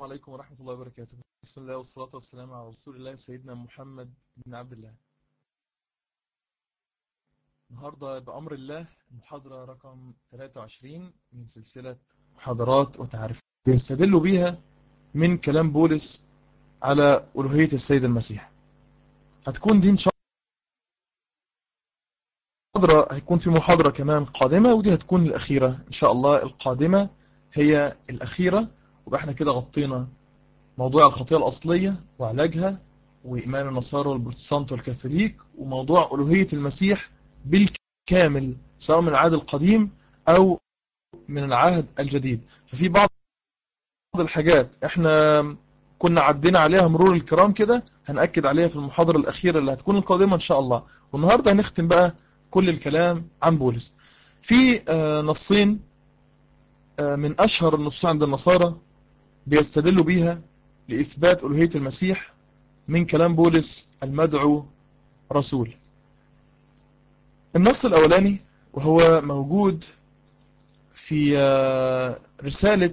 عليكم ورحمة الله وبركاته. بسم الله والصلاة والسلام على رسول الله سيدنا محمد بن عبد الله. النهاردة بأمر الله المحاضرة رقم 23 من سلسلة محاضرات وتعريف بيستدلوا بيها من كلام بولس على ألوهية السيد المسيح. هتكون دي إن شاء الله هيكون في محاضرة كمان قادمة، ودي هتكون الأخيرة إن شاء الله. القادمة هي الأخيرة، وبقى احنا كده غطينا موضوع الخطيئة الأصلية وعلاجها، وإيمان النصارى والبروتستانت والكاثوليك، وموضوع ألوهية المسيح بالكامل سواء من العهد القديم أو من العهد الجديد. ففي بعض الحاجات احنا كنا عدينا عليها مرور الكرام كده، هنأكد عليها في المحاضرة الأخيرة اللي هتكون القادمة إن شاء الله. والنهاردة هنختم بقى كل الكلام عن بولس في نصين من أشهر النصوص عند النصارى بيستدلوا بيها لإثبات ألوهية المسيح من كلام بولس المدعو رسول. النص الأولاني وهو موجود في رسالة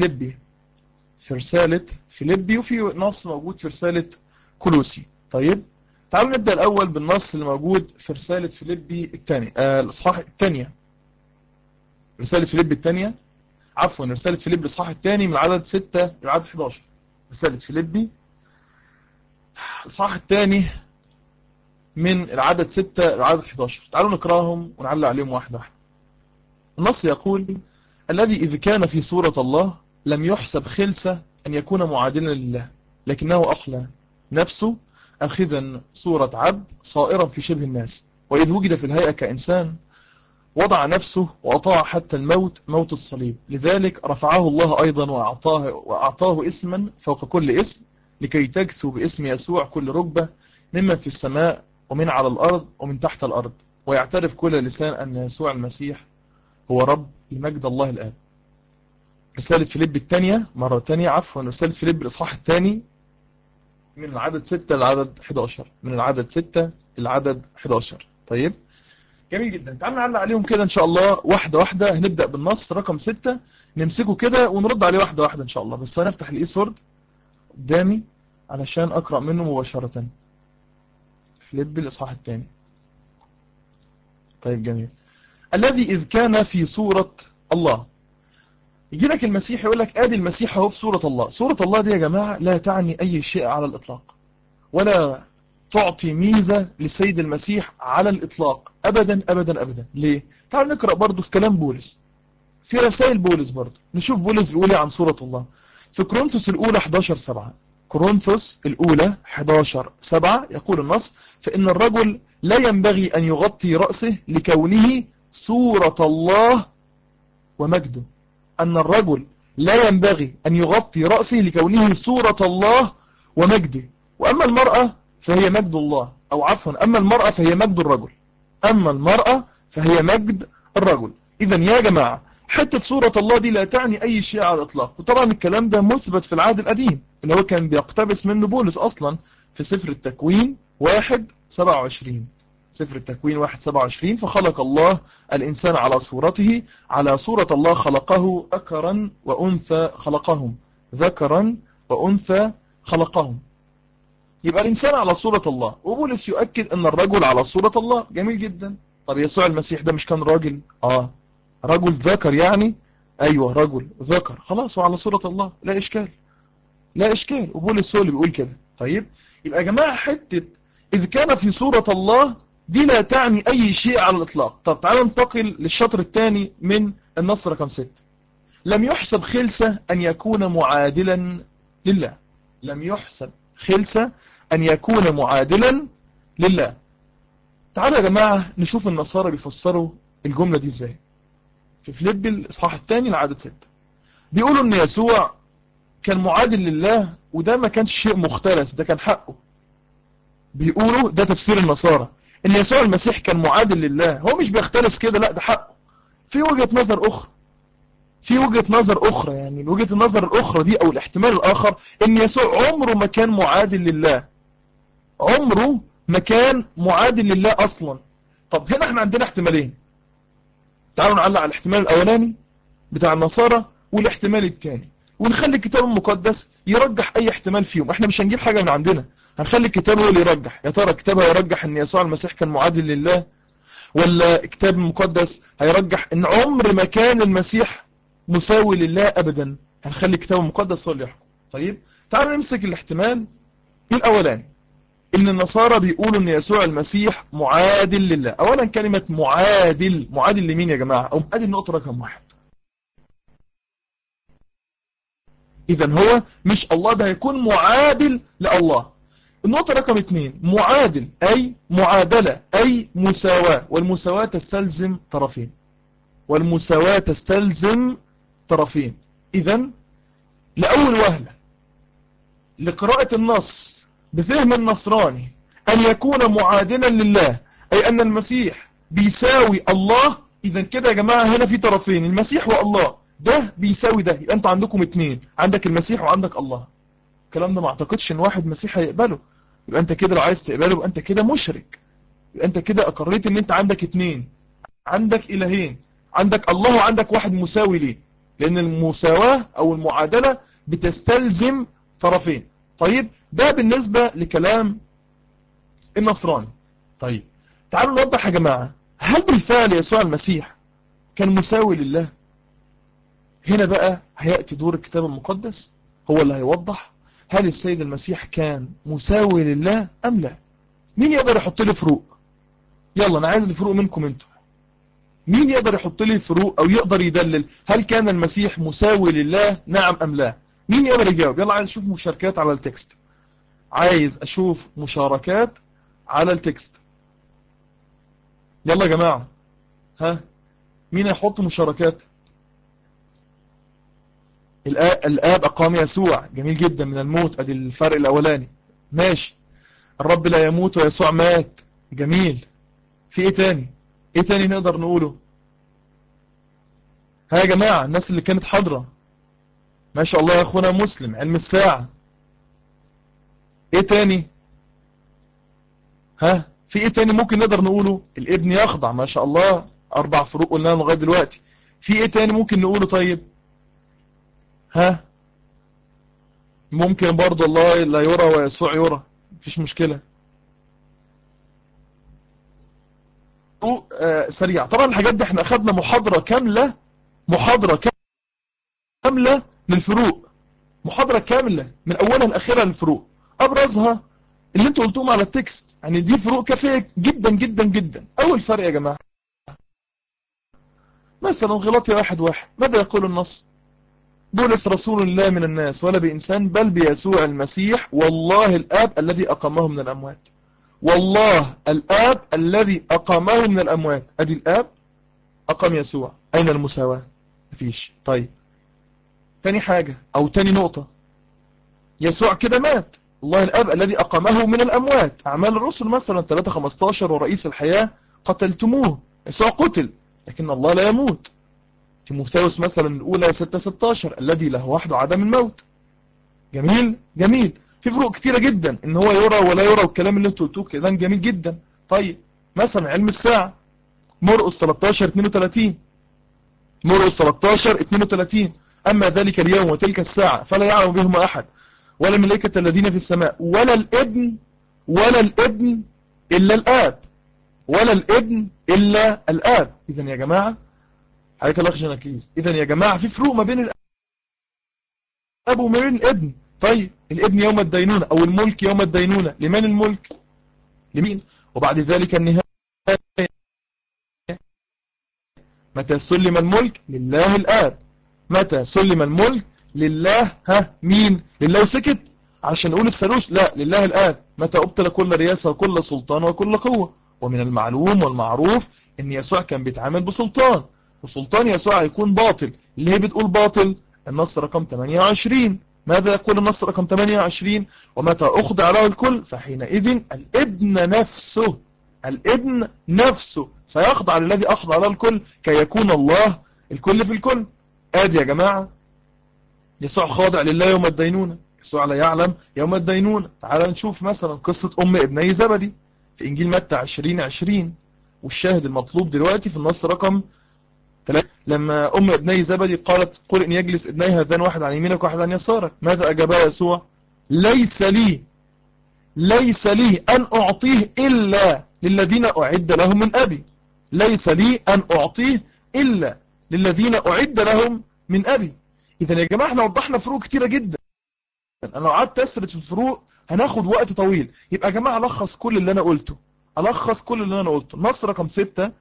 فيليبي، وفي نص موجود في رسالة كولوسي. طيب تعالوا نبدأ الأول بالنص اللي موجود في رسالة فيليبي الثانية، الإصحاح الثانية. رسالة فيليبي الثانية، عفوا رسالة فيليبي الإصحاح الثاني من العدد 6 للعدد 11. رسالة فيليبي الإصحاح الثاني من العدد 6 للعدد 11. تعالوا نقراهم ونعلق عليهم واحدة واحدة. النص يقول: الذي إذ كان في صورة الله لم يحسب خلسة أن يكون معادلا لله، لكنه أخلى نفسه أخذا صورة عبد صائرا في شبه الناس، وإذ وجد في الهيئة كإنسان وضع نفسه وأطاع حتى الموت، موت الصليب. لذلك رفعه الله أيضا وأعطاه اسما فوق كل اسم، لكي تجثو باسم يسوع كل ركبة، ممن في السماء ومن على الأرض ومن تحت الأرض، ويعترف كل لسان أن يسوع المسيح هو رب، لمجد الله الآب. رسالة فيليبي الثانية مرة ثانية، عفوا رسالة فيليبي الإصحاح الثاني من العدد 6 للعدد 11. من العدد 6 للعدد 11. طيب جميل جدا. تعالوا نعلق عليهم كده إن شاء الله واحدة واحدة. هنبدأ بالنص رقم 6، نمسكه كده ونرد عليه واحدة واحدة إن شاء الله. بس هنفتح الإيسورد قدامي علشان أقرأ منه مباشرة. فيليبي الإصحاح الثاني. طيب جميل. الذي إذ كان في صورة الله. يجي لك المسيح يقول لك ادي المسيح اهو في صورة الله. صورة الله دي يا جماعة لا تعني اي شيء على الاطلاق، ولا تعطي ميزة للسيد المسيح على الاطلاق ابدا ابدا ابدا. ليه؟ تعالوا نقرأ برضو في كلام بولس، في رسائل بولس برضو، نشوف بولس بيقول عن صورة الله. في كورنثوس الاولى 11:7. كورنثوس الاولى 11:7 يقول النص: فإن الرجل لا ينبغي ان يغطي رأسه لكونه صورة الله ومجده. أن الرجل لا ينبغي أن يغطي رأسه لكونه صورة الله ومجده. وأما المرأة فهي مجد الله، أو عفوا أما المرأة فهي مجد الرجل. أما المرأة فهي مجد الرجل. إذن يا جماعة حتة صورة الله دي لا تعني أي شيء على الإطلاق. وطبعا الكلام ده مثبت في العهد القديم اللي هو كان بيقتبس منه بولس أصلا في سفر التكوين 1:27. سفر التكوين 1:27: فخلق الله الإنسان على صورته، على صورة الله خلقه، ذكرا وأنثى خلقهم، ذكرا وأنثى خلقهم. يبقى الإنسان على صورة الله، وبولس يؤكد أن الرجل على صورة الله. جميل جدا. طب يسوع المسيح ده مش كان راجل؟ رجل ذكر يعني، أيوة رجل ذكر، خلاص هو على صورة الله، لا إشكال لا إشكال. وبولس هو اللي بيقول كده. طيب يبقى يا جماعة حتة إذ كان في صورة الله دي لا تعني أي شيء على الإطلاق. طب تعالوا ننتقل للشطر الثاني من النص رقم 6. لم يحسب خلسة أن يكون معادلا لله. لم يحسب خلسة أن يكون معادلا لله. تعالوا يا جماعة نشوف النصارى بيفسروا الجملة دي إزاي. في فيليبي الإصحاح الثاني العدد 6 بيقولوا أن يسوع كان معادل لله، وده ما كانش شيء مختلس، ده كان حقه. بيقولوا ده تفسير النصارى، ان يسوع المسيح كان معادل لله، هو مش بيختلس كده، لا ده حقه. في وجهة نظر اخرى، يعني وجهة النظر الاخرى دي او الاحتمال الاخر ان يسوع عمره ما كان معادل لله، عمره ما كان معادل لله اصلا. طب هنا احنا عندنا احتمالين، تعالوا نعلق على الاحتمال الاولاني بتاع النصارى والاحتمال الثاني. ونخلي الكتاب المقدس يرجح اي احتمال فيهم. احنا مش هنجيب حاجة من عندنا، هنخلي الكتاب هو اللي يرجح. يا ترى الكتاب هيرجح ان يسوع المسيح كان معادل لله، ولا الكتاب المقدس هيرجح ان عمر ما كان المسيح مساوي لله ابدا؟ هنخلي الكتاب المقدس هو اللي يحكم. طيب تعالوا نمسك الاحتمال الاولاني، ان النصارى بيقولوا ان يسوع المسيح معادل لله. اولا كلمة معادل، معادل لمين يا جماعة؟ او ادي النقطة رقم 1. اذا هو مش الله، ده هيكون معادل لله. النقطة رقم 2، معادل اي معادلة اي مساواة، والمساواة تستلزم طرفين، والمساواة تستلزم طرفين. اذا لأول وهلة لقراءة النص بفهم النصراني أن يكون معادلا لله، أي أن المسيح بيساوي الله، إذا كده يا جماعة هنا في طرفين، المسيح والله، ده بيساوي ده، يبقى أنتوا عندكم اتنين، عندك المسيح وعندك الله. الكلام ده ما أعتقدش أن واحد مسيح هيقبله. يبقى أنت كده لو عايز تقبله يبقى أنت كده مشرك، يبقى أنت كده أقريت أن أنت عندك اتنين، عندك إلهين، عندك الله وعندك واحد مساوي ليه، لأن المساواة أو المعادلة بتستلزم طرفين. طيب ده بالنسبة لكلام النصراني. طيب تعالوا نوضح يا جماعة، هل بالفعل يسوع المسيح كان مساوي لله؟ هنا بقى هيأتي دور الكتاب المقدس هو اللي هيوضح هل السيد المسيح كان مساوي لله أم لا. مين يقدر يحط لي فروق؟ يلا أنا عايز الفروق منكم انتوا. مين يقدر يحط لي فروق أو يقدر يدلل هل كان المسيح مساوي لله نعم أم لا؟ مين يقدر يجاوب؟ يلا عايز أشوف مشاركات على التكست، عايز أشوف مشاركات على التكست. يلا يا جماعة، ها مين يحط مشاركات؟ الآب أقام يسوع، جميل جدا، من الموت، أدي الفرق الأولاني، ماشي. الرب لا يموت ويسوع مات، جميل. في إيه تاني؟ إيه تاني نقدر نقوله؟ ها يا جماعة الناس اللي كانت حاضرة، ما شاء الله يا أخونا مسلم، علم الساعة. إيه تاني؟ ها في إيه تاني ممكن نقدر نقوله؟ الابن يخضع، ما شاء الله، 4 فروق قلنا لغاية دلوقتي. في إيه تاني ممكن نقوله؟ طيب ها ممكن برضه الله لا يرى ويسوع يرى، مفيش مشكلة. سريع. طبعا الحاجات دي احنا اخدنا محاضرة كاملة، محاضرة كاملة للفروق، محاضرة كاملة من اولها لاخرها للفروق، ابرزها اللي انتوا قلتوهم على التكست. يعني دي فروق كافية جدا جدا جدا. اول فرق يا جماعة، مثلا غلاطي 1:1، ماذا يقول النص؟ بولس رسول الله من الناس ولا بإنسان بل بيسوع المسيح والله الآب الذي أقامه من الأموات. والله الآب الذي أقامه من الأموات، أدي الآب أقام يسوع، أين المساواة؟ مفيش. طيب تاني حاجة أو تاني نقطة، يسوع كده مات، الله الآب الذي أقامه من الأموات، أعمال الرسل مثلا 3:15 ورئيس الحياة قتلتموه، يسوع قتل لكن الله لا يموت. تيموثاوس مثلا الأولى 6:16 الذي له وحده عدم الموت. جميل جميل. في فروق كتيرة جدا، ان هو يرى ولا يرى والكلام اللي انتوا قلتوه كلام جميل جدا. طيب مثلا علم الساعة، مرقس 13:32، مرقس 13:32، أما ذلك اليوم وتلك الساعة فلا يعلم بهما أحد ولا الملائكة الذين في السماء ولا الابن، ولا الابن إلا الآب، ولا الابن إلا الآب. إذن يا جماعة حضرتك الله خشنا كليز، إذن يا جماعة في فروق ما بين الآب وما بين الابن. طيب الابن يوم الدينونة أو الملك يوم الدينونة، لمن الملك؟ لمين؟ وبعد ذلك النهاية، متى سلم الملك؟ لله الآب. متى سلم الملك؟ لله ها مين؟ لله وسكت عشان نقول الثالوث؟ لا، لله الآب. متى أبطل كل رياسة وكل سلطان وكل قوة؟ ومن المعلوم والمعروف ان يسوع كان بيتعامل بسلطان، وسلطان يسوع هيكون باطل. ليه بتقول باطل؟ النص رقم 28، ماذا يقول النص رقم 28؟ ومتى أخضع له الكل فحينئذ الابن نفسه، الابن نفسه سيخضع للذي أخضع له الكل كي يكون الله الكل في الكل. ادي يا جماعة يسوع خاضع لله يوم الدينونة، يسوع لا يعلم يوم الدينونة. تعال نشوف مثلا قصة ابني زبدي في إنجيل متى 20:20، والشاهد المطلوب دلوقتي في النص رقم لما أم ابني زبدي قالت قل إن يجلس ابني هذان واحد عن يمينك واحد عن يسارك، ماذا أجابها يسوع؟ ليس لي أن أعطيه إلا للذين أعد لهم من أبي. ليس لي أن أعطيه إلا للذين أعد لهم من أبي. إذن يا جماعة احنا وضحنا فروق كتيرة جدا. أنا لو قعدت أسرد في الفروق هناخد وقت طويل. يبقى يا جماعة ألخص كل اللي أنا قلته. نص رقم 6: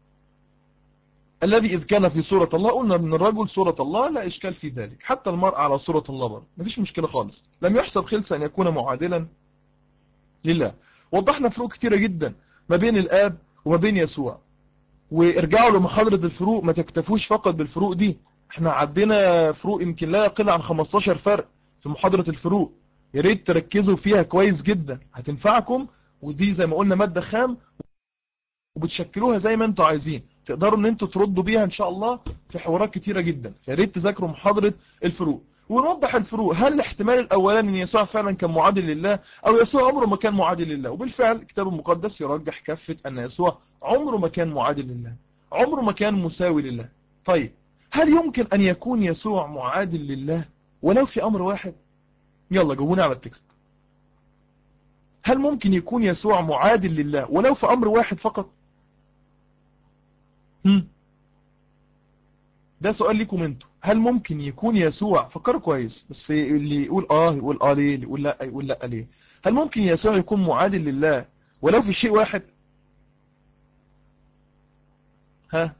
الذي إذ كان في صورة الله. قلنا من الرجل صورة الله لا إشكال في ذلك، حتى المرأة على صورة الله برضه مفيش مشكلة خالص. لم يحسب خلص أن يكون معادلا لله. وضحنا فروق كتيرة جدا ما بين الآب وما بين يسوع. وارجعوا لمحاضرة الفروق، ما تكتفوش فقط بالفروق دي. احنا عدينا فروق يمكن لا يقل عن 15 فرق في محاضرة الفروق. يا ريت تركزوا فيها كويس جدا، هتنفعكم. ودي زي ما قلنا مادة خام وبتشكلوها زي ما انتوا عايزين، تقدروا ان انتوا تردوا بيها ان شاء الله في حوارات كتيرة جدا. فيا ريت تذاكروا محاضرة الفروق ونوضح الفروق. هل الاحتمال الاولاني ان يسوع فعلا كان معادل لله، او يسوع عمره ما كان معادل لله؟ وبالفعل الكتاب المقدس يرجح كفة ان يسوع عمره ما كان معادل لله، عمره ما كان مساوي لله. طيب هل يمكن ان يكون يسوع معادل لله ولو في امر واحد؟ يلا جاوبوني على التكست. هل ممكن يكون يسوع معادل لله ولو في امر واحد فقط؟ ده سؤال ليكم انتوا. هل ممكن يكون يسوع، فكروا كويس بس، اللي يقول يقول ليه، اللي يقول لا يقول لا ليه. هل ممكن يسوع يكون معادل لله ولو في شيء واحد؟ ها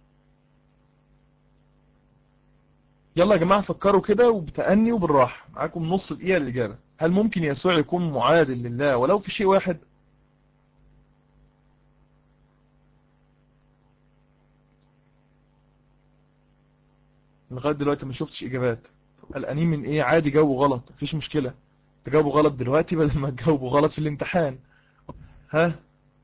يلا يا جماعة فكروا كده وبتأني وبالراحة، معاكم نص دقيقة الإجابة. هل ممكن يسوع يكون معادل لله ولو في شيء واحد؟ لغاية دلوقتي ما شفتش إجابات. قلقانين من إيه؟ عادي جاوبوا غلط، مفيش مشكلة. تجاوبوا غلط دلوقتي بدل ما تجاوبوا غلط في الامتحان. ها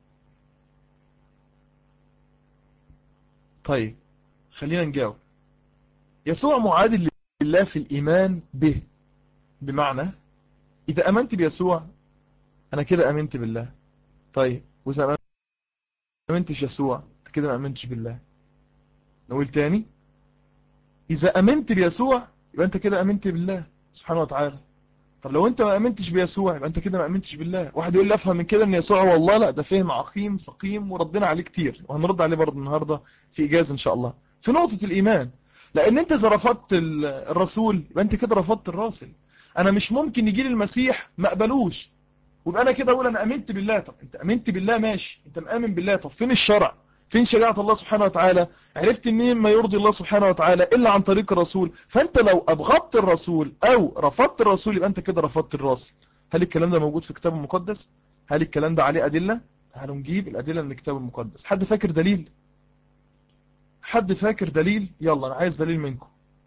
طيب خلينا نجاوب. يسوع معادل لله في الإيمان به، بمعنى إذا أمنت بيسوع أنا كده أمنت بالله. طيب وإذا ما أمنتش يسوع أنت كده ما أمنتش بالله. نقول تاني: إذا أمنت بيسوع يبقى أنت كده أمنت بالله سبحانه وتعالى. طب لو أنت ما أمنتش بيسوع يبقى أنت كده ما أمنتش بالله. واحد يقول لي أفهم من كده أن يسوع هو الله. لا، ده فهم عقيم سقيم وردنا عليه كتير وهنرد عليه برضه النهاردة في إجازة إن شاء الله في نقطة الإيمان. لأن أنت إذا رفضت الرسول يبقى أنت كده رفضت الراسل. أنا مش ممكن يجي لي المسيح ما أقبلوش ويبقى انا كده اقول انا امنت بالله. طب انت امنت بالله ماشي، انت مآمن بالله، طب فين الشرع؟ فين شريعة الله سبحانه وتعالى؟ عرفت منين ما يرضي الله سبحانه وتعالى الا عن طريق الرسول؟ فانت لو ابغضت الرسول او رفضت الرسول يبقى انت كده رفضت الراسل. هل الكلام ده موجود في الكتاب المقدس؟ هل الكلام ده عليه ادلة؟ تعالوا نجيب الادلة من الكتاب المقدس. حد فاكر دليل؟ حد فاكر دليل؟ يلا انا عايز دليل منكم.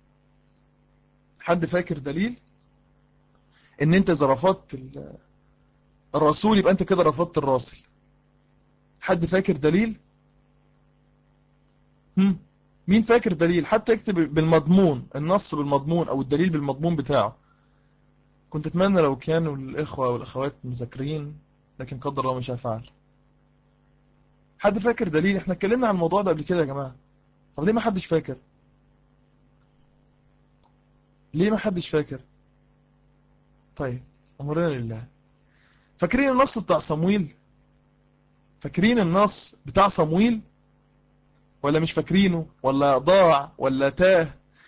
حد فاكر دليل ان انت اذا رفضت الرسول يبقى انت كده رفضت الراسل؟ حد فاكر دليل؟ مين فاكر دليل؟ حتى يكتب بالمضمون، النص بالمضمون او الدليل بالمضمون بتاعه. كنت اتمنى لو كانوا الاخوة والاخوات مذاكرين، لكن قدر الله مش هيفعل. حد فاكر دليل؟ احنا اتكلمنا عن الموضوع ده قبل كده يا جماعة. طب ليه ما حدش فاكر؟ ليه ما حدش فاكر؟ طيب امرنا لله. فاكرين النص بتاع صمويل؟ فاكرين النص بتاع صمويل ولا مش فاكرينه ولا ضاع ولا تاه؟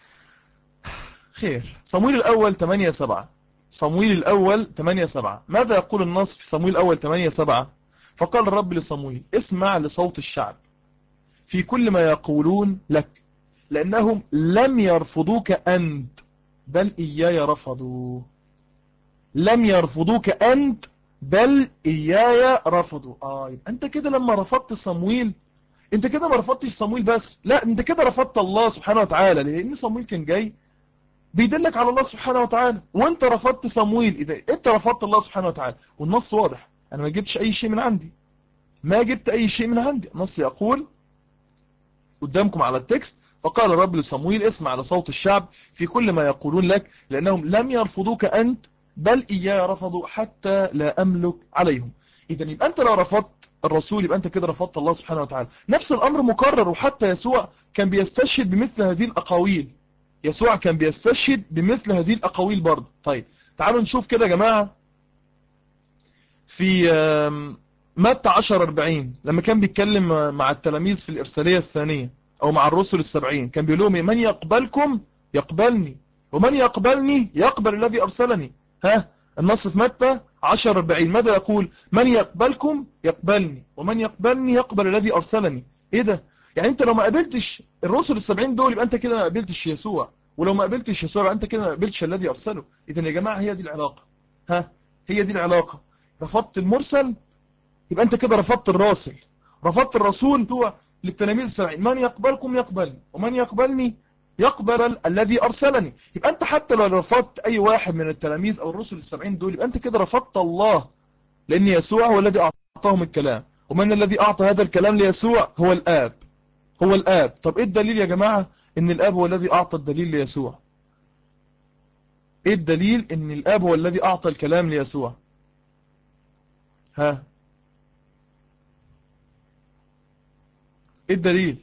خير. صمويل الأول 8:7. صمويل الأول 8:7 ماذا يقول النص في صمويل الأول 8:7؟ فقال الرب لصمويل: اسمع لصوت الشعب في كل ما يقولون لك، لأنهم لم يرفضوك أنت بل إياي رفضوا. لم يرفضوك أنت بل إياي رفضوا. يبقى أنت كده لما رفضت صمويل أنت كده ما رفضتش صمويل بس، لا أنت كده رفضت الله سبحانه وتعالى، لأن صمويل كان جاي بيدلك على الله سبحانه وتعالى، وانت رفضت صمويل. اذا انت رفضت الله سبحانه وتعالى، والنص واضح، انا ما جبتش اي شيء من عندي، ما جبت اي شيء من عندي. النص يقول قدامكم على التكست: فقال الرب لصمويل: اسمع لصوت الشعب في كل ما يقولون لك، لانهم لم يرفضوك انت بل اياي رفضوا حتى لا املك عليهم. إذن يبقى أنت لو رفضت الرسول يبقى أنت كده رفضت الله سبحانه وتعالى. نفس الأمر مكرر، وحتى يسوع كان بيستشهد بمثل هذه الأقاويل. يسوع كان بيستشهد بمثل هذه الأقاويل برضه. طيب تعالوا نشوف كده يا جماعة في متى 10:40 لما كان بيتكلم مع التلاميذ في الإرسالية الثانية أو مع الرسل ال70، كان بيقول لهم من يقبلكم يقبلني، ومن يقبلني يقبل الذي أرسلني. النص في متى 10:40 ماذا يقول؟ من يقبلكم يقبلني، ومن يقبلني يقبل الذي أرسلني. إيه ده؟ يعني أنت لو ما قبلتش الرسل ال70 دول يبقى أنت كده ما قبلتش يسوع، ولو ما قبلتش يسوع يبقى أنت كده ما قبلتش الذي أرسله. إذن يا جماعة هي دي العلاقة. هي دي العلاقة. رفضت المرسل يبقى أنت كده رفضت الراسل. رفضت الرسول بتوع للتلاميذ ال70، من يقبلكم يقبلني، ومن يقبلني يقبل الذي أرسلني. يبقى أنت حتى لو رفضت أي واحد من التلاميذ أو الرسل ال70 دول يبقى أنت كده رفضت الله، لأن يسوع هو الذي أعطاهم الكلام، ومن الذي أعطى هذا الكلام ليسوع؟ هو الآب. هو الآب. طب إيه الدليل يا جماعة إن الآب هو الذي أعطى الدليل ليسوع؟ إيه الدليل إن الآب هو الذي أعطى الكلام ليسوع؟ إيه الدليل؟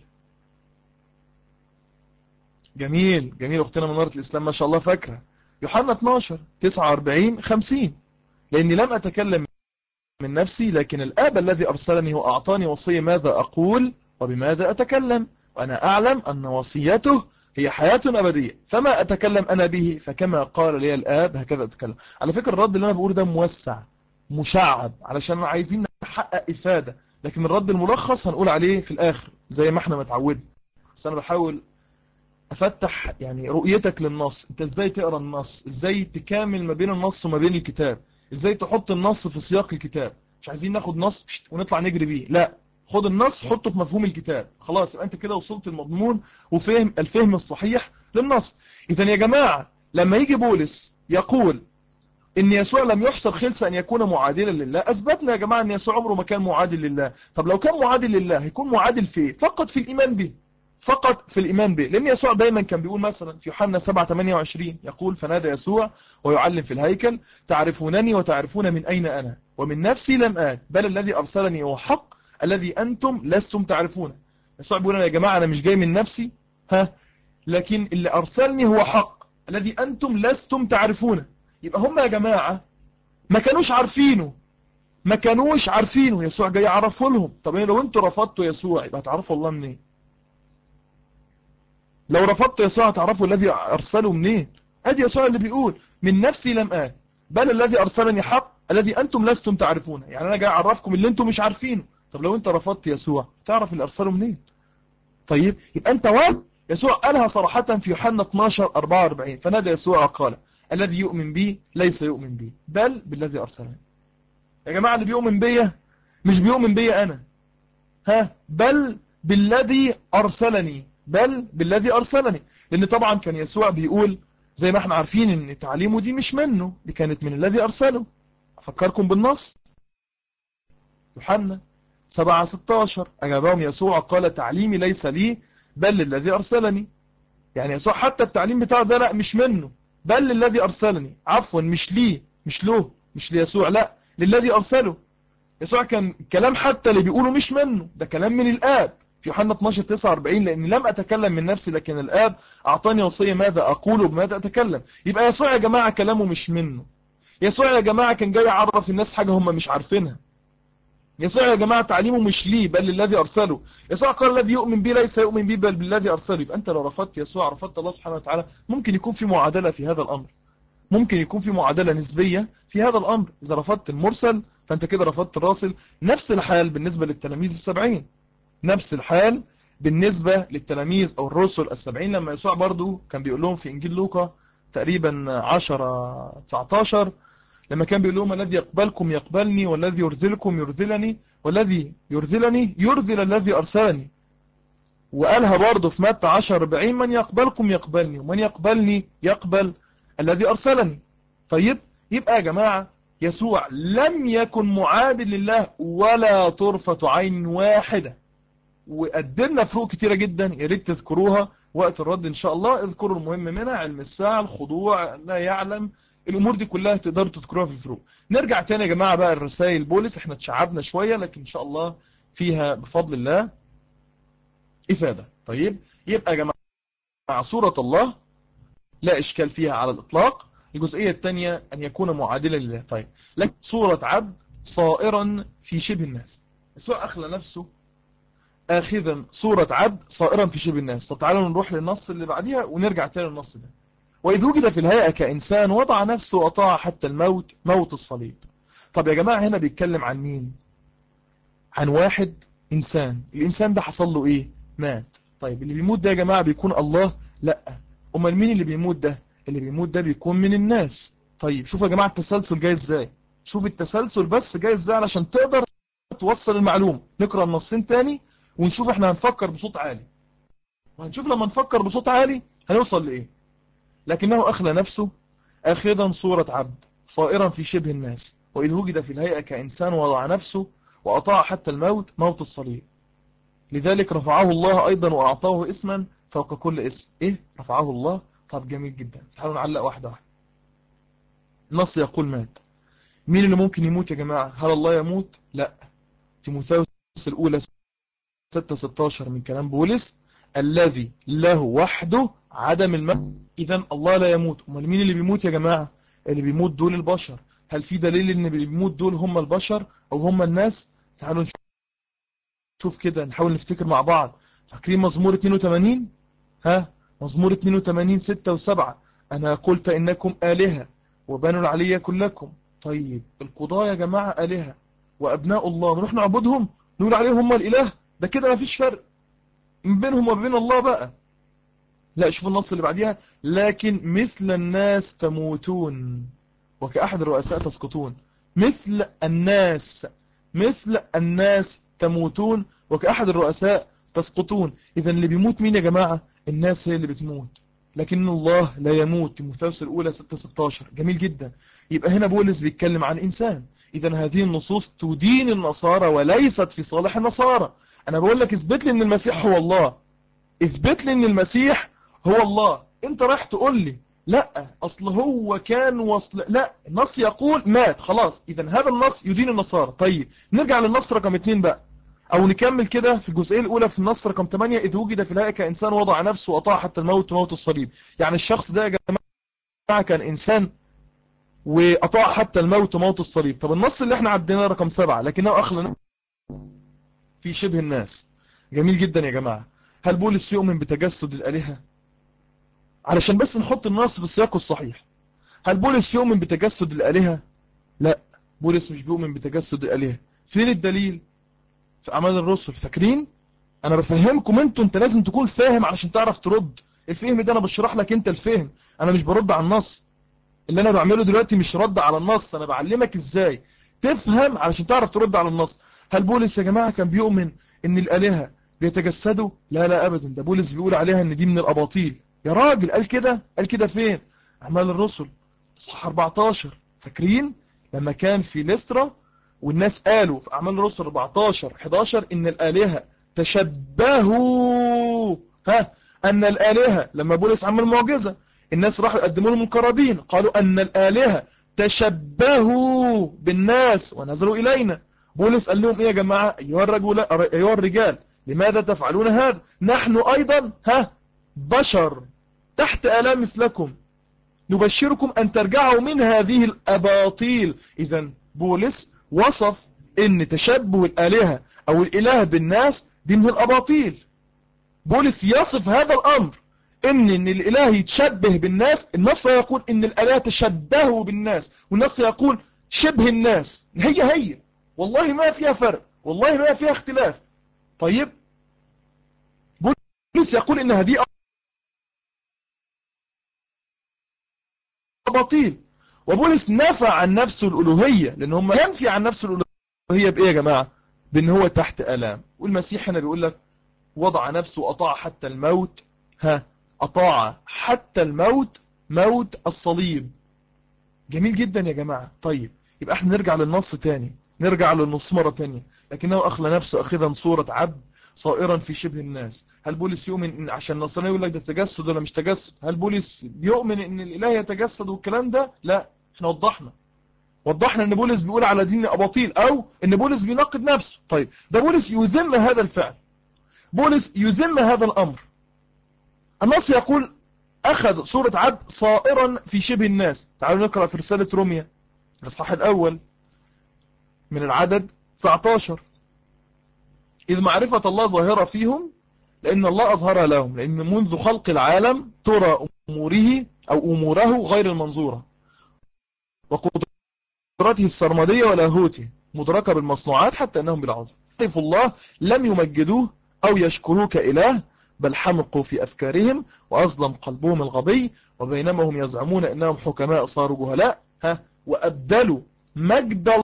جميل جميل، أختنا منارة الإسلام ما شاء الله فاكرة. يوحنا 12:49-50 لأني لم أتكلم من نفسي، لكن الآب الذي أرسلني وأعطاني وصية ماذا أقول وبماذا أتكلم، وأنا أعلم أن وصيته هي حياة أبدية، فما أتكلم أنا به فكما قال لي الآب هكذا أتكلم. على فكرة الرد اللي أنا بقوله ده موسع مشعب علشان عايزين نحقق إفادة، لكن الرد الملخص هنقول عليه في الآخر زي ما احنا متعودين. بس أنا بحاول أفتح يعني رؤيتك للنص، أنت إزاي تقرأ النص، إزاي تكامل ما بين النص وما بين الكتاب، إزاي تحط النص في سياق الكتاب. مش عايزين ناخد نص ونطلع نجري بيه، لا، خد النص حطه في مفهوم الكتاب، خلاص يبقى أنت كده وصلت المضمون وفهم الفهم الصحيح للنص. إذن يا جماعة لما يجي بولس يقول إن يسوع لم يحسب خلسة أن يكون معادلا لله، أثبتنا يا جماعة أن يسوع عمره ما كان معادل لله. طب لو كان معادل لله هيكون معادل في إيه؟ فقط في الإيمان به، فقط في الإيمان به. لأن يسوع دايما كان بيقول مثلا في يوحنا 7:28 يقول فنادى يسوع ويعلم في الهيكل تعرفونني وتعرفون من أين أنا، ومن نفسي لم آت، بل الذي أرسلني هو حق الذي أنتم لستم تعرفونه. يسوع بيقول يا جماعة أنا مش جاي من نفسي، لكن اللي أرسلني هو حق الذي أنتم لستم تعرفونه. يبقى هم يا جماعة ما كانوش عارفينه، ما كانوش عارفينه، يسوع جاي يعرفه لهم. طب لو انتوا رفضتوا يسوع يبقى هتعرفوا الله منين؟ لو رفضت يسوع هتعرفوا الذي أرسله منين؟ ادي يسوع اللي بيقول من نفسي لم آت، بل الذي أرسلني حق الذي أنتم لستم تعرفونه. يعني أنا جاي أعرفكم اللي أنتم مش عارفينه. طب لو أنت رفضت يسوع تعرف اللي أرسله منين؟ طيب يبقى أنت واثق. يسوع قالها صراحة في يوحنا 12:44 فنادى يسوع وقال الذي يؤمن بي ليس يؤمن بي بل بالذي أرسلني. يا جماعة اللي بيؤمن بيا مش بيؤمن بيا أنا، بل بالذي أرسلني، بل بالذي أرسلني. لأن طبعا كان يسوع بيقول زي ما احنا عارفين ان تعليمه دي مش منه، دي كانت من الذي أرسله. أفكركم بالنص يوحنا 7:16 أجابهم يسوع قال تعليمي ليس لي بل للذي أرسلني. يعني يسوع حتى التعليم بتاعه ده لا مش منه، بل للذي أرسلني، عفوا مش ليه، مش له، مش ليسوع، لا للذي أرسله. يسوع كان الكلام حتى اللي بيقوله مش منه، ده كلام من الآب في يوحنا 12:49 لأني لم أتكلم من نفسي لكن الآب أعطاني وصية ماذا أقول وبماذا أتكلم. يبقى يسوع يا جماعة كلامه مش منه. يسوع يا جماعة كان جاي يعرف الناس حاجة هم مش عارفينها. يسوع يا جماعة تعليمه مش ليه بل للذي أرسله. يسوع قال الذي يؤمن بي ليس يؤمن بي بل بالذي أرسله. يبقى أنت لو رفضت يسوع رفضت الله سبحانه وتعالى. ممكن يكون في معادلة في هذا الأمر، ممكن يكون في معادلة نسبية في هذا الأمر. إذا رفضت المرسل فأنت كده رفضت الراسل. نفس الحال بالنسبة للتلاميذ ال70، نفس الحال بالنسبة للتلاميذ أو الرسل ال70 لما يسوع برضو كان بيقول لهم في إنجيل لوقا تقريبا 10:19 لما كان بيقول لهم الذي يقبلكم يقبلني والذي يرذلكم يرذلني والذي يرذلني يرذل الذي أرسلني. وقالها برضو في متى 10:40 من يقبلكم يقبلني ومن يقبلني يقبل الذي أرسلني. طيب يبقى يا جماعة يسوع لم يكن معادل لله ولا طرفة عين واحدة. وقدمنا فروق كتيرة جدا يا ريت تذكروها وقت الرد إن شاء الله. اذكروا المهم منها علم الساعة، الخضوع، لا يعلم، الامور دي كلها تقدروا تذكروها في الفروق. نرجع تاني يا جماعة بقى الرسائل بولس، احنا اتشعبنا شوية لكن ان شاء الله فيها بفضل الله افادة. طيب يبقى يا جماعة سورة الله لا اشكال فيها على الاطلاق. الجزئية الثانية ان يكون معادلا لله. طيب لكن سورة عبد صائرا في شبه الناس، يسوع اخلى نفسه اخذا صورة عبد صائرا في شبه الناس. طب تعالوا نروح للنص اللي بعديها ونرجع تاني للنص ده. وإذ وجد في الهيئة كإنسان وضع نفسه وأطاع حتى الموت، موت الصليب. طب يا جماعة هنا بيتكلم عن مين؟ عن واحد إنسان. الإنسان ده حصل له إيه؟ مات. طيب اللي بيموت ده يا جماعة بيكون الله؟ لأ. أمال مين اللي بيموت ده؟ اللي بيموت ده بيكون من الناس. طيب شوفوا يا جماعة التسلسل جاي إزاي. شوف التسلسل بس جاي إزاي علشان تقدر توصل المعلومة. نقرأ النصين تاني ونشوف احنا هنفكر بصوت عالي، وهنشوف لما نفكر بصوت عالي هنوصل لإيه. لكنه أخلى نفسه آخذا صورة عبد صائرا في شبه الناس، وإذ وجد في الهيئة كإنسان وضع نفسه وأطاع حتى الموت، موت الصليب. لذلك رفعه الله أيضا وأعطاه اسما فوق كل اسم. إيه رفعه الله؟ طب جميل جدا. تعالوا نعلق واحدة واحدة. النص يقول مات. مين اللي ممكن يموت يا جماعة؟ هل الله يموت؟ لا. تيموثاوس الأولى 6:16 من كلام بولس الذي له وحده عدم الموت. إذن الله لا يموت. أمال مين اللي بيموت يا جماعة؟ اللي بيموت دول البشر. هل في دليل ان اللي بيموت دول هم البشر او هم الناس؟ تعالوا نشوف كده، نحاول نفتكر مع بعض. فاكرين مزمور 82؟ ها مزمور 82 6 و7 انا قلت انكم آلهة وبنو العلي كلكم. طيب القضاة يا جماعة آلهة وابناء الله، نروح نعبدهم نقول عليهم هم الاله؟ ده كده ما فيش فرق من بينهم وبين الله بقى. لا شوف النص اللي بعديها لكن مثل الناس تموتون وكأحد الرؤساء تسقطون. مثل الناس، مثل الناس تموتون وكأحد الرؤساء تسقطون. إذا اللي بيموت مين يا جماعة؟ الناس هي اللي بتموت لكن الله لا يموت. تيموثاوس الأولى 6:16. جميل جدا. يبقى هنا بولس بيتكلم عن إنسان. إذا هذه النصوص تدين النصارى وليست في صالح النصارى. أنا بقول لك اثبت لي أن المسيح هو الله، اثبت لي أن المسيح هو الله. أنت رايح تقول لي لا أصل هو كان وصل، لا النص يقول مات خلاص. إذا هذا النص يدين النصارى. طيب نرجع للنص رقم 2 بقى، أو نكمل كده في الجزئية الأولى في النص رقم 8 إذ وجد في الهيئة كإنسان وضع نفسه وأطاع حتى الموت، موت الصليب. يعني الشخص ده يا جماعة كان إنسان وأطاع حتى الموت، موت الصليب. طب النص اللي احنا عديناه رقم 7 لكنه أخلى في شبه الناس. جميل جدا يا جماعة. هل بولس يؤمن بتجسد الآلهة؟ علشان بس نحط النص في سياقه الصحيح. هل بولس يؤمن بتجسد الآلهة؟ لا، بولس مش بيؤمن بتجسد الآلهة. فين الدليل؟ في أعمال الرسل. فاكرين؟ أنا بفهمكم انت لازم تكون فاهم علشان تعرف ترد. الفهم ده أنا بشرح لك انت الفهم، أنا مش برد على النص. اللي أنا بعمله دلوقتي مش رد على النص، أنا بعلمك إزاي تفهم علشان تعرف ترد على النص. هل بولس يا جماعة كان بيؤمن إن الآلهة بيتجسدوا؟ لا لا أبدا. ده بولس بيقول عليها إن دي من الأباطيل. يا راجل قال كده؟ قال كده فين؟ أعمال الرسل اصحاح 14. فاكرين لما كان في ليسترا والناس قالوا في أعمال الرسل 14:11 إن الآلهة تشبهوا، أن الآلهة لما بولس عمل معجزة الناس راحوا يقدموا لهم القرابين قالوا أن الآلهة تشبهوا بالناس ونزلوا إلينا. بولس قال لهم إيه يا جماعة؟ أيها الرجال لماذا تفعلون هذا؟ نحن أيضا بشر تحت آلام مثلكم نبشركم أن ترجعوا من هذه الأباطيل. إذا بولس وصف أن تشبه الآلهة أو الإله بالناس دي من الأباطيل. بولس يصف هذا الأمر إن الإله يتشبه بالناس. النص يقول إن الآلهة تشبهوا بالناس، والنص يقول شبه الناس. هي والله ما فيها فرق، والله ما فيها اختلاف. طيب بولس يقول إن هذه أباطيل، وبولس نفى عن نفسه الألوهية، لأن هم ينفي عن نفسه الألوهية بإيه يا جماعة؟ بأن هو تحت آلام. والمسيح هنا بيقول لك وضع نفسه وأطاع حتى الموت، أطاع حتى الموت، موت الصليب. جميل جدا يا جماعة. طيب يبقى احنا نرجع للنص تاني، نرجع للنص مرة تانية. لكنه أخلى نفسه أخذا صورة عبد صائرا في شبه الناس. هل بولس يؤمن إن عشان النصراني يقول لك ده تجسد ولا مش تجسد؟ هل بولس بيؤمن إن الإله يتجسد والكلام ده؟ لا. احنا وضحنا ان بولس بيقول على دين أباطيل، او ان بولس بينقد نفسه. طيب ده بولس يذم هذا الفعل، بولس يذم هذا الأمر. النص يقول أخذ صورة عبد صائرا في شبه الناس. تعالوا نقرأ في رسالة روميا الإصحاح الأول من العدد 19: إذ معرفة الله ظاهرة فيهم لأن الله أظهرها لهم، لأن منذ خلق العالم ترى أموره غير المنظورة، وقدرته السرمدية ولاهوته مدركة بالمصنوعات، حتى أنهم بالعظم طيف الله لم يمجدوه أو يشكروه كإله، بل حمقوا في أفكارهم وأظلم قلبهم الغبي، وبينما هم يزعمون أنهم حكماء صاروا جهلاء. وأبدلوا مجد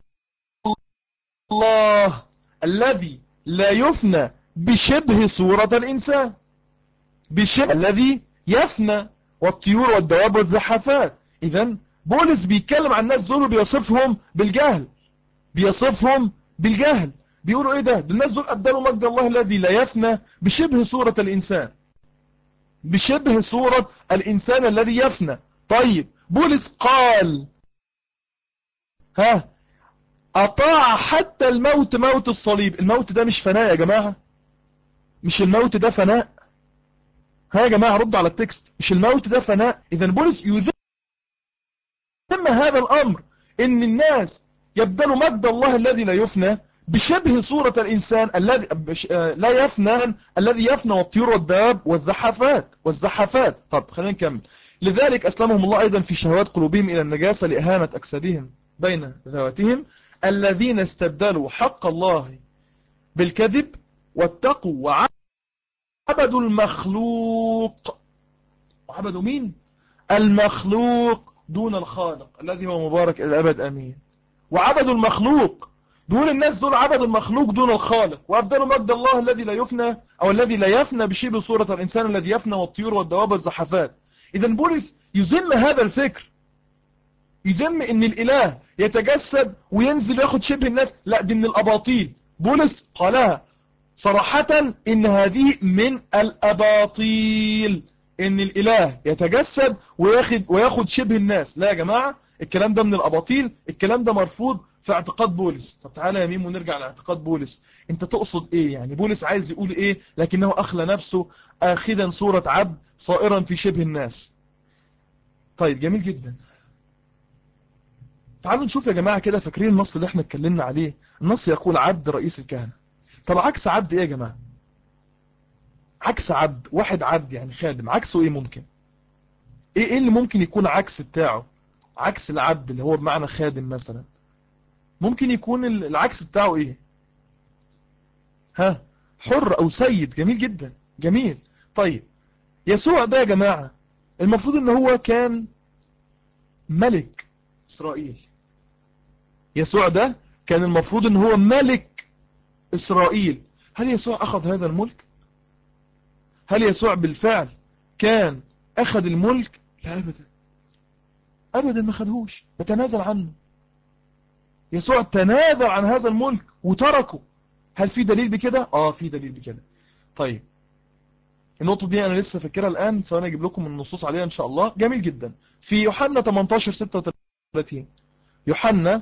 الله الذي لا يفنى بشبه صورة الإنسان، بشبه الذي يفنى، والطيور والدواب والزحافات. إذن بولس بيتكلم عن الناس دول وبيصفهم بالجهل، بيقولوا ايه ده الناس دول أبدلوا مجد الله الذي لا يفنى بشبه صورة الإنسان، بشبه صورة الإنسان الذي يفنى. طيب بولس قال أطاع حتى الموت، موت الصليب. الموت ده مش فناء يا جماعة، مش الموت ده فناء. يا جماعة ردوا على التكست، مش الموت ده فناء. إذن بولس يذم هذا الأمر، إن الناس يبدلوا مجد الله الذي لا يفنى بشبه صورة الإنسان الذي لا يفنى، الذي يفنى، والطيور والدواب والزحافات. طب خلينا نكمل. لذلك أسلمهم الله أيضا في شهوات قلوبهم إلى النجاسة لإهانة أجسادهم بين ذواتهم، الذين استبدلوا حق الله بالكذب واتقوا وعبدوا المخلوق. وعبدوا مين؟ المخلوق دون الخالق الذي هو مبارك إلى الأبد أمين. وعبدوا المخلوق، دول الناس دول عبدوا المخلوق دون الخالق، وأبدلوا مجد الله الذي لا يفنى، أو الذي لا يفنى بشبه صورة الإنسان الذي يفنى، والطيور والدواب والزحافات. إذن بولس يذم هذا الفكر، يذم إن الإله يتجسد وينزل وياخد شبه الناس. لا، دي من الأباطيل. بولس قالها صراحة إن هذه من الأباطيل، إن الإله يتجسد وياخد شبه الناس. لا يا جماعة، الكلام ده من الأباطيل، الكلام ده مرفوض في اعتقاد بولس. طب تعالى يا ميم ونرجع لاعتقاد بولس. انت تقصد ايه يعني؟ بولس عايز يقول ايه لكنه أخلى نفسه آخذا صورة عبد صائرا في شبه الناس؟ طيب جميل جدا. تعالوا نشوف يا جماعة كده، فاكرين النص اللي احنا اتكلمنا عليه؟ النص يقول عبد رئيس الكهنة. طب عكس عبد ايه يا جماعة؟ عكس عبد، واحد عبد يعني خادم، عكسه ايه ممكن؟ ايه اللي ممكن يكون عكس بتاعه؟ عكس العبد اللي هو بمعنى خادم مثلا، ممكن يكون العكس بتاعه ايه؟ حر او سيد. جميل جدا، جميل. طيب يسوع ده يا جماعة المفروض ان هو كان ملك اسرائيل. يسوع ده كان المفروض ان هو ملك اسرائيل. هل يسوع اخذ هذا الملك؟ هل يسوع بالفعل كان اخذ الملك؟ لا ابدا، ابدا ما خدهوش، بتنازل عنه. يسوع تنازل عن هذا الملك وتركه. هل في دليل بكده؟ في دليل بكده. طيب النقطة دي أنا لسه فاكرها الآن، ثواني أجيب لكم النصوص عليها إن شاء الله. جميل جدا. في يوحنا 18:36، يوحنا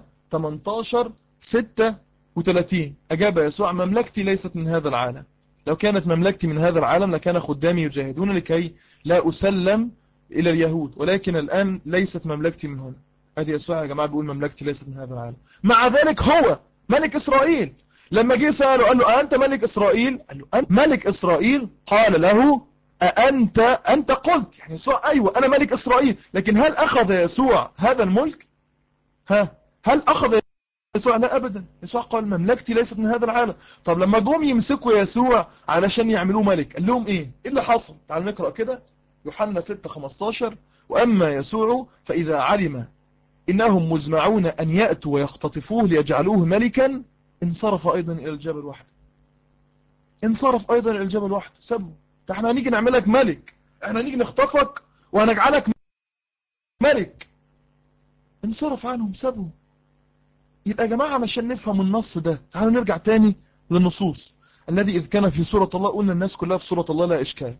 18:36 أجاب يسوع: مملكتي ليست من هذا العالم، لو كانت مملكتي من هذا العالم لكان خدامي يجاهدون لكي لا أسلم إلى اليهود، ولكن الآن ليست مملكتي من هنا. أدي يسوع يا جماعة بيقول مملكتي ليست من هذا العالم. مع ذلك هو ملك إسرائيل. لما جه سأله قال له: أنت ملك إسرائيل؟ قال له: أنت ملك إسرائيل؟ قال له: أنت قلت. يعني يسوع أيوة أنا ملك إسرائيل، لكن هل أخذ يسوع هذا الملك؟ هل أخذ يسوع؟ لا أبدا. يسوع قال مملكتي ليست من هذا العالم. طب لما جم يمسكوا يسوع علشان يعملوه ملك قال لهم إيه اللي حصل؟ تعالوا نقرأ كده يوحنا 6:15: وأما يسوع فإذا علم إنهم مزمعون أن يأتوا ويختطفوه ليجعلوه ملكا انصرف أيضا إلى الجبل وحده. انصرف أيضا إلى الجبل وحده، سبه. احنا هنيجي نعملك ملك، احنا هنيجي نخطفك وهنجعلك ملك. انصرف عنهم، سبه. يبقى يا جماعة علشان نفهم النص ده تعالوا نرجع تاني للنصوص. الذي إذ كان في صورة الله، قلنا الناس كلها في صورة الله لا إشكال،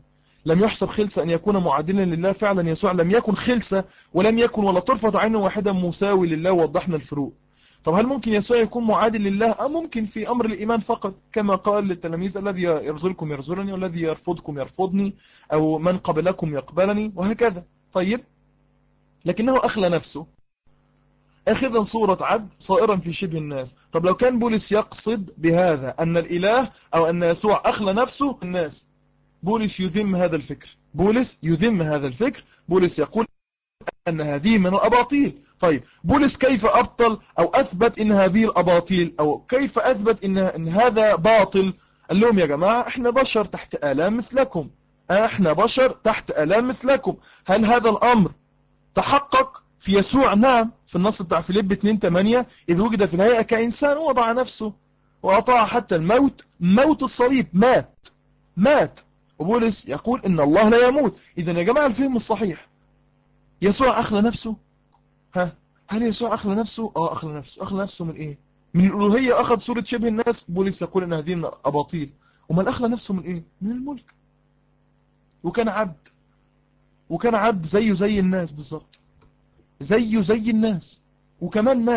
لم يحسب خلسة أن يكون معادلا لله. فعلا يسوع لم يكن خلسة، ولم يكن ولا طرفة عين واحدة مساوي لله، ووضحنا الفروق. طب هل ممكن يسوع يكون معادل لله؟ ممكن في أمر الإيمان فقط، كما قال للتلاميذ: الذي يرزلكم يرزلني، والذي يرفضكم يرفضني، أو من قبلكم يقبلني، وهكذا. طيب، لكنه أخلى نفسه أخذا صورة عبد صائرا في شبه الناس. طب لو كان بولس يقصد بهذا أن الإله أو أن يسوع أخلى نفسه الناس، بولس يذم هذا الفكر. بولس يذم هذا الفكر. بولس يقول أن هذه من الأباطيل. طيب، بولس كيف أبطل أو أثبت أن هذه الأباطيل، أو كيف أثبت أن هذا باطل؟ قال لهم: يا جماعة، احنا بشر تحت آلام مثلكم. احنا بشر تحت آلام مثلكم. هل هذا الأمر تحقق في يسوع؟ نعم، في النص بتاع فيليب 2:8: إذ وجد في الهيئة كإنسان وضع نفسه وأطاع حتى الموت، موت الصليب، مات. وبولس يقول إن الله لا يموت. إذا يا جماعة، الفهم الصحيح: يسوع أخلى نفسه. هل يسوع أخلى نفسه؟ أخلى نفسه. أخلى نفسه من إيه؟ من الألوهية أخذ صورة شبه الناس. بولس يقول إن هذه من أباطيل. ومن أخلى نفسه من إيه؟ من الملك. وكان عبد، وكان عبد زيه زي الناس بالظبط، زيه زي الناس، وكمان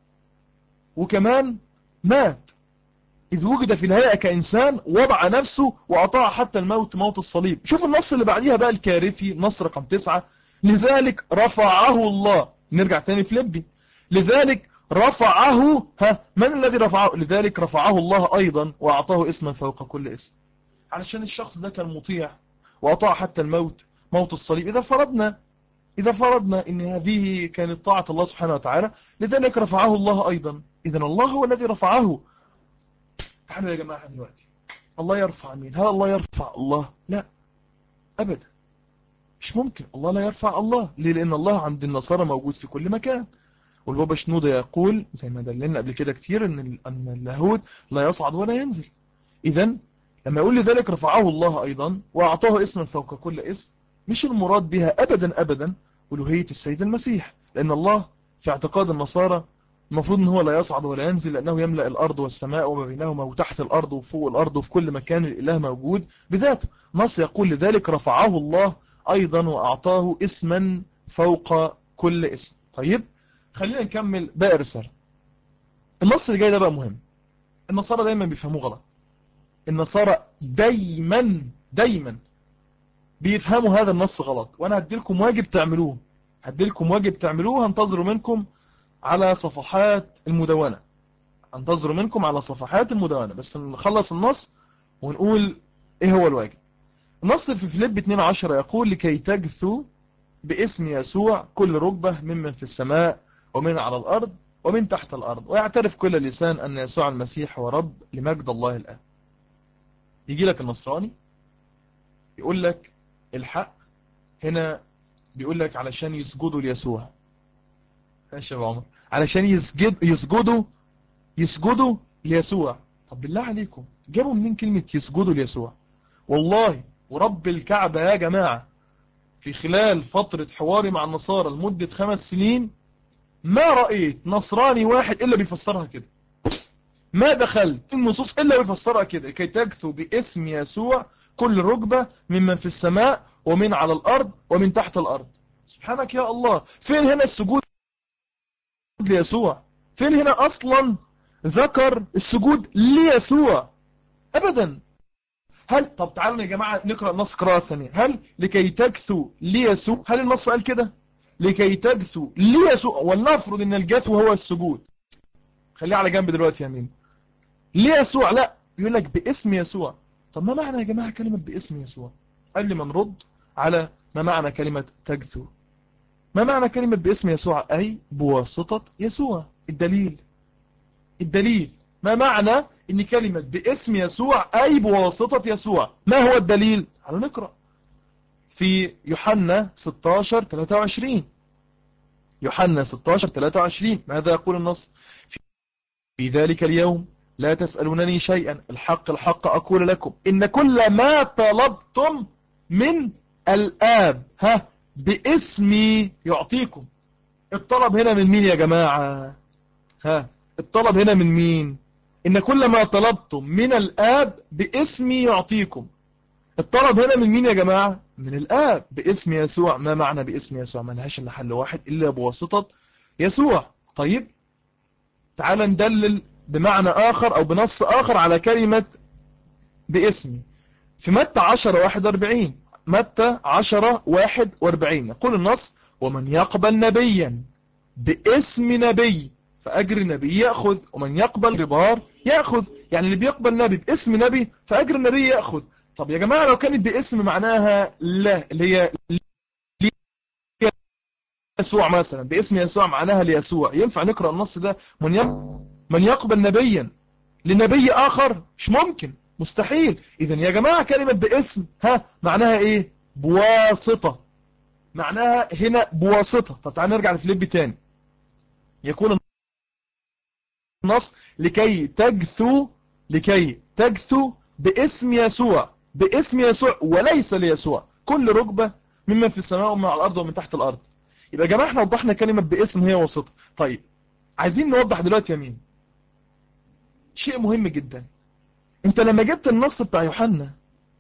مات. إذ وجد في الهيئة كإنسان وضع نفسه وأطاع حتى الموت، موت الصليب. شوف النص اللي بعديها بقى الكارثي، نص رقم 9: لذلك رفعه الله. نرجع تاني فيليبي: لذلك رفعه. من الذي رفعه؟ لذلك رفعه الله أيضا وأعطاه اسما فوق كل اسم. علشان الشخص ده كان مطيع وأطاع حتى الموت، موت الصليب. إذا فرضنا إن هذه كانت طاعة الله سبحانه وتعالى، لذلك رفعه الله أيضا. إذا الله هو الذي رفعه. تعالوا يا جماعة دلوقتي، الله يرفع مين؟ هل الله يرفع الله؟ لا، أبدا، مش ممكن. الله لا يرفع الله. ليه؟ لأن الله عند النصارى موجود في كل مكان. والبابا شنودة يقول، زي ما دللنا قبل كده كتير، أن اللاهوت لا يصعد ولا ينزل. إذا لما يقول لذلك رفعه الله أيضا وأعطاه اسما فوق كل اسم، مش المراد بها أبدا أبدا ألوهية السيد المسيح. لأن الله في اعتقاد النصارى المفروض أن هو لا يصعد ولا ينزل، لأنه يملأ الأرض والسماء وما بينهما، وتحت الأرض وفوق الأرض، وفي كل مكان الإله موجود بذاته. نص يقول لذلك رفعه الله أيضا وأعطاه اسما فوق كل اسم. طيب، خلينا نكمل باقي الرسالة. النص اللي جاي ده بقى مهم. النصارى دايما بيفهموه غلط. النصارى دايما بيفهموا هذا النص غلط. وانا هديلكم واجب تعملوه. هنتظروا منكم على صفحات المدونة. بس نخلص النص ونقول ايه هو الواجب. النص في فيليب 2:10 يقول: لكي تجثو باسم يسوع كل ركبة ممن في السماء ومن على الأرض ومن تحت الأرض، ويعترف كل لسان أن يسوع المسيح هو رب، لمجد الله الآب. يجي لك النصراني يقول لك الحق هنا بيقول لك علشان يسجدوا ليسوع. ماشي يا ابو عمر، علشان يسجدوا ليسوع. طب بالله عليكم، جابوا منين كلمة يسجدوا ليسوع؟ والله ورب الكعبة يا جماعة، في خلال فترة حواري مع النصارى لمدة 5 سنين ما رأيت نصراني واحد إلا بيفسرها كده. ما دخلت النصوص إلا بيفسرها كده: كي تجثو باسم يسوع كل ركبة ممن في السماء ومن على الأرض ومن تحت الأرض. سبحانك يا الله، فين هنا السجود ليسوع؟ فين هنا أصلا ذكر السجود ليسوع؟ أبدا. طب تعالوا يا جماعة نقرأ النص قراءة ثانية. هل لكي تجثو ليسوع؟ هل النص قال كده؟ لكي تجثو ليسوع، ولنفرض ان الجثو هو السجود، خليه على جنب دلوقتي يا مين. ليسوع لا، يقول لك باسم يسوع. طب ما معنى يا جماعة كلمة باسم يسوع؟ قبل ما نرد على ما معنى كلمة تجثو، ما معنى كلمة باسم يسوع؟ أي بواسطة يسوع. الدليل ما معنى ان كلمة باسم يسوع أي بواسطة يسوع؟ ما هو الدليل؟ تعالوا نقرأ في يوحنا 16:23. يوحنا 16:23 ماذا يقول النص؟ في ذلك اليوم لا تسألونني شيئا، الحق أقول لكم إن كل ما طلبتم من الآب باسمي يعطيكم. الطلب هنا من مين يا جماعة؟ الطلب هنا من مين؟ إن كل ما طلبتم من الآب باسمي يعطيكم. الطلب هنا من مين يا جماعة؟ من الآب باسم يسوع. ما معنى باسم يسوع؟ ما لهاش إلا حل واحد إلا بواسطة يسوع. طيب تعال ندلل بمعنى آخر أو بنص آخر على كلمة باسمي. في متى 10:41، متى 10:41 يقول النص: ومن يقبل نبيا باسم نبي فأجر نبي يأخذ، ومن يقبل ربار يأخذ. يعني اللي بيقبل نبي باسم نبي فأجر النبي يأخذ. طب يا جماعة لو كانت باسم معناها لا، اللي هي يسوع مثلا، باسم يسوع معناها ليسوع، ينفع نقرأ النص ده من يقبل نبيا لنبي آخر؟ مش ممكن، مستحيل. إذن يا جماعة كلمة باسم معناها إيه؟ بواسطة. معناها هنا بواسطة. طب تعال نرجع لفيليبي تاني. يكون النص لكي تجثو باسم يسوع، باسم يسوع وليس ليسوع كل ركبة ممن في السماء ومن على الأرض ومن تحت الأرض. يبقى يا جماعة احنا وضحنا كلمة باسم هي واسطة. طيب عايزين نوضح دلوقتي يا مين شيء مهم جدا. انت لما جبت النص بتاع يوحنا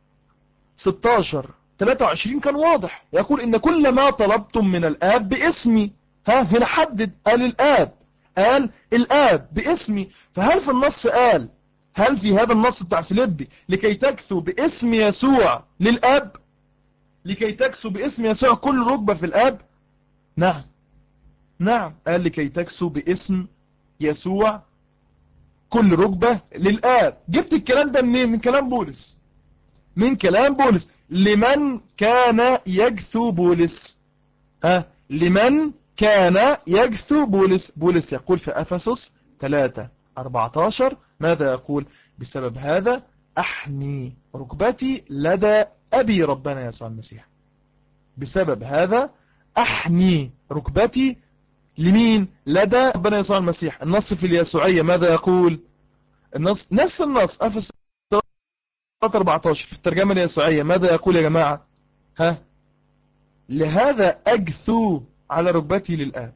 16:23 كان واضح، يقول إن كل ما طلبتم من الآب باسمي. هنا حدد، قال الآب باسمي. فهل في النص قال، هل في هذا النص بتاع فيليبي لكي تكثو باسم يسوع للآب؟ لكي تكثو باسم يسوع كل ركبة في الآب؟ نعم، نعم، قال لكي تكثو باسم يسوع كل ركبة للآب. جبت الكلام ده منين؟ من كلام بولس. من كلام بولس. لمن كان يجثو بولس؟ لمن كان يجثو بولس؟ بولس يقول في أفسس 3:14 ماذا يقول؟ بسبب هذا أحني ركبتي لدى أبي ربنا يسوع المسيح. بسبب هذا أحني ركبتي لمين؟ لدى ربنا يسوع المسيح. النص في اليسوعية ماذا يقول؟ النص نفس النص أفسس 3:14 في الترجمة اليسوعية ماذا يقول يا جماعة؟ لهذا أجثو على ركبتي للآب.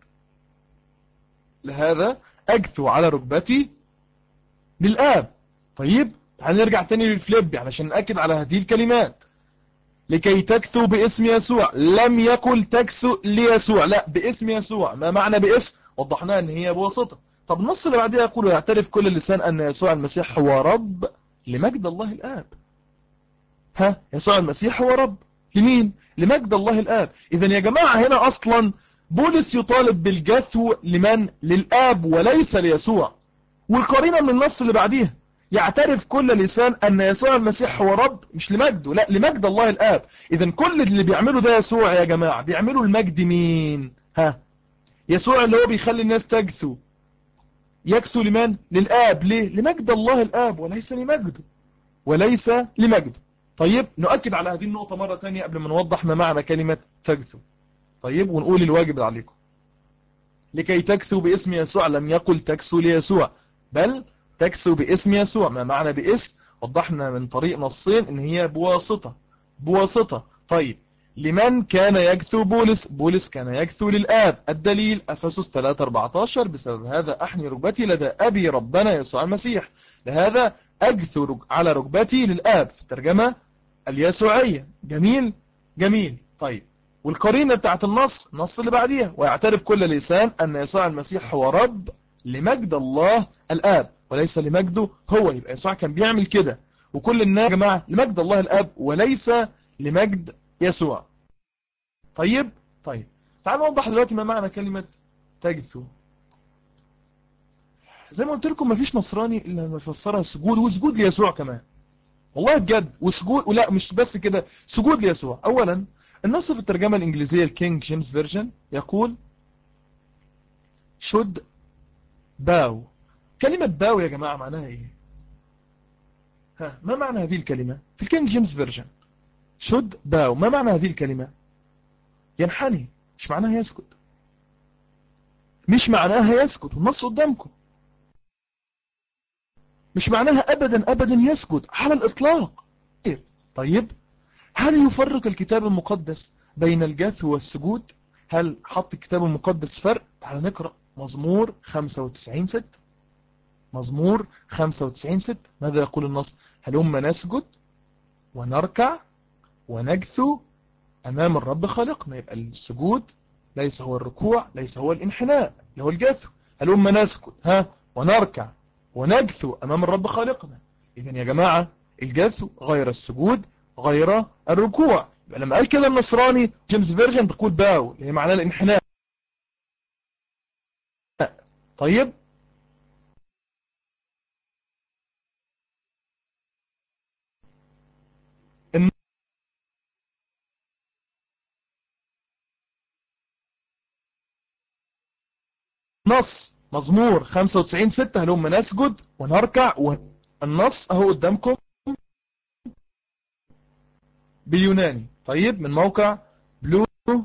لهذا أجثو على ركبتي للآب. طيب تعال نرجع تاني للفليبي علشان نأكد على هذه الكلمات. لكي تكثو باسم يسوع، لم يقل تكثو ليسوع، لا، باسم يسوع. ما معنى باسم؟ وضحناها ان هي بواسطة. طب النص اللي بعدها يقول: يعترف كل اللسان أن يسوع المسيح هو رب لمجد الله الآب. يسوع المسيح هو رب لمين؟ لمجد الله الآب. إذن يا جماعة هنا أصلا بولس يطالب بالجثو لمن؟ للآب وليس ليسوع. والقرينة من النص اللي بعديها: يعترف كل لسان أن يسوع المسيح هو رب، مش لمجده، لا، لمجد الله الآب. إذن كل اللي بيعمله ده يسوع يا جماعة بيعمله المجد مين؟ يسوع اللي هو بيخلي الناس تجثو. يجثو لمن؟ للآب. ليه؟ لمجد الله الآب وليس لمجده، وليس لمجده. طيب نؤكد على هذه النقطة مرة تانية قبل ما نوضح ما معنى كلمة تجثو. طيب ونقول الواجب اللي عليكم: لكي تكثو باسم يسوع، لم يقل تكثو ليسوع، بل تكثو باسم يسوع. ما معنى باسم؟ وضحنا من طريق نصين ان هي بواسطة. بواسطة. طيب لمن كان يجثو بولس؟ بولس كان يجثو للآب. الدليل أفسس 3:14 بسبب هذا أحني ركبتي لدى أبي ربنا يسوع المسيح. لهذا أجثو على ركبتي للآب في الترجمة اليسوعية. جميل، جميل. طيب والقرينة بتاعت النص اللي بعديها: ويعترف كل لسان أن يسوع المسيح هو رب لمجد الله الآب وليس لمجده هو. يبقى يسوع كان بيعمل كده، وكل الناس يا جماعة لمجد الله الآب وليس لمجد يسوع. طيب تعالوا نوضح دلوقتي ما معنى كلمة تجثو. زي ما قلت لكم مفيش نصراني إلا لما يفسرها سجود، وسجود ليسوع كمان، والله بجد. وسجود، ولا مش بس كده، سجود ليسوع. أولا النص في الترجمة الإنجليزية الكينج جيمس فيرجن يقول should bow. كلمة باو يا جماعة معناها ايه؟ ما معنى هذه الكلمة في الكينج جيمس فيرجن؟ should bow، ما معنى هذه الكلمة؟ ينحني، مش معناها يسكت. مش معناها يسكت، والنص قدامكم. مش معناها أبدا أبدا يسكت على الإطلاق. طيب هل يفرق الكتاب المقدس بين الجثو والسجود؟ هل حط الكتاب المقدس فرق؟ تعال نقرأ مزمور 95:6. مزمور 95:6 ماذا يقول النص؟ هلما نسجد ونركع ونجثو أمام الرب خالقنا. يبقى السجود ليس هو الركوع، ليس هو الانحناء، هو الجثو. هلما نسجد ونركع ونجثو أمام الرب خالقنا. إذن يا جماعة الجثو غير السجود غير الركوع. يبقى لما قال كده النصراني جيمس فيرجن تقول باو اللي هي معناه الانحناء. طيب النص مزمور 95:6 هلما نسجد ونركع. والنص اهو قدامكم باليوناني. طيب من موقع بلو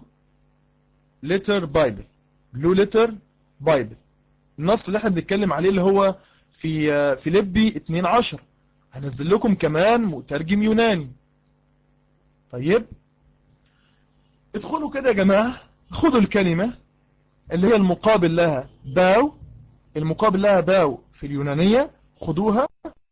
ليتر بايبل. بلو ليتر بايبل. النص اللي احنا بنتكلم عليه اللي هو في فيليبي 2:10. هنزل لكم كمان مترجم يوناني. طيب ادخلوا كده يا جماعة، خدوا الكلمة اللي هي المقابل لها باو. المقابل لها باو في اليونانية خدوها،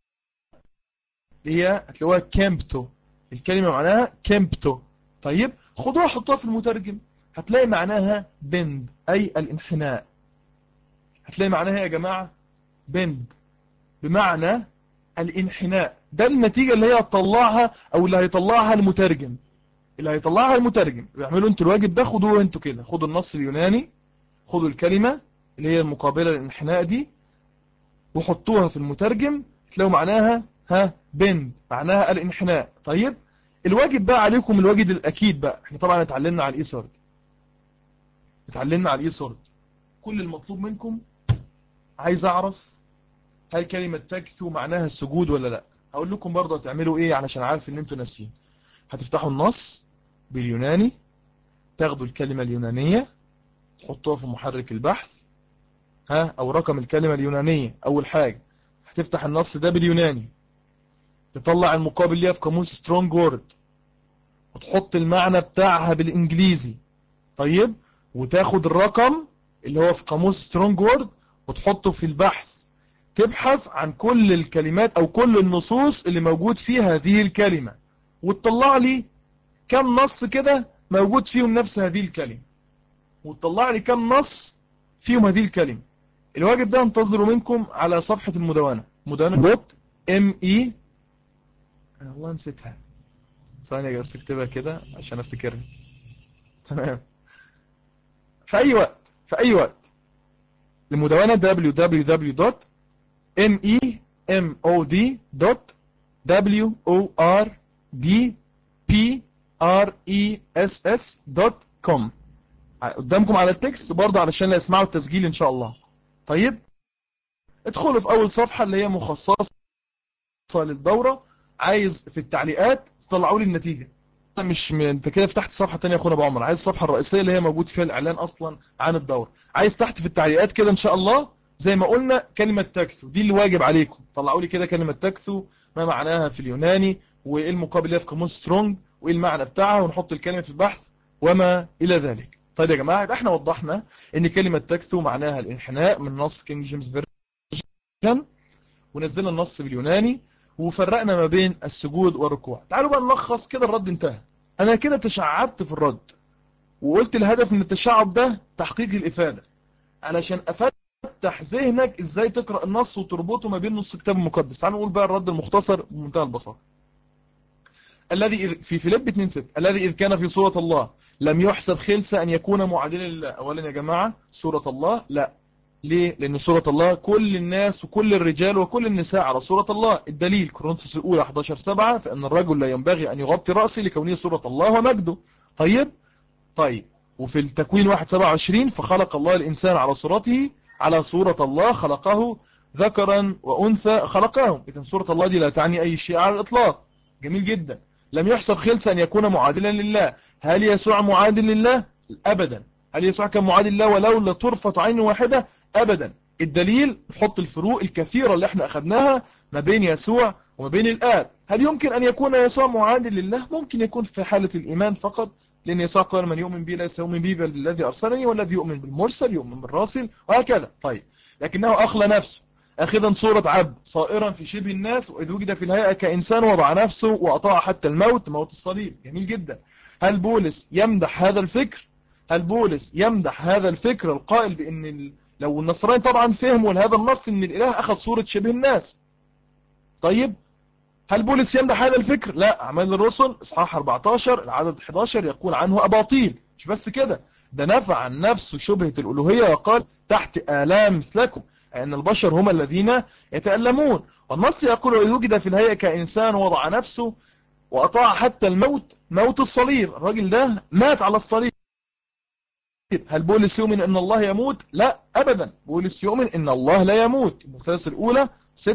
اللي هي هتلاقوها كامبتو. الكلمة معناها كامبتو. طيب خدوها حطوها في المترجم، هتلاقي معناها بند أي الانحناء. هتلاقي معناها يا جماعة بند بمعنى الانحناء. ده النتيجة اللي هي هتطلعها أو اللي هيطلعها المترجم. اللي هيطلعها المترجم بيعملوا انتوا الواجب ده، خدوه انتوا كده. خدوا النص اليوناني، خدوا الكلمة اللي هي المقابلة للانحناء دي وحطوها في المترجم، تلاقوا معناها بند معناها الانحناء. طيب الواجب بقى عليكم، الواجب الأكيد بقى. احنا طبعا اتعلمنا على الإيسورد، اتعلمنا على الإيسورد. كل المطلوب منكم عايز أعرف هل كلمة تكثو معناها السجود ولا لا. هقول لكم برضه هتعملوا ايه علشان عارف ان انتوا ناسيين. هتفتحوا النص باليوناني، تاخدوا الكلمة اليونانية تحطوها في محرك البحث او رقم الكلمة اليونانية. اول حاجة هتفتح النص ده باليوناني، تطلع المقابل ليها في قاموس سترونج وورد وتحط المعنى بتاعها بالانجليزي. طيب وتاخد الرقم اللي هو في قاموس سترونج وورد وتحطه في البحث، تبحث عن كل الكلمات او كل النصوص اللي موجود فيها هذه الكلمة، وتطلع لي كم نص كده موجود فيهم نفس هذه الكلمة، وتطلع لي كم نص فيهم هذه الكلمة. الواجب ده انتظره منكم على صفحة المدونة، مدونة.me. والله نسيتها، ثانية بس اكتبها كده عشان افتكرها. تمام. في اي وقت، في اي وقت. المدونة www.memod.wordpress.com. قدامكم على التكست برضه علشان لا يسمعوا التسجيل ان شاء الله. طيب ادخلوا في اول صفحة اللي هي مخصصة للدورة. عايز في التعليقات تطلعوا لي النتيجة. انت كده فتحت صفحة تانية يا اخونا ابو عمر. عايز الصفحة الرئيسية اللي هي موجود فيها الاعلان اصلا عن الدورة. عايز تحت في التعليقات كده ان شاء الله زي ما قلنا كلمة تكثو دي اللي واجب عليكم. طلعوا لي كده كلمة تكثو ما معناها في اليوناني، وايه المقابل ليها في قاموس سترونج، وايه المعنى بتاعها، ونحط الكلمة في البحث وما الى ذلك. طيب يا جماعة يبقى احنا وضحنا ان كلمة تكثو معناها الانحناء من نص كينج جيمس فيرجن، ونزلنا النص باليوناني، وفرقنا ما بين السجود والركوع. تعالوا بقى نلخص كده. الرد انتهى. انا كده تشعبت في الرد، وقلت الهدف من التشعب ده تحقيق الافادة علشان افتح ذهنك ازاي تقرأ النص وتربطه ما بين نص الكتاب المقدس. تعالوا نقول بقى الرد المختصر بمنتهى البساطة. الذي في فيليب 2:6 الذي إذ كان في صورة الله لم يحسب خلسة أن يكون معادلا لله. أولا يا جماعة صورة الله لا. ليه؟ لأن صورة الله كل الناس وكل الرجال وكل النساء على صورة الله. الدليل كورنثوس الأولى 11:7 فإن الرجل لا ينبغي أن يغطي رأسه لكونه صورة الله ومجده. طيب وفي التكوين 1:27 فخلق الله الإنسان على صورته، على صورة الله خلقه ذكرا وأنثى خلقهم. إذن صورة الله دي لا تعني أي شيء على الإطلاق. جميل جدا. لم يحسب خلسا أن يكون معادلا لله. هل يسوع معادل لله؟ أبدا. هل يسوع كان معادل لله ولو لطرفة عين واحدة؟ أبدا. الدليل نحط الفروق الكثيرة اللي احنا أخذناها ما بين يسوع وما بين الآب. هل يمكن أن يكون يسوع معادل لله؟ ممكن يكون في حالة الإيمان فقط، لأن يسوع قال من يؤمن بي ليس يؤمن بي بل الذي أرسلني، والذي يؤمن بالمرسل يؤمن بالراسل، وهكذا. طيب لكنه أخلى نفسه أخذا صورة عبد صائرا في شبه الناس، وإذ وجد في الهيئة كإنسان وضع نفسه وأطاع حتى الموت، موت الصليب. جميل جدا. هل بولس يمدح هذا الفكر؟ هل بولس يمدح هذا الفكر القائل بأن لو النصراني طبعا فهموا هذا النص أن الإله أخذ صورة شبه الناس؟ طيب، هل بولس يمدح هذا الفكر؟ لا. أعمال الرسل إصحاح 14 العدد 11 يقول عنه أباطيل. مش بس كده، ده نفى عن نفسه شبهة الألوهية وقال تحت آلام مثلكم، أن البشر هم الذين يتألمون. والنص يقول إذ وجد في الهيئة كإنسان وضع نفسه وأطاع حتى الموت، موت الصليب. الراجل ده مات على الصليب. هل بولس يؤمن أن الله يموت؟ لا أبدا. بولس يؤمن أن الله لا يموت. المثالث الأولى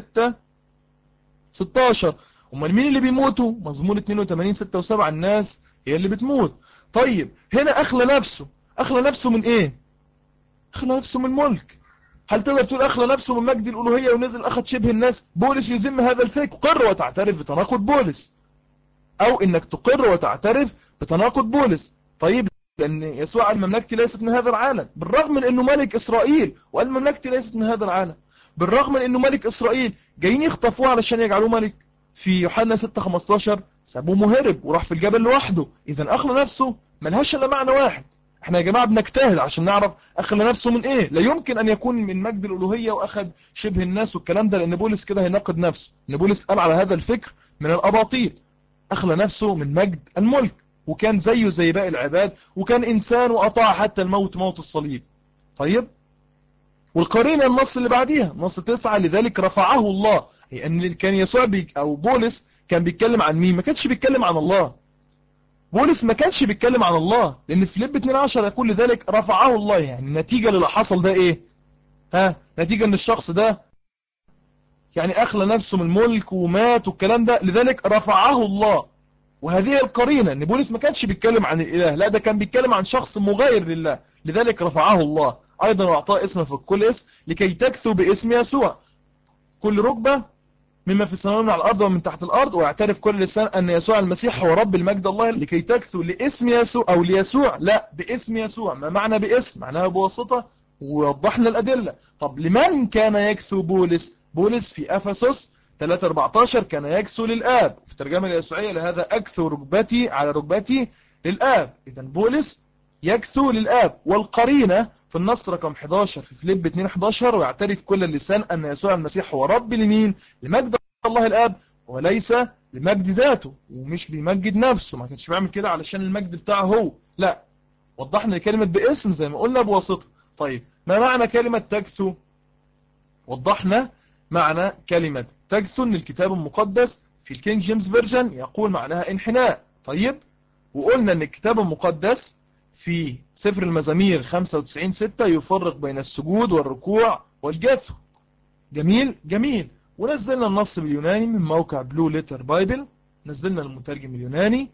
16. امال مين اللي بيموتوا؟ مزمور 82 6 و7 الناس هي اللي بتموت. طيب هنا أخلى نفسه. أخلى نفسه من إيه؟ أخلى نفسه من ملك. هل تقدر تقول أخلى نفسه من مجد الألوهية ونزل أخذ شبه الناس؟ بولس يذم هذا الفكر. قر وتعترف بتناقض بولس، أو إنك تقر وتعترف بتناقض بولس. طيب، لأن يسوع قال مملكتي ليست من هذا العالم، بالرغم من أنه ملك إسرائيل، وقال مملكتي ليست من هذا العالم. بالرغم من أنه ملك إسرائيل، جايين يخطفوه علشان يجعلوه ملك. في يوحنا 6:15 سابوه مهرب وراح في الجبل لوحده. إذا أخلى نفسه ملهاش إلا معنى واحد. احنا يا جماعة بنجتهد عشان نعرف أخلى نفسه من إيه. لا يمكن أن يكون من مجد الألوهية وأخذ شبه الناس والكلام ده، لأن بولس كده هيناقض نفسه. لأن بولس قال على هذا الفكر من الأباطيل. أخلى نفسه من مجد الملك، وكان زيه زي باقي العباد، وكان إنسان وأطاع حتى الموت، موت الصليب. طيب، والقرينة النص اللي بعديها نص 9 لذلك رفعه الله. هي أن كان يسوع أو بولس كان بيتكلم عن مين؟ ما كانش بيتكلم عن الله. بولس ما كانش بيتكلم عن الله، لأن في فيليب 2:10 يقول لذلك رفعه الله. يعني نتيجة للي حصل ده إيه؟ نتيجة أن الشخص ده يعني أخلى نفسه من الملك ومات والكلام ده، لذلك رفعه الله. وهذه القرينة ان بولس ما كانش بيتكلم عن الاله، لا ده كان بيتكلم عن شخص مغاير لله. لذلك رفعه الله ايضا واعطاه اسم في كل اسم لكي تكثو باسم يسوع كل ركبة مما في السماء ومن على الارض ومن تحت الارض، ويعترف كل لسان ان يسوع المسيح هو رب المجد الله. لكي تكثو لاسم يسوع او ليسوع، لا باسم يسوع. ما معنى باسم؟ معناها بواسطة، ووضحنا الادلة. طب لمن كان يكثو بولس؟ بولس في افسس 3:14 كان يكثو للآب. في الترجمة اليسوعية لهذا أكثو ركبتي على ركبتي للآب. إذا بولس يكثو للآب. والقرينة في النص رقم 11 في فيليب 2:11 ويعترف كل اللسان أن يسوع المسيح هو رب لمين؟ لمجد الله الآب، وليس لمجد ذاته. ومش بيمجد نفسه، ما كانش بيعمل كده علشان المجد بتاعه هو، لا. وضحنا كلمة باسم زي ما قلنا بواسطة. طيب ما معنى كلمة تكثو؟ وضحنا معنى كلمة تكثو ان الكتاب المقدس في الكينج جيمس فيرجن يقول معناها انحناء. طيب، وقلنا ان الكتاب المقدس في سفر المزامير 95:6 يفرق بين السجود والركوع والجثو. جميل جميل. ونزلنا النص باليوناني من موقع بلو ليتر بايبل، نزلنا المترجم اليوناني،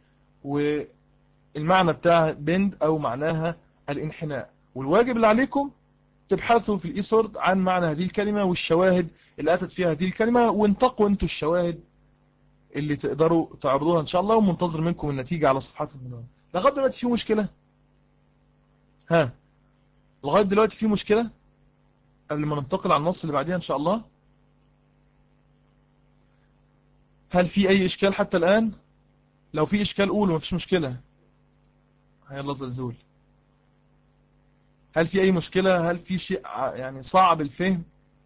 والمعنى بتاع بند او معناها الانحناء. والواجب اللي عليكم تبحثوا في الإيسورد عن معنى هذه الكلمة والشواهد اللي أتت فيها هذه الكلمة، وانتقوا أنتوا الشواهد اللي تقدروا تعرضوها إن شاء الله، ومنتظر منكم النتيجة على صفحات المنوال. لغاية دلوقتي في مشكلة؟ لغاية دلوقتي في مشكلة قبل ما ننتقل على النص اللي بعديها إن شاء الله؟ هل في أي إشكال حتى الآن؟ لو في إشكال قولوا، ما فيش مشكلة. يلا زلزول. هل في أي مشكلة؟ هل في شيء يعني صعب الفهم؟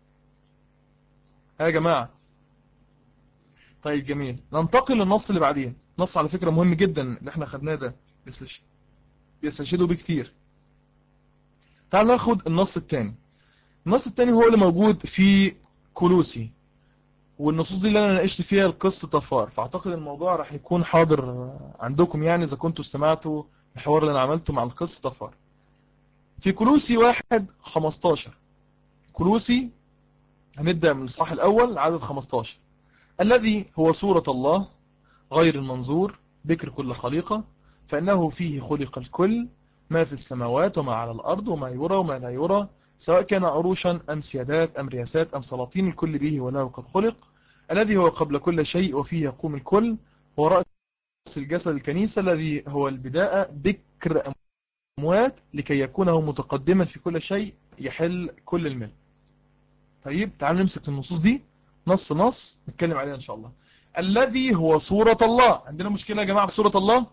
يا جماعة. طيب جميل. ننتقل للنص اللي بعدين. نص على فكرة مهم جدا اللي احنا خدناه ده، بيستشهدوا بيه كتير. تعال ناخد النص الثاني. النص الثاني هو اللي موجود في كولوسي، والنصوص دي اللي انا ناقشت فيها القصة طفار، فاعتقد الموضوع راح يكون حاضر عندكم يعني اذا كنتوا استمعتوا الحوار اللي انا عملته مع القصة طفار. في كولوسي 1:15. كولوسي هنبدأ من الصح الاول عدد 15. الذي هو صورة الله غير المنظور بكر كل خليقة، فإنه فيه خلق الكل، ما في السماوات وما على الأرض وما يرى وما لا يرى، سواء كان عروشا أم سيادات أم رياسات أم سلاطين، الكل به وله قد خلق. الذي هو قبل كل شيء وفيه يقوم الكل، هو رأس الجسد الكنيسة، الذي هو البداءة بكر أموات لكي يكون هو متقدما في كل شيء يحل كل الملك. طيب تعالوا نمسك النصوص دي نص نتكلم عليها إن شاء الله. الذي هو صورة الله. عندنا مشكلة يا جماعة في صورة الله؟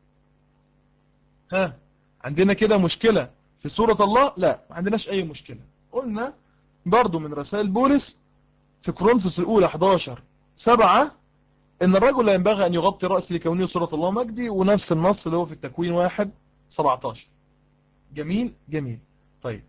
ها، عندنا كده مشكلة في صورة الله؟ لا، ما عندناش أي مشكلة. قلنا برضو من رسائل بولس في كورنثوس الأولى 11:7 إن الرجل لا ينبغي أن يغطي رأسه لكونه صورة الله مجدي، ونفس النص اللي هو في التكوين 1:17. جميل جميل. طيب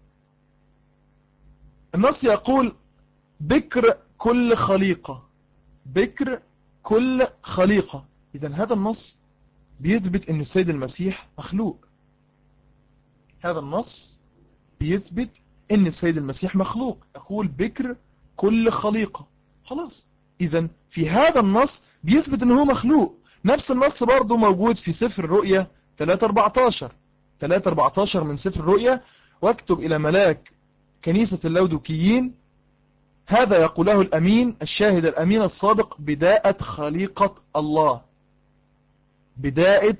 النص يقول بكر كل خليقة، بكر كل خليقة. إذن هذا النص بيثبت أن السيد المسيح مخلوق. هذا النص بيثبت أن السيد المسيح مخلوق، يقول بكر كل خليقة. خلاص، إذن في هذا النص بيثبت أنه هو مخلوق. نفس النص برضو موجود في سفر الرؤيا 3:14 من سفر الرؤيا: واكتب إلى ملاك كنيسة اللودوكيين هذا يقوله الأمين الشاهد الأمين الصادق بداءة خليقة الله. بداءة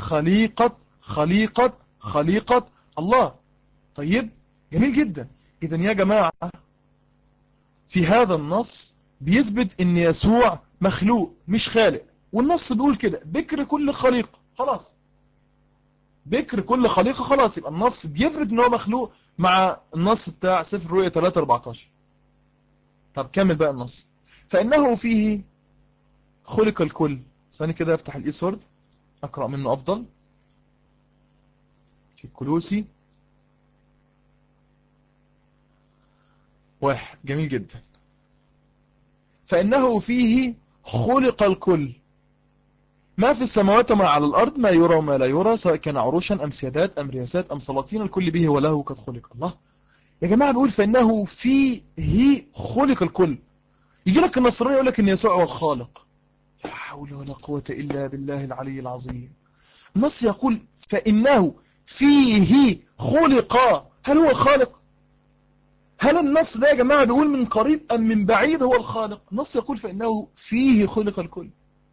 خليقة الله. طيب جميل جدا. إذن يا جماعة في هذا النص بيثبت ان يسوع مخلوق مش خالق، والنص بيقول كده بكر كل خليقة. خلاص، بكر كل خليقة. خلاص، يبقى النص بيثبت ان هو مخلوق مع النص بتاع سفر الرؤيا 3:14. طب كمل بقى النص: فإنه فيه خلق الكل. ثاني كده افتح الإيسورد أقرأ منه أفضل. في كولوسي 1. جميل جدا. فإنه فيه خلق الكل، ما في السماوات وما على الأرض، ما يرى وما لا يرى، سواء كان عروشا أم سيادات أم رياسات أم سلاطين، الكل به وله قد خلق. الله يا جماعة بيقول فإنه فيه خلق الكل. يجي لك النصراني يقول لك إن يسوع هو الخالق. لا حول ولا قوة إلا بالله العلي العظيم. النص يقول فإنه فيه خلق. هل هو الخالق؟ هل النص ده يا جماعة بيقول من قريب أم من بعيد هو الخالق؟ النص يقول فإنه فيه خلق الكل.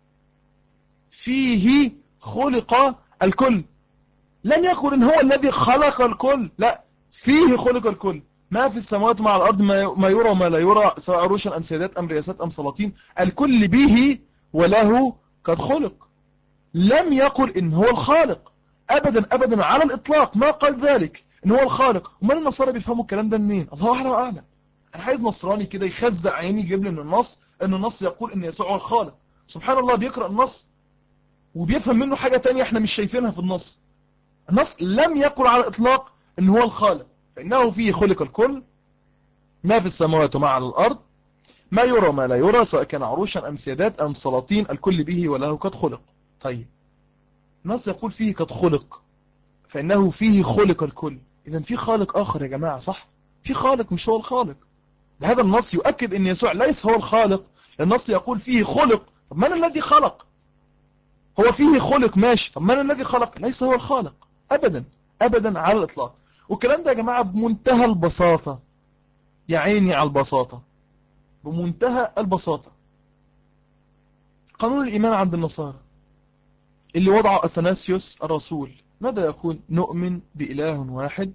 فيه خلق الكل. لم يقل إن هو الذي خلق الكل، لا، فيه خلق الكل. ما في السماوات مع الأرض، ما يرى وما لا يرى، سواء عروشا أم سيادات أم رياسات أم سلاطين، الكل به وله قد خلق. لم يقل إن هو الخالق أبدا أبدا على الإطلاق، ما قال ذلك إن هو الخالق. وما النصارى بيفهموا الكلام ده منين؟ الله أعلم وأعلم. أنا عايز نصراني كده يخزع عيني يجيب لي من النص إن النص يقول إن يسوع هو الخالق. سبحان الله، بيقرأ النص وبيفهم منه حاجة تانية احنا مش شايفينها في النص. النص لم يقل على الإطلاق إن هو الخالق. فإنه فيه خلق الكل، ما في السماوات وما على الأرض، ما يرى وما لا يرى، سواء كان عروشا أم سيادات أم سلاطين، الكل به وله قد خلق. طيب النص يقول فيه قد خلق، فإنه فيه خلق الكل. إذا في خالق آخر يا جماعة، صح؟ في خالق مش هو الخالق. هذا النص يؤكد أن يسوع ليس هو الخالق. النص يقول فيه خلق. طب من الذي خلق؟ هو فيه خلق ماشي، طب من الذي خلق؟ ليس هو الخالق أبدا أبدا على الإطلاق. والكلام ده يا جماعة بمنتهى البساطة، يا عيني على البساطة، بمنتهى البساطة. قانون الإيمان عند النصارى اللي وضعه أثناسيوس الرسول ماذا يقول؟ نؤمن بإله واحد،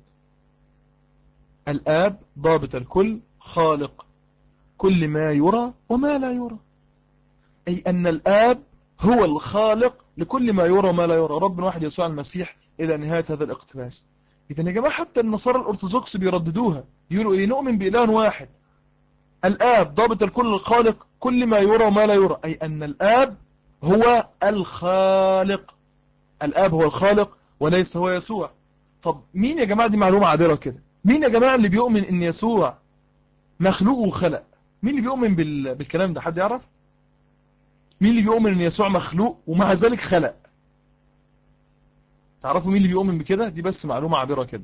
الآب ضابط الكل، خالق كل ما يرى وما لا يرى. أي أن الآب هو الخالق لكل ما يرى وما لا يرى، رب واحد يسوع المسيح إلى نهاية هذا الاقتباس. إذن يا جماعة حتى النصارى الأرثوذكس بيرددوها، يقولوا إيه؟ نؤمن بإله واحد، الآب ضابط الكل، الخالق كل ما يرى وما لا يرى. أي أن الآب هو الخالق، الآب هو الخالق وليس هو يسوع. طب مين يا جماعة، دي معلومة عابرة كده، مين يا جماعة اللي بيؤمن إن يسوع مخلوق وخلق؟ مين اللي بيؤمن بالكلام ده؟ حد يعرف؟ مين اللي بيؤمن إن يسوع مخلوق ومع ذلك خلق؟ تعرفوا مين اللي بيؤمن بكده؟ دي بس معلومة عابرة كده.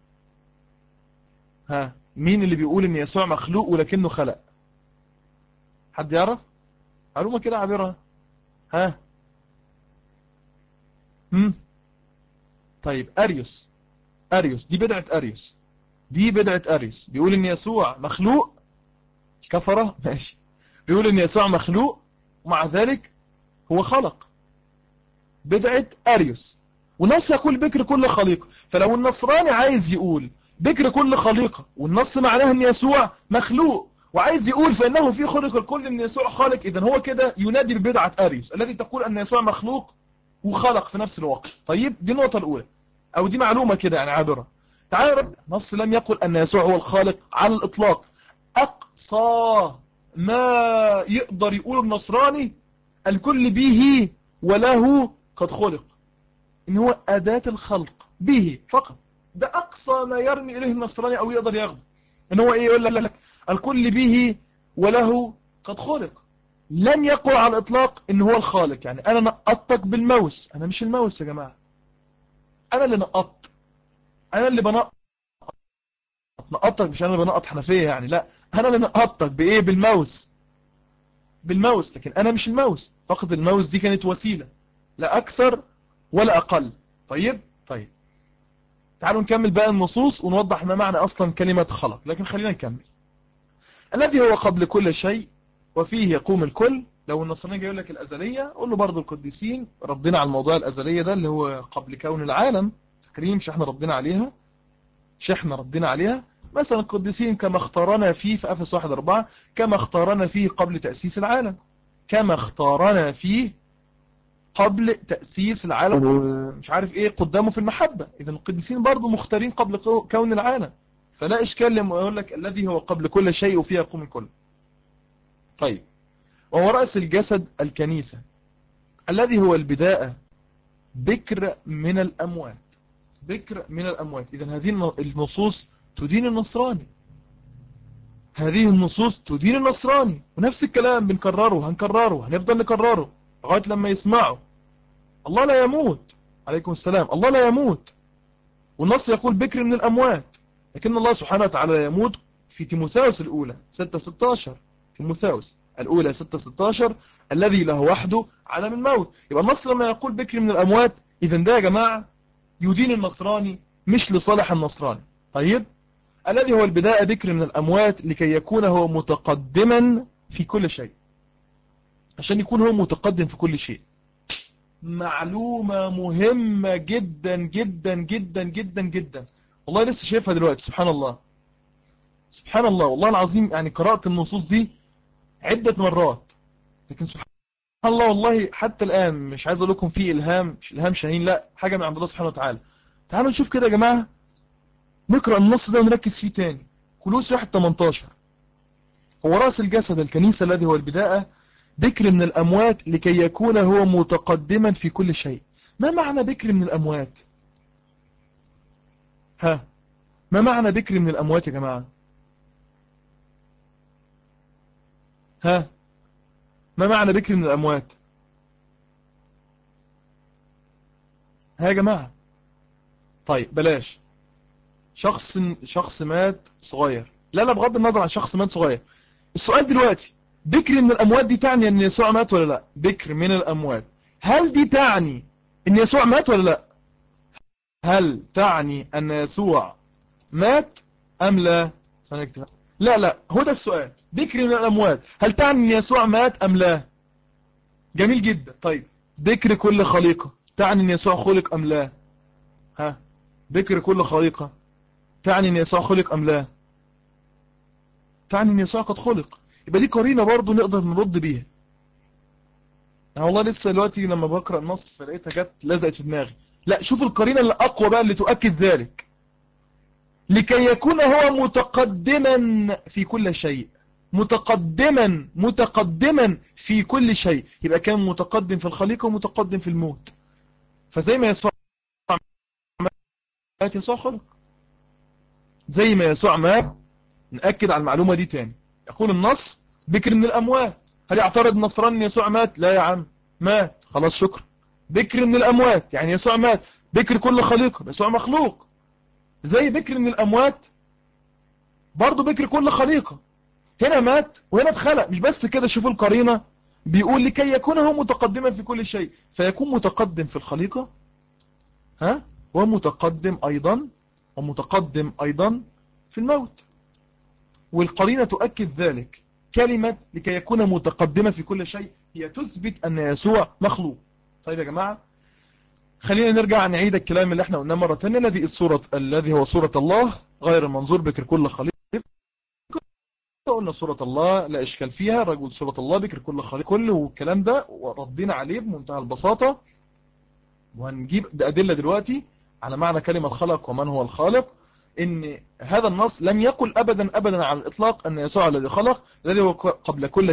ها، مين اللي بيقول إن يسوع مخلوق ولكنه خلق؟ حد يعرف؟ معلومة كده عابرة. ها. طيب أريوس دي بدعة أريوس، دي بدعة أريوس، بيقول إن يسوع مخلوق. كفرة ماشي، بيقول إن يسوع مخلوق ومع ذلك هو خلق. بدعة أريوس. والنص يقول بكر كل خليقة. فلو النصراني عايز يقول بكر كل خليقة والنص معناه إن يسوع مخلوق وعايز يقول فإنه في خلق الكل أن يسوع خالق، إذن هو كده ينادي ببدعة أريوس الذي تقول أن يسوع مخلوق وخلق في نفس الوقت. طيب دي النقطة الأولى، أو دي معلومة كده يعني عابرة. تعالى نص لم يقل أن يسوع هو الخالق على الإطلاق. أقصى ما يقدر يقول النصراني الكل به وله قد خلق، إن هو أداة الخلق به فقط. ده أقصى ما يرمي إليه النصراني أو يقدر ياخده، إن هو إيه؟ يقول لك الكل به وله قد خلق. لم يقل على الإطلاق إن هو الخالق. يعني أنا نقطتك بالماوس، أنا مش الماوس يا جماعة، أنا اللي نقطت، أنا اللي نقطتك، مش أنا اللي بنقط حنفية يعني، لا، أنا اللي نقطتك بإيه؟ بالماوس، بالماوس، لكن أنا مش الماوس فقط. الماوس دي كانت وسيلة لا أكثر ولا أقل. طيب تعالوا نكمل بقى النصوص ونوضح ما معنى أصلا كلمة خلق، لكن خلينا نكمل. الذي هو قبل كل شيء وفيه يقوم الكل. لو النصراني جاي يقول لك الأزلية، قول له برضو القديسين ردنا على الموضوع الأزلية ده اللي هو قبل كون العالم. فاكرين مش احنا ردنا عليها؟ مثلا القديسين كما اختارنا فيه في أفس 1:4، كما اختارنا فيه قبل تأسيس العالم، كما اختارنا فيه قبل تأسيس العالم، مش عارف ايه قدامه في المحبة. إذن القديسين برضو مختارين قبل كون العالم، فلا إشكال لما يقول لك الذي هو قبل كل شيء وفيه يقوم الكل. طيب، وهو رأس الجسد الكنيسة الذي هو البداية بكر من الأموات. بكر من الأموات. إذن هذه النصوص تدين النصراني، هذه النصوص تدين النصراني، ونفس الكلام بنكرره، هنفضل نكرره لغاية لما يسمعوا. الله لا يموت، عليكم السلام، الله لا يموت، والنص يقول بكر من الأموات، لكن الله سبحانه وتعالى لا يموت. في تيموثاوس الأولى 6:16، تيموثاوس الأولى 6:16 الذي له وحده عالم الموت. يبقى النص لما يقول بكر من الأموات، إذن ده يا جماعة يدين النصراني مش لصالح النصراني. طيب، الذي هو البداية بكر من الأموات لكي يكون هو متقدما في كل شيء، عشان يكون هو متقدم في كل شيء. معلومة مهمة جدا جدا جدا جدا جدا، والله لسه شايفها دلوقتي. سبحان الله، سبحان الله، والله العظيم، يعني قرأت النصوص دي عدة مرات، لكن سبحان الله والله حتى الآن مش عايز أقول لكم في إلهام، مش إلهام شاهين، لا، حاجة من عند الله سبحانه وتعالى. تعالوا نشوف كده يا جماعة، نقرأ النص ده ونركز فيه تاني. كولوس 1:18، هو رأس الجسد الكنيسة الذي هو البداية بكر من الأموات لكي يكون هو متقدما في كل شيء. ما معنى بكر من الأموات؟ ما معنى بكر من الأموات يا جماعة؟ ما معنى بكر من الأموات؟ يا جماعة، طيب بلاش شخص مات صغير، لا بغض النظر عن شخص مات صغير. السؤال دلوقتي، بكر من الأموات دي تعني أن يسوع مات ولا لا؟ بكر من الأموات، هل دي تعني أن يسوع مات ولا لا؟ هل تعني أن يسوع مات أم لا؟ لا، هو ده السؤال. بكر من الأموات هل تعني أن يسوع مات أم لا؟ جميل جدا. طيب، بكر كل خليقة تعني أن يسوع خلق أم لا؟ بكر كل خليقة تعني أن يسوع خلق أم لا؟ تعني أن يسوع قد خلق. يبقى دي قرينة برضو نقدر نرد بيها. أنا والله لسه دلوقتي لما بقرأ النص فلقيتها جت لزقت في دماغي. لا، شوف القرينة اللي أقوى بقى اللي تؤكد ذلك. لكي يكون هو متقدما في كل شيء، متقدما في كل شيء. يبقى كان متقدم في الخليقة ومتقدم في الموت. فزي ما يسوع مات يسوع خلق، زي ما يسوع مات. نأكد على المعلومة دي تاني. يقول النص بكر من الأموات. هل يعترض النصراني يسوع مات؟ لا يا عم، مات خلاص شكرا. بكر من الأموات يعني يسوع مات. بكر كل خليقة، يسوع مخلوق. زي بكر من الأموات برضو بكر كل خليقة. هنا مات وهنا اتخلق. مش بس كده، شوفوا القرينة، بيقول لكي يكون هو متقدما في كل شيء، فيكون متقدم في الخليقة ومتقدم أيضا في الموت. والقرينة تؤكد ذلك. كلمة لكي يكون متقدما في كل شيء هي تثبت أن يسوع مخلوق. طيب يا جماعة، خلينا نرجع نعيد الكلام اللي احنا قلناه مرة تانية. الذي هو صورة الله غير المنظور بكر كل خليقة قلنا سورة الله لا إشكال فيها، رجل سورة الله بكر كل خليق كله والكلام ده، وردينا عليه بمنتهى البساطة. وهنجيب أدلة دلوقتي على معنى كلمة خلق ومن هو الخالق. إن هذا النص لم يقل أبدا على الإطلاق أن يسوع الذي خلق، الذي هو قبل كل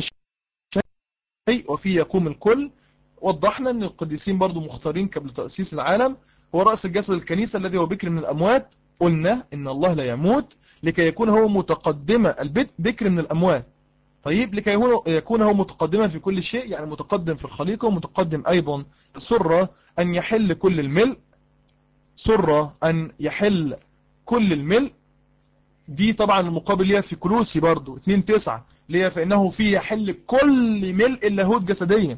شيء وفيه يقوم الكل. وضحنا أن القديسين برضو مختارين قبل تأسيس العالم، هو رأس الجسد الكنيسة الذي هو بكر من الأموات. قلنا إن الله لا يموت لكي يكون هو متقدمة بكر من الأموات. طيب لكي يكون هو متقدما في كل شيء، يعني متقدم في الخليقة ومتقدم أيضا سرة أن يحل كل الملء، سرة أن يحل كل الملء. دي طبعا المقابل ليها في كلوسي برضو 2:9 ليها فإنه فيه يحل كل ملء اللاهوت جسديا،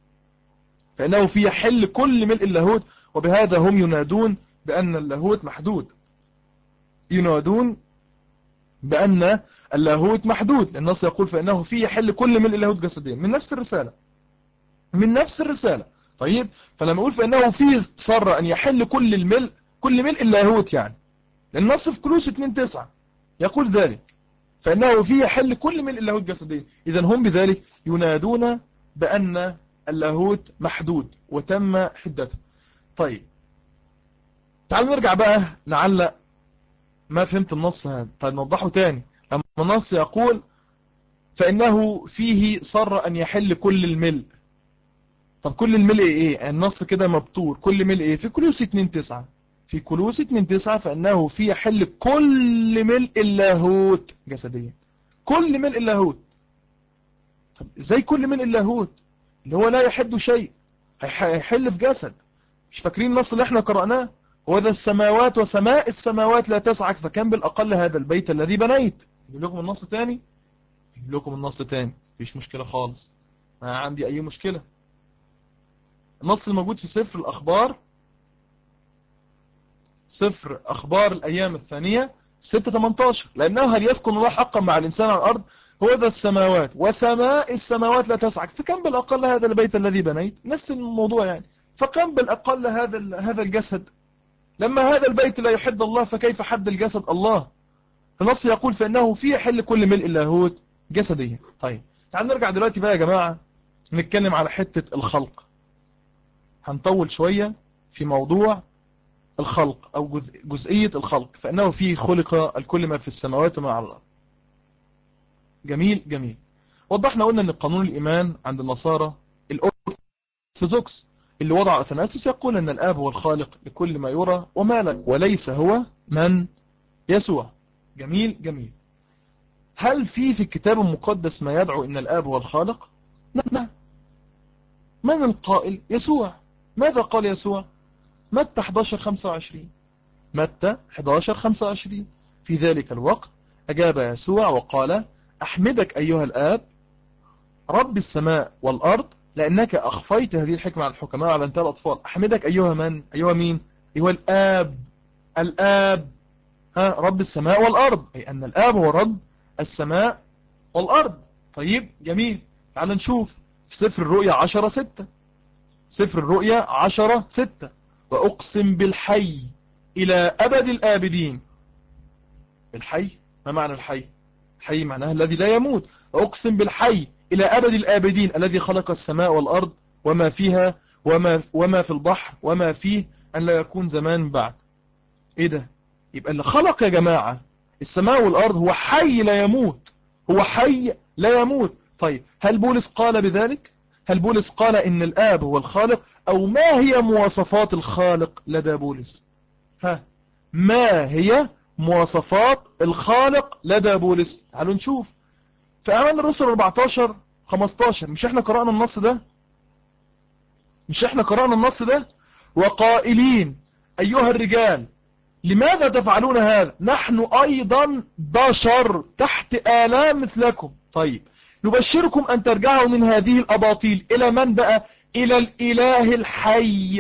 فإنه فيه يحل كل ملء اللاهوت. وبهذا هم ينادون بأن اللاهوت محدود، ينادون بأن اللاهوت محدود. النص يقول فإنه فيه يحل كل ملء اللاهوت جسديا، من نفس الرسالة، من نفس الرسالة. طيب فلما يقول فإنه فيه صر أن يحل كل الملء، كل ملء اللاهوت يعني، النص في كلوس 2:9 يقول ذلك، فإنه فيه يحل كل ملء اللاهوت جسديا. إذن هم بذلك ينادون بأن اللاهوت محدود وتم حدته. طيب تعالوا نرجع بقى لعل ما فهمت النص هذا. طيب نوضحه تاني. لما النص يقول فإنه فيه صر أن يحل كل الملء، طب كل الملء إيه؟ النص كده مبتور، كل ملء إيه؟ في كلوس 2:9، في كلوس 2:9 فإنه فيه يحل كل ملء اللاهوت جسديا، كل ملء اللاهوت. طب إزاي كل ملء اللاهوت اللي هو لا يحد شيء هيحل في جسد؟ مش فاكرين النص اللي احنا قرأناه؟ وذا السماوات وسماء السماوات لا تسعك فكان بالأقل هذا البيت الذي بنيت. يجيب لكم النص تاني، يجيب لكم النص تاني، مفيش مشكلة خالص، ما عندي أي مشكلة. النص الموجود في سفر الأخبار، سفر أخبار الأيام الثانية 6:18، لأنه هل يسكن الله حقا مع الإنسان على الأرض؟ هو ذا السماوات وسماء السماوات لا تسعك فكان بالأقل هذا البيت الذي بنيت. نفس الموضوع يعني، فكان بالأقل هذا الجسد. لما هذا البيت لا يحد الله فكيف حد الجسد الله؟ النص يقول فإنه في يحل كل ملء اللاهوت جسديا. طيب تعال نرجع دلوقتي بقى يا جماعة نتكلم على حتة الخلق. هنطول شوية في موضوع الخلق أو جزئية الخلق، فإنه فيه خلق الكل ما في السماوات وما على الأرض. جميل جميل. وضحنا قلنا أن قانون الإيمان عند النصارى الأرثوذكس اللي وضع أثناسيوس يقول أن الآب هو الخالق لكل ما يرى وما لا، وليس هو من يسوع. جميل جميل. هل في الكتاب المقدس ما يدعو أن الآب هو الخالق؟ نعم. من القائل؟ يسوع. ماذا قال يسوع؟ متى 11:25، متى 11:25 في ذلك الوقت أجاب يسوع وقال أحمدك أيها الآب رب السماء والأرض لأنك أخفيت هذه الحكمة على الحكماء وعلمتها الأطفال. أحمدك أيها من؟ أيها مين؟ أيها الآب. الآب رب السماء والأرض، أي أن الآب هو رب السماء والأرض. طيب جميل. تعال نشوف في سفر الرؤيا 10:6، سفر الرؤيا 10:6 وأقسم بالحي إلى أبد الآبدين. الحي، ما معنى الحي؟ الحي معناه الذي لا يموت. وأقسم بالحي إلى أبد الآبدين الذي خلق السماء والأرض وما فيها وما في البحر وما فيه أن لا يكون زمان بعد. إيه ده؟ يبقى اللي خلق يا جماعة السماء والأرض هو حي لا يموت، هو حي لا يموت. طيب هل بولس قال بذلك؟ هل بولس قال إن الآب هو الخالق؟ أو ما هي مواصفات الخالق لدى بولس؟ ما هي مواصفات الخالق لدى بولس؟ تعالوا نشوف في أعمال الرسل 14:15. مش احنا قرأنا النص ده؟ مش احنا قرأنا النص ده؟ وقائلين أيها الرجال لماذا تفعلون هذا؟ نحن أيضا بشر تحت آلام مثلكم. طيب نبشركم أن ترجعوا من هذه الأباطيل إلى من بقى؟ إلى الإله الحي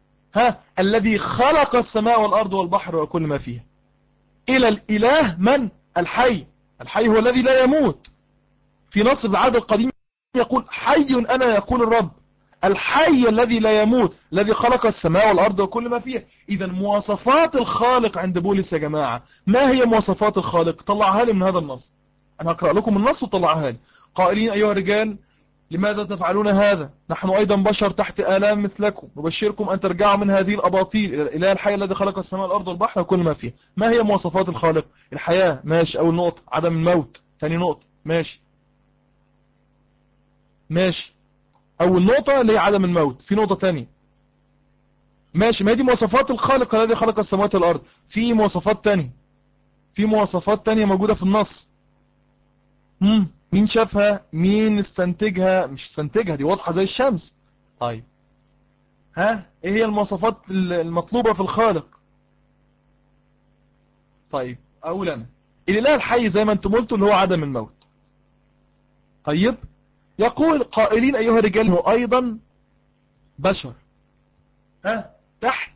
الذي خلق السماء والأرض والبحر وكل ما فيها. إلى الإله من؟ الحي. الحي هو الذي لا يموت. في نص العهد القديم يقول حي أنا يقول الرب، الحي الذي لا يموت الذي خلق السماء والأرض وكل ما فيها. إذا مواصفات الخالق عند بولس يا جماعة، ما هي مواصفات الخالق؟ طلعها لي من هذا النص. أنا هقرأ لكم النص وطلعها لي. قائلين أيها الرجال لماذا تفعلون هذا؟ نحن أيضا بشر تحت آلام مثلكم، نبشركم أن ترجعوا من هذه الأباطيل إلى الإله الحي الذي خلق السماء والأرض والبحر وكل ما فيه. ما هي مواصفات الخالق؟ الحياة، ماشي. أول نقطة عدم الموت. ثاني نقطة ماشي ماشي. أول نقطة اللي هي عدم الموت. في نقطة تانية ماشي، ما هي دي مواصفات الخالق الذي خلق السماوات والأرض. في مواصفات تانية، في مواصفات تانية موجودة في النص. مين شافها؟ مين استنتجها؟ مش استنتجها، دي واضحة زي الشمس. طيب ها، ايه هي المواصفات المطلوبة في الخالق؟ طيب اقول انا الاله الحي زي ما انتم قلتوا اللي هو عدم الموت. طيب يقول قائلين ايها الرجال هو ايضا بشر، ها، تحت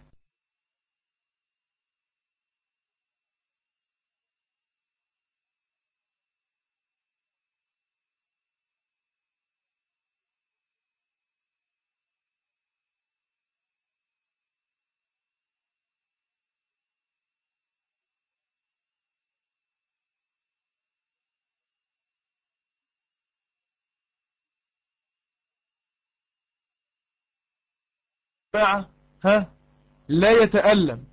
جماعة، ها، لا يتألم،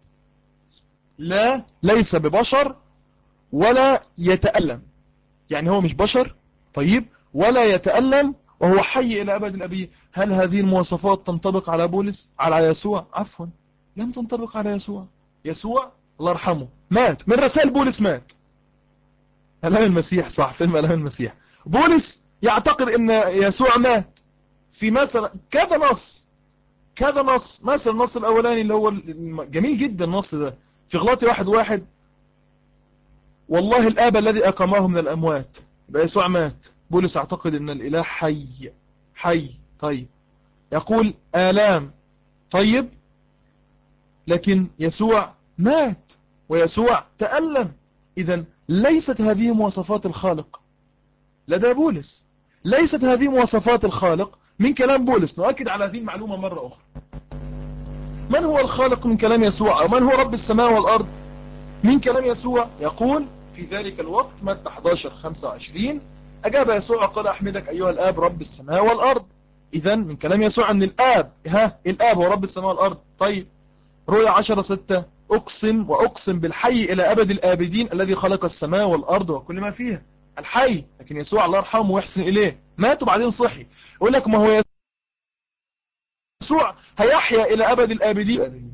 لا ليس ببشر ولا يتألم. يعني هو مش بشر، طيب، ولا يتألم وهو حي إلى أبد الأبدين. هل هذه المواصفات تنطبق على بولس، على يسوع؟ عفوا، لم تنطبق على يسوع. يسوع الله يرحمه مات، من رسائل بولس مات. ألام المسيح، صح، فيلم ألام المسيح. بولس يعتقد أن يسوع مات في مثلا كذا نص، كذا نص. مثلا النص الأولاني اللي هو جميل جدا النص ده في غلاطي 1:1، والله الآب الذي أقامه من الأموات. يبقى يسوع مات. بولس اعتقد أن الإله حي، حي. طيب يقول آلام، طيب، لكن يسوع مات ويسوع تألم. إذن ليست هذه مواصفات الخالق لدى بولس، ليست هذه مواصفات الخالق من كلام بولس. نؤكد على هذه المعلومة مرة أخرى. من هو الخالق من كلام يسوع، أو من هو رب السماء والأرض من كلام يسوع؟ يقول في ذلك الوقت متى 11:25 أجاب يسوع قال أحمدك أيها الآب رب السماء والأرض. إذن من كلام يسوع أن الآب، الآب هو رب السماء والأرض. طيب رؤيا 10:6 أقسم وأقسم بالحي إلى أبد الآبدين الذي خلق السماء والأرض وكل ما فيها. الحي، لكن يسوع الله يرحمه ويحسن إليه مات وبعدين صحي. يقول لك ما هو يسوع هيحيا إلى أبد الآبدين.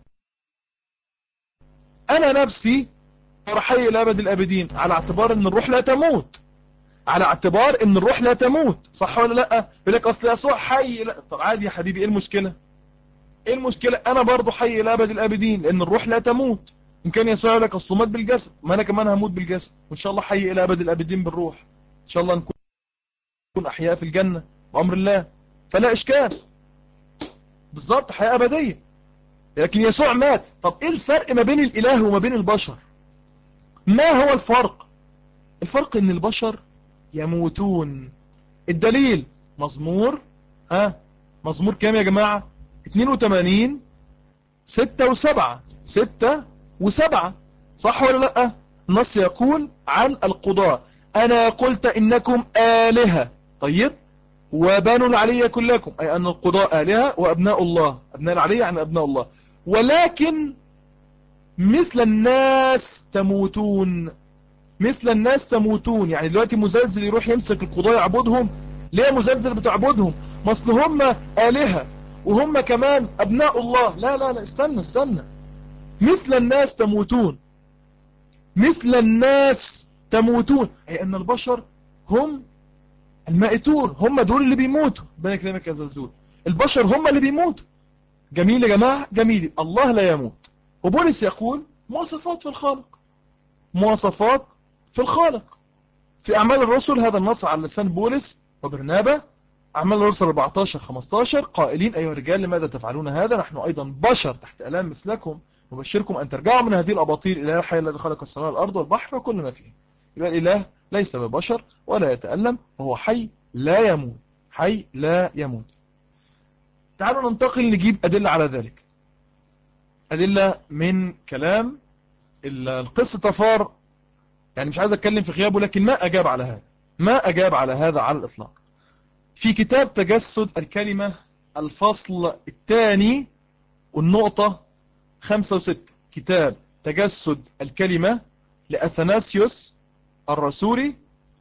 أنا نفسي حي إلى أبد الآبدين على اعتبار أن الروح لا تموت، على اعتبار أن الروح لا تموت، صح ولا لا؟ يقول لك أصل يسوع حي. لا، طب عادي يا حبيبي، إيه المشكلة؟ ايه المشكلة؟ انا برضو حي الى ابد الابدين لان الروح لا تموت. ان كان يسوع لك اصله مات بالجسد، ما انا كمان هموت بالجسد، وان شاء الله حي الى ابد الابدين بالروح. ان شاء الله نكون احياء في الجنة بامر الله، فلا اشكال. بالظبط، حياة ابدية. لكن يسوع مات. طب ايه الفرق ما بين الاله وما بين البشر؟ ما هو الفرق؟ الفرق ان البشر يموتون. الدليل مزمور، مزمور كام يا جماعة؟ 82 6 و7، 6 و7، صح ولا لا؟ النص يقول عن القضاء أنا قلت إنكم آلهة، طيب، وبنو العلي كلكم، أي أن القضاء آلهة وأبناء الله، أبناء العلي يعني أبناء الله، ولكن مثل الناس تموتون. مثل الناس تموتون، يعني دلوقتي مزلزل يروح يمسك القضاء يعبدهم. ليه مزلزل بتعبدهم؟ ما اصل هم آلهة وهم كمان أبناء الله. لا لا لا، استنى استنى. مثل الناس تموتون، مثل الناس تموتون، أي أن البشر هم المائتون، هم دول اللي بيموتوا. ربنا يكرمك يا زلزول، البشر هم اللي بيموتوا. جميل يا جماعة، جميل. الله لا يموت. وبولس يقول مواصفات في الخالق، مواصفات في الخالق. في أعمال الرسل هذا النص على لسان بولس وبرنابا، أعمال الرسل 14:15 قائلين أيها الرجال لماذا تفعلون هذا؟ نحن أيضا بشر تحت آلام مثلكم، نبشركم أن ترجعوا من هذه الأباطيل إلى الحي الذي خلق السماء والأرض والبحر وكل ما فيه. يبقى الإله ليس ببشر ولا يتألم، وهو حي لا يموت، حي لا يموت. تعالوا ننتقل نجيب أدلة على ذلك، أدلة من كلام القس طفار. يعني مش عايز أتكلم في غيابه، لكن ما أجاب على هذا، ما أجاب على هذا على الإطلاق. في كتاب تجسد الكلمة الفصل الثاني والنقطة 5 و6، كتاب تجسد الكلمة لأثناسيوس الرسولي،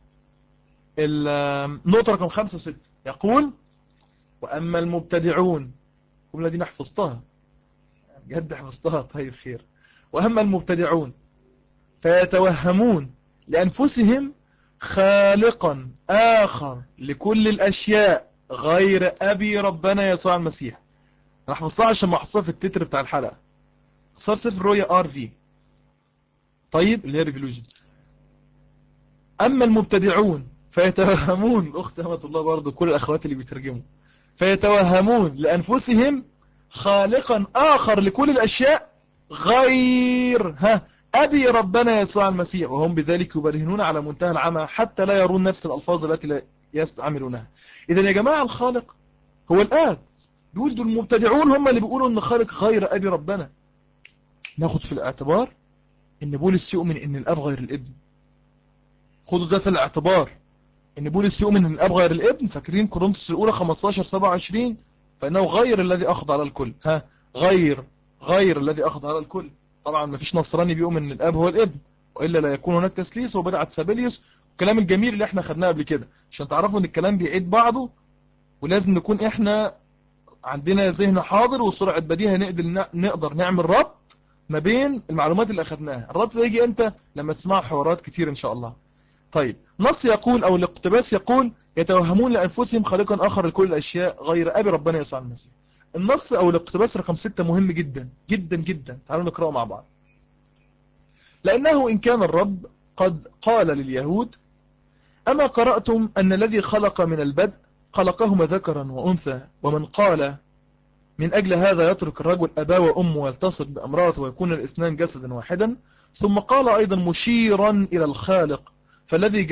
النقطة رقم 5 و6 يقول: وأما المبتدعون، الجملة دي حفظتها جد، حفظتها، طيب خير. وأما المبتدعون فيتوهمون لأنفسهم خالقا آخر لكل الأشياء غير أبي ربنا يسوع المسيح. أنا حفظتها عشان محفوظة في التتر بتاع الحلقة، اختصار سفر رؤيا ار في، طيب اللي هي ريفولوجن. أما المبتدعون فيتوهمون، الأخت أمة الله برضو كل الأخوات اللي بيترجموا، فيتوهمون لأنفسهم خالقا آخر لكل الأشياء غير أبي ربنا يسوع المسيح، وهم بذلك يبرهنون على منتهى العمى حتى لا يرون نفس الألفاظ التي لا يستعملونها. إذن يا جماعة الخالق هو الآب، بيقول دول المبتدعون هم اللي بيقولوا أن خالق غير أبي ربنا. ناخد في الاعتبار أن بولس يؤمن أن الآب غير الابن، خدوا ده في الاعتبار ان بولس يؤمن ان الاب غير الابن. فاكرين كورنثوس الاولى 15:27 فانه غير الذي اخذ على الكل، غير الذي اخذ على الكل. طبعا ما فيش نصراني بيؤمن ان الاب هو الابن، والا لا يكون هناك تثليث وبدعه سابيليوس، والكلام الجميل اللي احنا خدناه قبل كده، عشان تعرفوا ان الكلام بيعيد بعضه، ولازم نكون احنا عندنا ذهن حاضر وسرعه بديهه، نقدر نعمل ربط ما بين المعلومات اللي اخدناها. الربط ده يجي امتى؟ لما تسمعوا حوارات كتير ان شاء الله. طيب، نص يقول أو الاقتباس يقول: يتوهمون لأنفسهم خالقا آخر لكل الأشياء غير أبي ربنا يسوع المسيح. النص أو الاقتباس رقم 6 مهم جدا جدا جدا، تعالوا نقرأه مع بعض. لأنه إن كان الرب قد قال لليهود: أما قرأتم أن الذي خلق من البدء خلقهما ذكرا وأنثى، ومن قال من أجل هذا يترك الرجل أباه وأمه ويلتصق بأمراته ويكون الاثنان جسدا واحدا. ثم قال أيضا مشيرا إلى الخالق: فالذي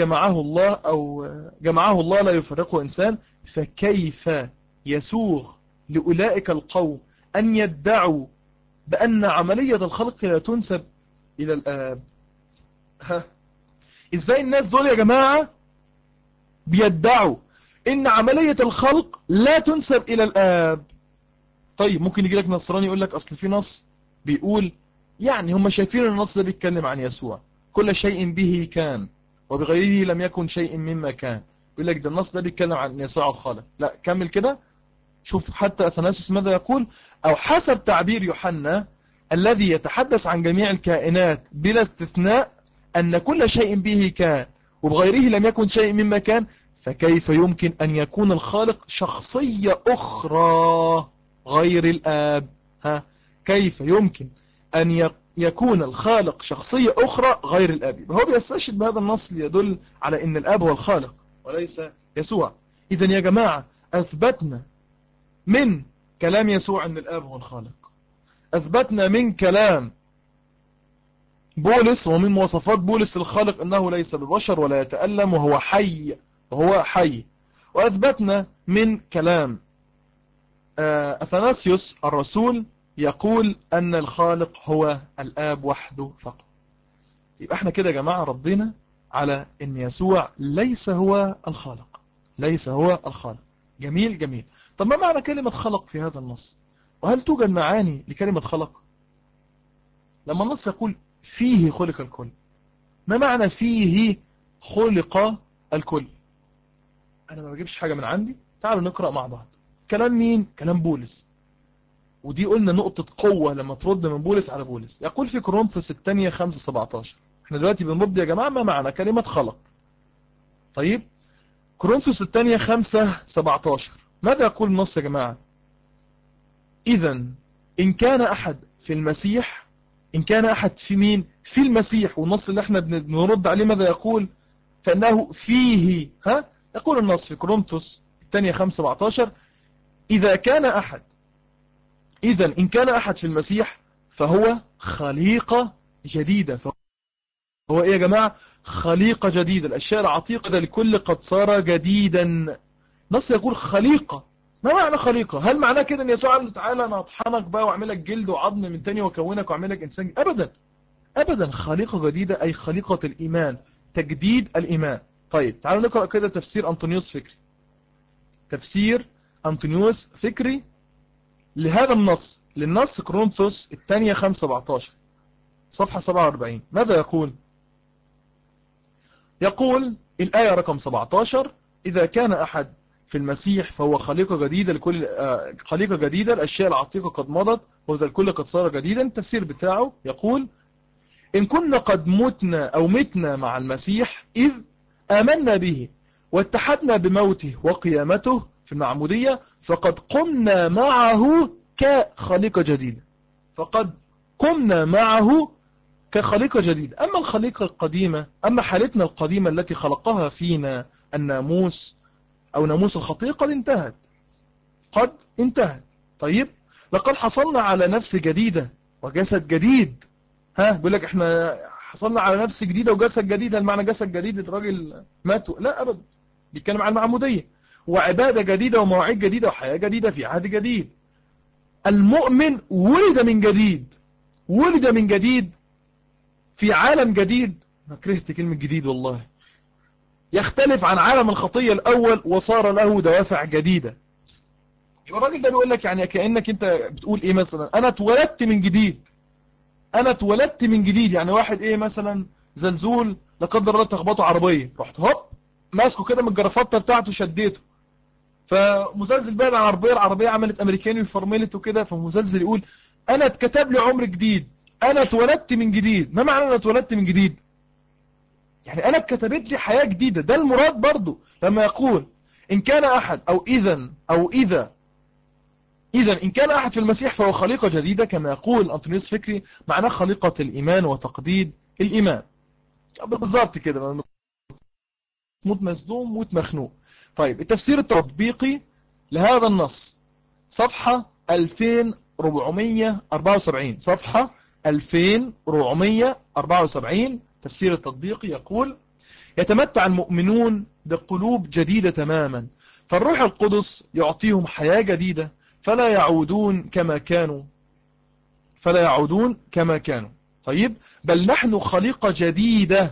جمعه الله لا يفرقه إنسان. فكيف يسوغ لأولئك القوم أن يدعوا بأن عملية الخلق لا تنسب إلى الآب؟ إزاي الناس دول يا جماعة بيدعوا إن عملية الخلق لا تنسب إلى الآب؟ طيب ممكن يجي لك نصراني يقول لك أصل في نص بيقول، يعني هم شايفين النص ده بيتكلم عن يسوع، كل شيء به كان وبغيره لم يكن شيء مما كان. يقول لك ده النص ده بيتكلم عن يسوع الخالق. لا، كمل كده، شوف حتى أثناسيوس ماذا يقول: أو حسب تعبير يوحنا الذي يتحدث عن جميع الكائنات بلا استثناء أن كل شيء به كان وبغيره لم يكن شيء مما كان، فكيف يمكن أن يكون الخالق شخصية أخرى غير الآب؟ كيف يمكن أن يكون الخالق شخصية أخرى غير الآب؟ هو بيستشهد بهذا النص ليدل على أن الآب هو الخالق وليس يسوع. إذن يا جماعة أثبتنا من كلام يسوع أن الآب هو الخالق، أثبتنا من كلام بولس ومن مواصفات بولس الخالق أنه ليس ببشر ولا يتألم وهو حي، وأثبتنا من كلام أثناسيوس الرسول يقول أن الخالق هو الآب وحده فقط. يبقى احنا كده يا جماعة ردينا على أن يسوع ليس هو الخالق، ليس هو الخالق. جميل جميل. طب ما معنى كلمة خلق في هذا النص؟ وهل توجد معاني لكلمة خلق؟ لما النص يقول فيه خلق الكل، ما معنى فيه خلق الكل؟ أنا ما بجيبش حاجة من عندي، تعالوا نقرأ مع بعض. كلام مين؟ كلام بولس، ودي قلنا نقطة قوة لما ترد من بولس على بولس. يقول في كورنثوس الثانية 5:17. احنا دلوقتي بنرد يا جماعة ما معنى كلمة خلق. طيب، كورنثوس الثانية 5:17 ماذا يقول النص يا جماعة؟ إذن إن كان أحد في المسيح، إن كان أحد في مين؟ في المسيح. والنص اللي احنا بنرد عليه ماذا يقول؟ فإنه فيه. يقول النص في كورنثوس الثانية 5:17: إذن إن كان أحد في المسيح فهو خليقة جديدة. فهو إيه يا جماعة؟ خليقة جديدة، الأشياء العتيقة لكل قد صار جديدا. نص يقول خليقة. ما معنى خليقة؟ هل معناه كده ان يسوع قال له تعالى انا هطحنك بقى واعمل لك جلد وعظم من تاني واكونك واعمل لك انسان؟ ابدا أبدا، خليقة جديدة أي خليقة الإيمان، تجديد الإيمان. طيب تعالوا نقرأ كده تفسير أنطونيوس فكري. تفسير أنطونيوس فكري لهذا النص، للنص كورنثوس الثانية 5:17 صفحة 47. ماذا يقول؟ يقول الآية رقم 17: إذا كان أحد في المسيح فهو خليقة جديدة، لكل خليقة جديدة، الأشياء العتيقة قد مضت وذا الكل قد صار جديدا. التفسير بتاعه يقول: إن كنا قد متنا أو متنا مع المسيح إذ آمنا به واتحدنا بموته وقيامته في المعمودية، فقد قمنا معه كخليقة جديدة. فقد قمنا معه كخليقة جديدة. أما الخليقة القديمة، أما حالتنا القديمة التي خلقها فينا الناموس أو ناموس الخطية قد انتهت، قد انتهت. طيب، لقد حصلنا على نفس جديدة وجسد جديد. بيقول لك احنا حصلنا على نفس جديدة وجسد جديد. هل معنى جسد جديد الراجل مات؟ لا أبدا، بيتكلم عن المعمودية وعبادة جديدة ومواعيد جديدة وحياة جديدة في عهد جديد. المؤمن ولد من جديد، ولد من جديد في عالم جديد. ما كرهت كلمة جديد والله. يختلف عن عالم الخطية الأول وصار له دوافع جديدة. يبقى الراجل ده بيقول لك يعني كأنك انت بتقول ايه مثلا: انا اتولدت من جديد. انا اتولدت من جديد يعني واحد ايه مثلا زلزول لا قدر الله تخبطه عربية، رحت هوب ماسكه كده من الجرافطه بتاعته شديته، فمزلزل بعد عن العربية، العربية عملت امريكاني وفرملت وكده، فمزلزل يقول انا اتكتب لي عمر جديد، انا اتولدت من جديد. ما معنى انا اتولدت من جديد؟ يعني انا اتكتبت لي حياة جديدة. ده المراد برضو لما يقول ان كان احد او اذا ان كان احد في المسيح فهو خليقة جديدة، كما يقول أنطونيوس فكري معناه خليقة الايمان وتقديد الايمان. بالظبط كده، موت مصدوم موت مخنوق. طيب التفسير التطبيقي لهذا النص صفحة 2474، صفحة 2474. تفسير التطبيقي يقول: يتمتع المؤمنون بقلوب جديدة تماما، فالروح القدس يعطيهم حياة جديدة، فلا يعودون كما كانوا. طيب، بل نحن خليقة جديدة،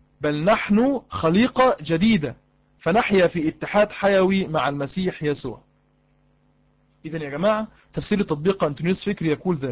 فنحيا في اتحاد حيوي مع المسيح يسوع. إذن يا جماعة تفسير التطبيق أنطونيوس فكري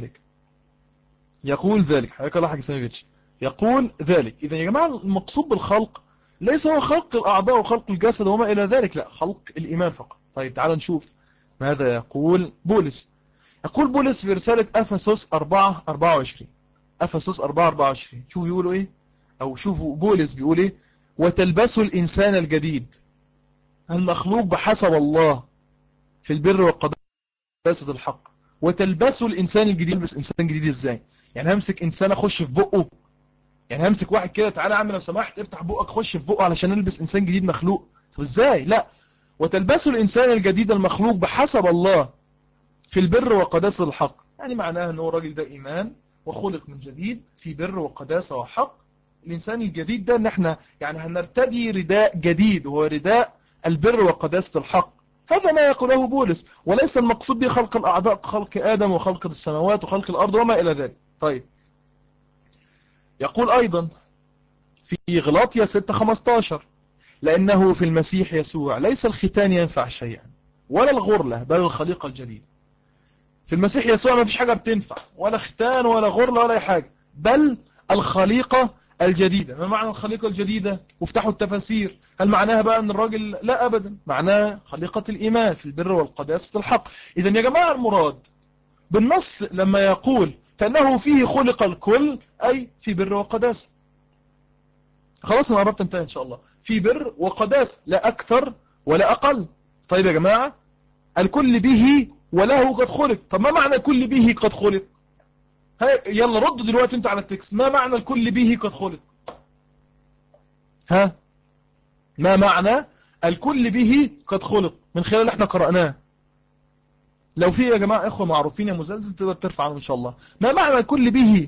يقول ذلك حياك الله حاجة سميفيتش، يقول ذلك. إذن يا جماعة المقصود بالخلق ليس هو خلق الأعضاء وخلق الجسد وما إلى ذلك، لا، خلق الإيمان فقط. طيب تعال نشوف ماذا يقول بولس. يقول بولس في رسالة أفسس 4:24. أفسس 4:24 شوفوا بيقولوا إيه، أو شوفوا بولس بيقول إيه: وتلبسوا الإنسان الجديد المخلوق بحسب الله في البر والقداسة الحق. وتلبسوا الإنسان الجديد. يلبس إنسان جديد إزاي؟ يعني همسك إنسان أخش في بقه؟ يعني همسك واحد كده تعالى يا عم لو سمحت افتح بقك خش في بقه علشان نلبس إنسان جديد مخلوق؟ طب إزاي؟ لا، وتلبسوا الإنسان الجديد المخلوق بحسب الله في البر وقداسة الحق. يعني معناها أنه الراجل ده إيمان وخلق من جديد في بر وقداسة وحق. الإنسان الجديد ده ان احنا يعني هنرتدي رداء جديد، وهو رداء البر وقداسة الحق. هذا ما يقوله بولس، وليس المقصود به خلق الأعضاء، خلق آدم وخلق السماوات وخلق الأرض وما إلى ذلك. طيب، يقول أيضا في غلاطيا 6:15: لأنه في المسيح يسوع ليس الختان ينفع شيئا ولا الغرلة بل الخليقة الجديدة. في المسيح يسوع ما فيش حاجة بتنفع، ولا ختان ولا غرلة ولا أي حاجة، بل الخليقة الجديدة. ما معنى الخليقة الجديدة؟ وافتحوا التفاسير. هل معناها بقى أن الراجل؟ لا أبدا، معناها خليقة الإيمان في البر والقداسة الحق. إذن يا جماعة المراد بالنص لما يقول فإنه فيه خلق الكل، أي في بر وقداسة. خلاص أنا قربت انتهي إن شاء الله. في بر وقداسة، لا أكثر ولا أقل. طيب يا جماعة، الكل به وله قد خلق. طب ما معنى الكل به قد خلق؟ يلا ردوا دلوقتي انتوا على التكست. ما معنى الكل به قد خلق؟ ما معنى الكل به قد خلق من خلال اللي احنا قرأناه؟ لو في يا جماعة اخوة معروفين يا مزلزل تقدر ترفع عنهم ان شاء الله. ما معنى الكل به؟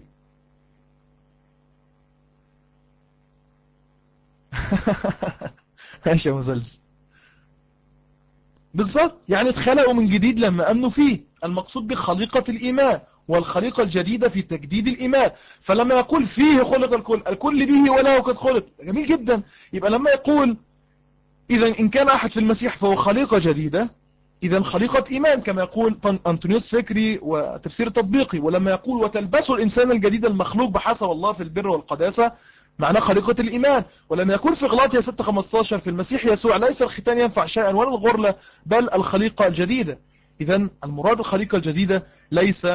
ماشي يا مزلزل. بالظبط، يعني اتخلقوا من جديد لما أمنوا فيه. المقصود بخليقة الإيمان، والخليقة الجديدة في تجديد الإيمان. فلما يقول فيه خلق الكل، الكل به وله قد خلق، جميل جدا. يبقى لما يقول إذا إن كان أحد في المسيح فهو خليقة جديدة، إذا خليقة إيمان كما يقول أنطونيوس فكري وتفسير تطبيقي. ولما يقول وتلبسوا الإنسان الجديد المخلوق بحسب الله في البر والقداسة، معناه خليقة الإيمان. ولما يقول في غلاطيا 6:15 في المسيح يسوع ليس الختان ينفع شيئا ولا الغرلة بل الخليقة الجديدة. إذا المراد الخليقة الجديدة ليس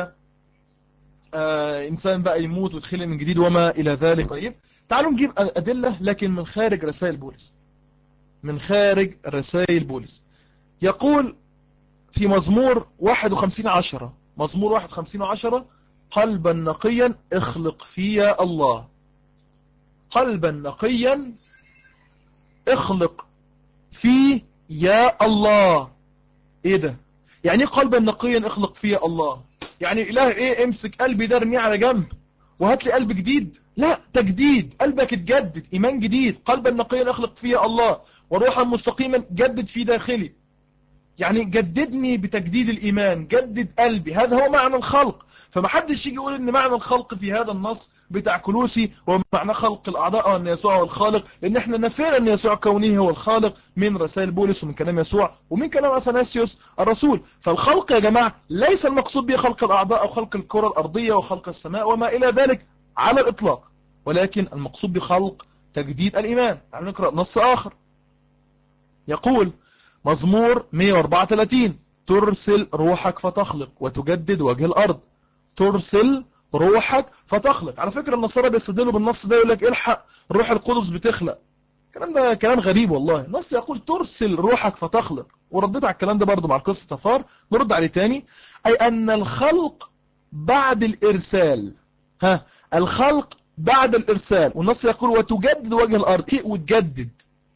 إنسان بقى يموت ويتخلق من جديد وما إلى ذلك. طيب تعالوا نجيب أدلة لكن من خارج رسائل بولس، من خارج رسائل بولس. يقول في مزمور 51:10، مزمور 51:10: قلبا نقيا اخلق فيا الله. قلبا نقيا اخلق في يا الله. ايه ده؟ يعني قلبا نقيا اخلق فيا الله؟ يعني اله ايه؟ امسك قلبي ده ارميه على جنب وهات لي قلب جديد؟ لا، تجديد، قلبك اتجدد، ايمان جديد. قلبا نقيا اخلق فيا الله وروحا مستقيما جدد في داخلي. يعني جددني بتجديد الإيمان، جدد قلبي. هذا هو معنى الخلق. فمحدش يجي يقول ان معنى الخلق في هذا النص بتاع كلوسي ومعنى خلق الأعضاء وأن يسوع هو الخالق، لأن احنا نفينا أن يسوع كونه هو الخالق من رسائل بولس ومن كلام يسوع ومن كلام أثناسيوس الرسول. فالخلق يا جماعة ليس المقصود به خلق الأعضاء أو خلق الكرة الأرضية وخلق السماء وما إلى ذلك على الإطلاق، ولكن المقصود بخلق تجديد الإيمان. يعني نقرأ نص آخر يقول مزمور 134: ترسل روحك فتخلق وتجدد وجه الأرض. ترسل روحك فتخلق. على فكرة النصارى بيستدلوا بالنص ده، يقول لك الحق الروح القدس بتخلق. الكلام ده كلام غريب والله. النص يقول ترسل روحك فتخلق. ورديت على الكلام ده برضو مع القصة تفار، نرد عليه تاني. أي أن الخلق بعد الإرسال. الخلق بعد الإرسال. والنص يقول وتجدد وجه الأرض. شيء وتجدد.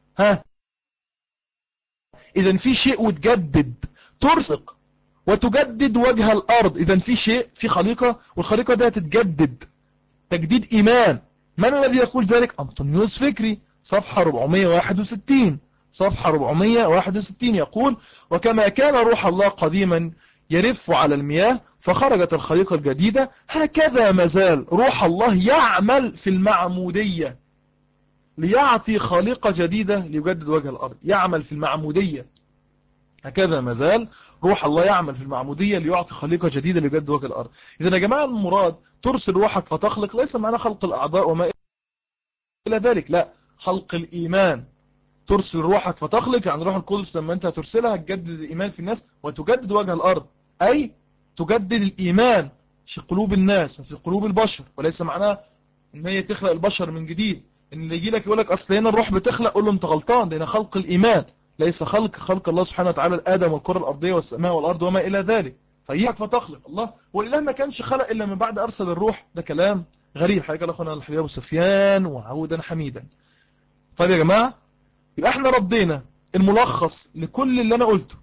إذا في شيء وتجدد. ترسق وتجدد وجه الأرض. إذا في شيء، في خليقة، والخليقة دي تتجدد تجديد إيمان. من الذي يقول ذلك؟ أنطونيوس فكري، صفحة 461. صفحة 461 يقول وكما كان روح الله قديما يرف على المياه فخرجت الخليقة الجديدة، هكذا مازال روح الله يعمل في المعمودية ليعطي خليقة جديدة ليجدد وجه الأرض. يعمل في المعمودية. هكذا مازال روح الله يعمل في المعمودية ليعطي خليقة جديدة ليجدد وجه الأرض. إذا يا جماعة المراد ترسل روحك فتخلق ليس معنى خلق الأعضاء وما إلى ذلك، لا، خلق الإيمان. ترسل روحك فتخلق يعني روح القدس لما أنت ترسلها تجدد الإيمان في الناس وتجدد وجه الأرض، أي تجدد الإيمان في قلوب الناس وفي قلوب البشر. وليس معناه إن هي تخلق البشر من جديد. إن اللي يجي لك يقول لك أصل هنا الروح بتخلق، قول له أنت غلطان، ده هنا خلق الإيمان، ليس خلق الله سبحانه وتعالى الآدم والكرة الأرضية والسماء والأرض وما إلى ذلك. فإياك فتخلق الله، والإله ما كانش خلق إلا من بعد أرسل الروح. ده كلام غريب. حاجة قال أخونا الحبيب أبو سفيان وعودا حميدا. طيب يا جماعة، يبقى احنا ردينا الملخص لكل اللي أنا قلته.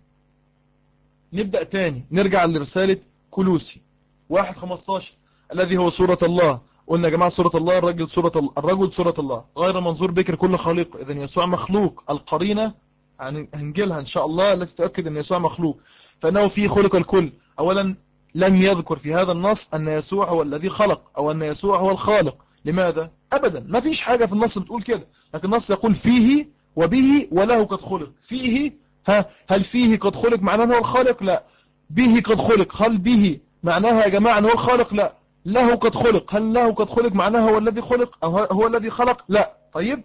نبدأ تاني، نرجع لرسالة كولوسي 1:15 الذي هو صورة الله. قلنا يا جماعة صورة الله، الرجل صورة الله غير منظور بكر كل خليق. إذن يسوع مخلوق. القرينة هنجيلها إن شاء الله التي تؤكد أن يسوع مخلوق. فإنه فيه خلق الكل. أولا لم يذكر في هذا النص أن يسوع هو الذي خلق أو أن يسوع هو الخالق. لماذا؟ أبدا ما فيش حاجة في النص بتقول كده. لكن النص يقول فيه وبه وله قد خلق. فيه، هل فيه قد خلق معناه هو الخالق؟ لا. به قد خلق، هل به معناها يا جماعة أنه هو الخالق؟ لا. له قد خلق، هل له قد خلق معناها هو الذي خلق أو هو الذي خلق؟ لا. طيب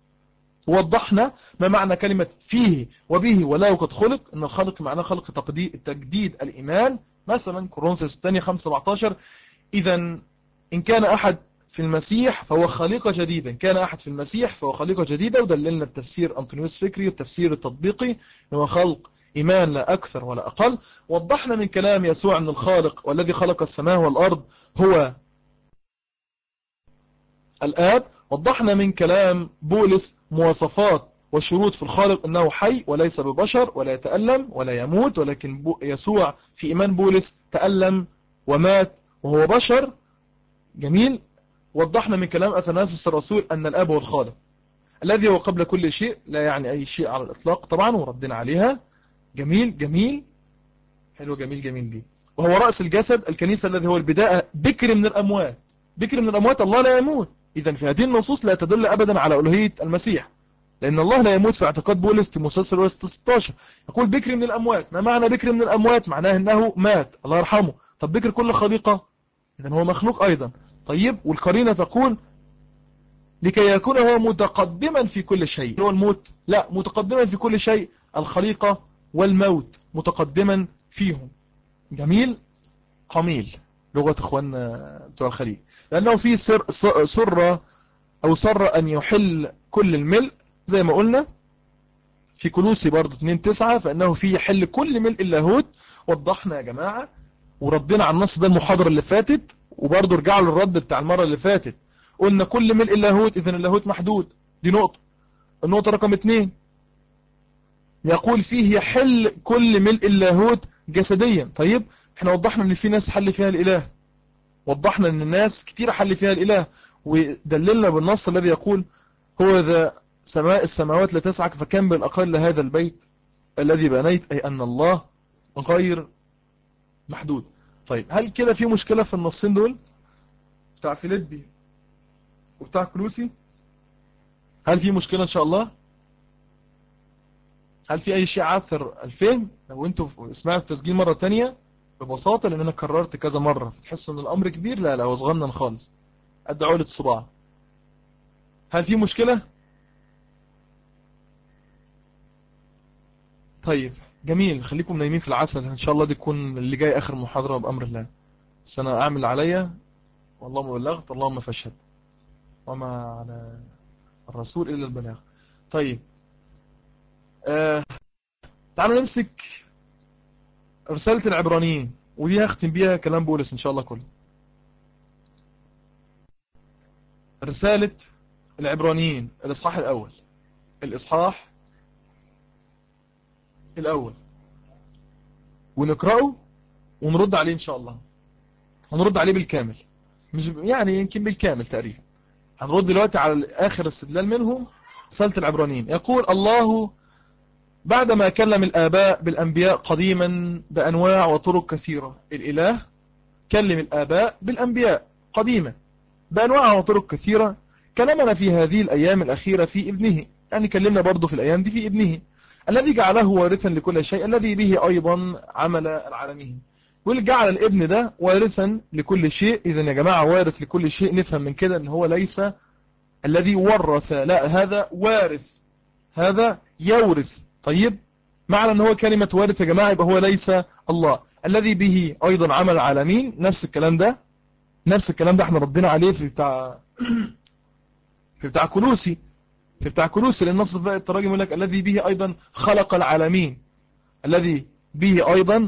وضحنا ما معنى كلمة فيه وبه وله قد خلق. أن الخلق معناه خلق تجديد الإيمان. مثلا كورنثوس الثانية 5:17 إذا إن كان أحد في المسيح فهو خليقة جديدة. إن كان أحد في المسيح فهو خليقة جديدة. ودللنا التفسير أنطونيوس فكري والتفسير التطبيقي هو خلق إيمان لا أكثر ولا أقل. وضحنا من كلام يسوع أن الخالق والذي خلق السماء والأرض هو الآب. وضحنا من كلام بولس مواصفات وشروط في الخالق أنه حي وليس ببشر ولا يتألم ولا يموت. ولكن يسوع في إيمان بولس تألم ومات وهو بشر. جميل. وضحنا من كلام أثناسيوس الرسول أن الآب هو الخالق الذي هو قبل كل شيء، لا يعني أي شيء على الإطلاق طبعا، وردنا عليها. جميل جميل، حلو، جميل جميل دي. وهو رأس الجسد الكنيسة الذي هو البداية، بكر من الأموات. بكر من الأموات، الله لا يموت. إذا في هذه النصوص لا تدل أبدا على ألوهية المسيح، لأن الله لا يموت في اعتقاد بولس تيموثاوس الأولى 16 يقول بكر من الأموات. ما معنى بكر من الأموات؟ معناه أنه مات، الله يرحمه. طب بكر كل خليقة، إذا هو مخلوق أيضا. طيب، والقرينة تقول لكي يكون هو متقدما في كل شيء. هو الموت؟ لا، متقدما في كل شيء، الخليقة والموت متقدما فيهم. جميل قميل، لغة اخواننا بتوع الخليج. لأنه في سر أو سر أن يحل كل الملء، زي ما قلنا في كولوسي برضو 2:9، فإنه في يحل كل ملء اللاهوت. وضحنا يا جماعة وردنا على النص ده المحاضرة اللي فاتت، وبرضو رجعوا للرد بتاع المرة اللي فاتت. قلنا كل ملء اللاهوت، إذن اللاهوت محدود. دي نقطة. النقطة رقم 2، يقول فيه يحل كل ملء اللاهوت جسديا. طيب، احنا وضحنا ان في ناس حل فيها الإله، وضحنا ان الناس كتير حل فيها الإله، ودللنا بالنص الذي يقول هو ذا سماء السماوات لا تسعك فكم بالأقل هذا البيت الذي بنيت، أي أن الله غير محدود. طيب، هل كده في مشكلة في النصين دول بتاع فيليبي وبتاع كلوسي؟ هل في مشكلة إن شاء الله؟ هل في أي شيء عاثر الفهم؟ لو أنتوا سمعتوا التسجيل مرة تانية ببساطة، لأن أنا كررت كذا مرة فتحسوا أن الأمر كبير. لا لا، هو صغنن خالص قد عولة صباع. هل في مشكلة؟ طيب جميل، خليكم نايمين في العسل إن شاء الله. دي تكون اللي جاي آخر محاضرة بأمر الله. بس أنا أعمل عليا، والله ما بلغت اللهم فاشهد، وما على الرسول إلا البلاغ. طيب، تعالوا نمسك رسالة العبرانيين، ودي هختم بيها كلام بولس إن شاء الله كله. رسالة العبرانيين الإصحاح الأول، الإصحاح الأول، ونقرأه ونرد عليه إن شاء الله. هنرد عليه بالكامل، مش يعني يمكن بالكامل تقريبا. هنرد دلوقتي على آخر استدلال منهم. رسالة العبرانيين يقول الله بعدما كلم الآباء بالأنبياء قديما بأنواع وطرق كثيرة. الإله كلم الآباء بالأنبياء قديما بأنواع وطرق كثيرة، كلمنا في هذه الأيام الأخيرة في ابنه. يعني كلمنا برضو في الأيام دي في ابنه الذي جعله وارثا لكل شيء، الذي به أيضا عمل العالمين. واللي جعل الابن ده وارثا لكل شيء. إذا يا جماعة وارث لكل شيء، نفهم من كده أن هو ليس الذي ورث، لا، هذا وارث، هذا يورث. طيب، معنى أن هو كلمة وارث يا جماعة يبقى هو ليس الله. الذي به أيضا عمل العالمين، نفس الكلام ده، نفس الكلام ده احنا ردينا عليه في بتاع في بتاع كلوسي، في بتاع كلوسي. لأن النص في التراجم يقول لك الذي به أيضا خلق العالمين، الذي به أيضا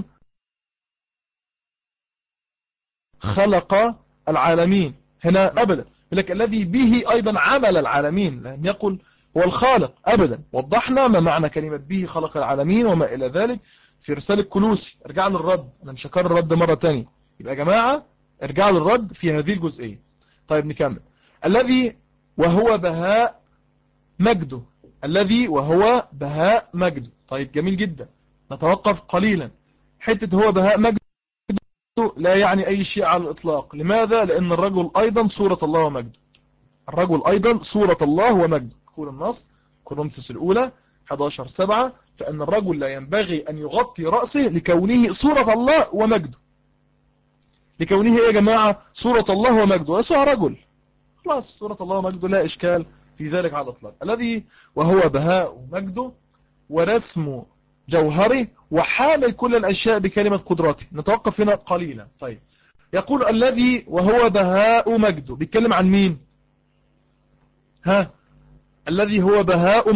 خلق العالمين. هنا أبدا يقول لك الذي به أيضا عمل العالمين، لم يقل هو الخالق أبدا. وضحنا ما معنى كلمة به خلق العالمين وما إلى ذلك في رسالة كلوسي. ارجع للرد، أنا مش هكرر الرد مرة تانية. يبقى يا جماعة ارجعوا للرد في هذه الجزئية. طيب نكمل. الذي وهو بهاء مجده، الذي وهو بهاء مجده. طيب جميل جدا، نتوقف قليلا. حتة هو بهاء مجده لا يعني أي شيء على الإطلاق. لماذا؟ لأن الرجل أيضا صورة الله ومجده، الرجل أيضا صورة الله ومجده. يقول النص كورنثوس الأولى 11:7 فإن الرجل لا ينبغي أن يغطي رأسه لكونه صورة الله ومجده. لكونه يا جماعة صورة الله ومجده، يسوع رجل، خلاص صورة الله ومجده لا إشكال في ذلك على الإطلاق. الذي وهو بهاء مجده ورسم جوهره وحامل كل الأشياء بكلمة قدرته. نتوقف هنا قليلا. طيب، يقول الذي وهو بهاء مجده، بيتكلم عن مين؟ ها، الذي هو بهاء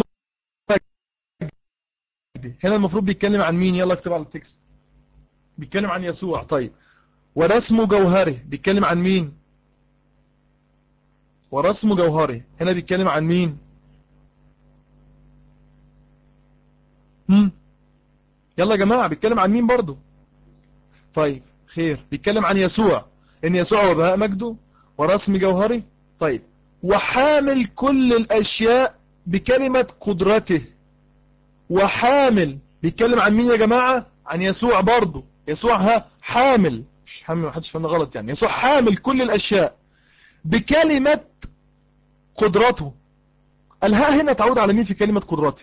مجده، هنا المفروض بيتكلم عن مين؟ يلا اكتب على التكست. بيتكلم عن يسوع. طيب، ورسم جوهره بيتكلم عن مين؟ ورسم جوهره هنا بيتكلم عن مين؟ يلا يا جماعة، بيتكلم عن مين برضو؟ طيب خير، بيتكلم عن يسوع، ان يسوع هو بهاء مجده ورسم جوهره. طيب، وحامل كل الاشياء بكلمة قدرته. وحامل بيتكلم عن مين يا جماعة؟ عن يسوع برضه. يسوع حامل، مش حامل، ما حدش فهمنا غلط يعني، يسوع حامل كل الأشياء بكلمة قدرته. الهاء هنا تعود على مين في كلمة قدرته؟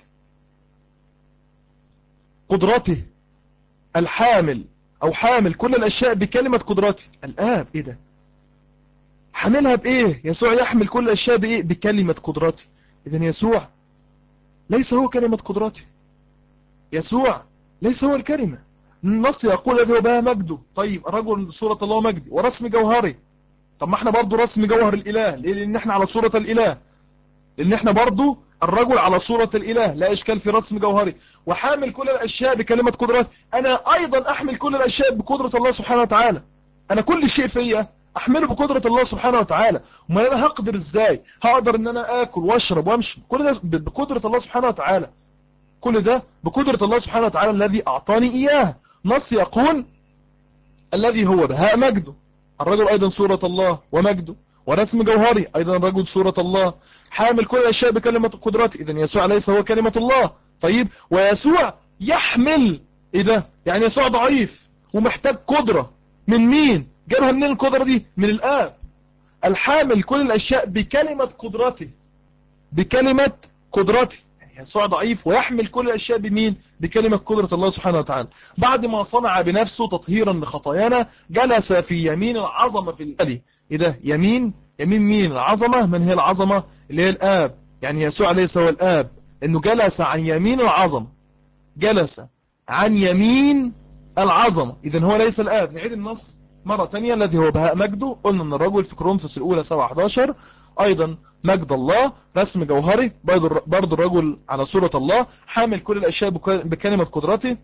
قدرته، الحامل أو حامل كل الأشياء بكلمة قدرته. الآب. إيه ده؟ حاملها بإيه؟ يسوع يحمل كل الأشياء بإيه؟ بكلمة قدرته. إذن يسوع ليس هو كلمة قدرته، يسوع ليس هو الكلمة. النص يقول الذي هو بها مجده. طيب الرجل صورة الله مجدي ورسم جوهري. طب ما احنا برضو رسم جوهر الإله. ليه؟ لأن احنا على صورة الإله، لأن احنا برضو الرجل على صورة الإله، لا إشكال في رسم جوهري. وحامل كل الأشياء بكلمة قدرات. أنا أيضا أحمل كل الأشياء بقدرة الله سبحانه وتعالى. أنا كل شيء فيا أحمله بقدرة الله سبحانه وتعالى. وما أنا هقدر إزاي؟ هقدر إن أنا آكل وأشرب وأمشي، كل ده بقدرة الله سبحانه وتعالى. كل ده بقدرة الله سبحانه وتعالى الذي أعطاني إياه. نص يقول الذي هو بهاء مجده. الرجل أيضا صورة الله ومجده ورسم جوهري. أيضا الرجل صورة الله حامل كل الأشياء بكلمة قدرته. إذن يسوع ليس هو كلمة الله. طيب ويسوع يحمل. إيه ده؟ يعني يسوع ضعيف ومحتاج قدرة. من مين؟ جابها منين القدرة دي؟ من الآب الحامل كل الأشياء بكلمة قدرته. بكلمة قدرته. يعني يسوع ضعيف ويحمل كل الأشياء بمين؟ بكلمة قدرة الله سبحانه وتعالى. بعد ما صنع بنفسه تطهيرا لخطايانا جلس في يمين العظمة في الألي. إيه ده؟ يمين مين؟ العظمة. من هي العظمة؟ اللي هي الآب. يعني يسوع ليس هو الآب، إنه جلس عن يمين العظمة. جلس عن يمين العظمة. إذن هو ليس الآب. نعيد النص مرة تانية. الذي هو بهاء مجده. قلنا أن الرجل في كورنثوس الأولى 7:11 أيضا مجد الله، رسم جوهري، برضو الرجل على صورة الله، حامل كل الأشياء بكلمة قدرته.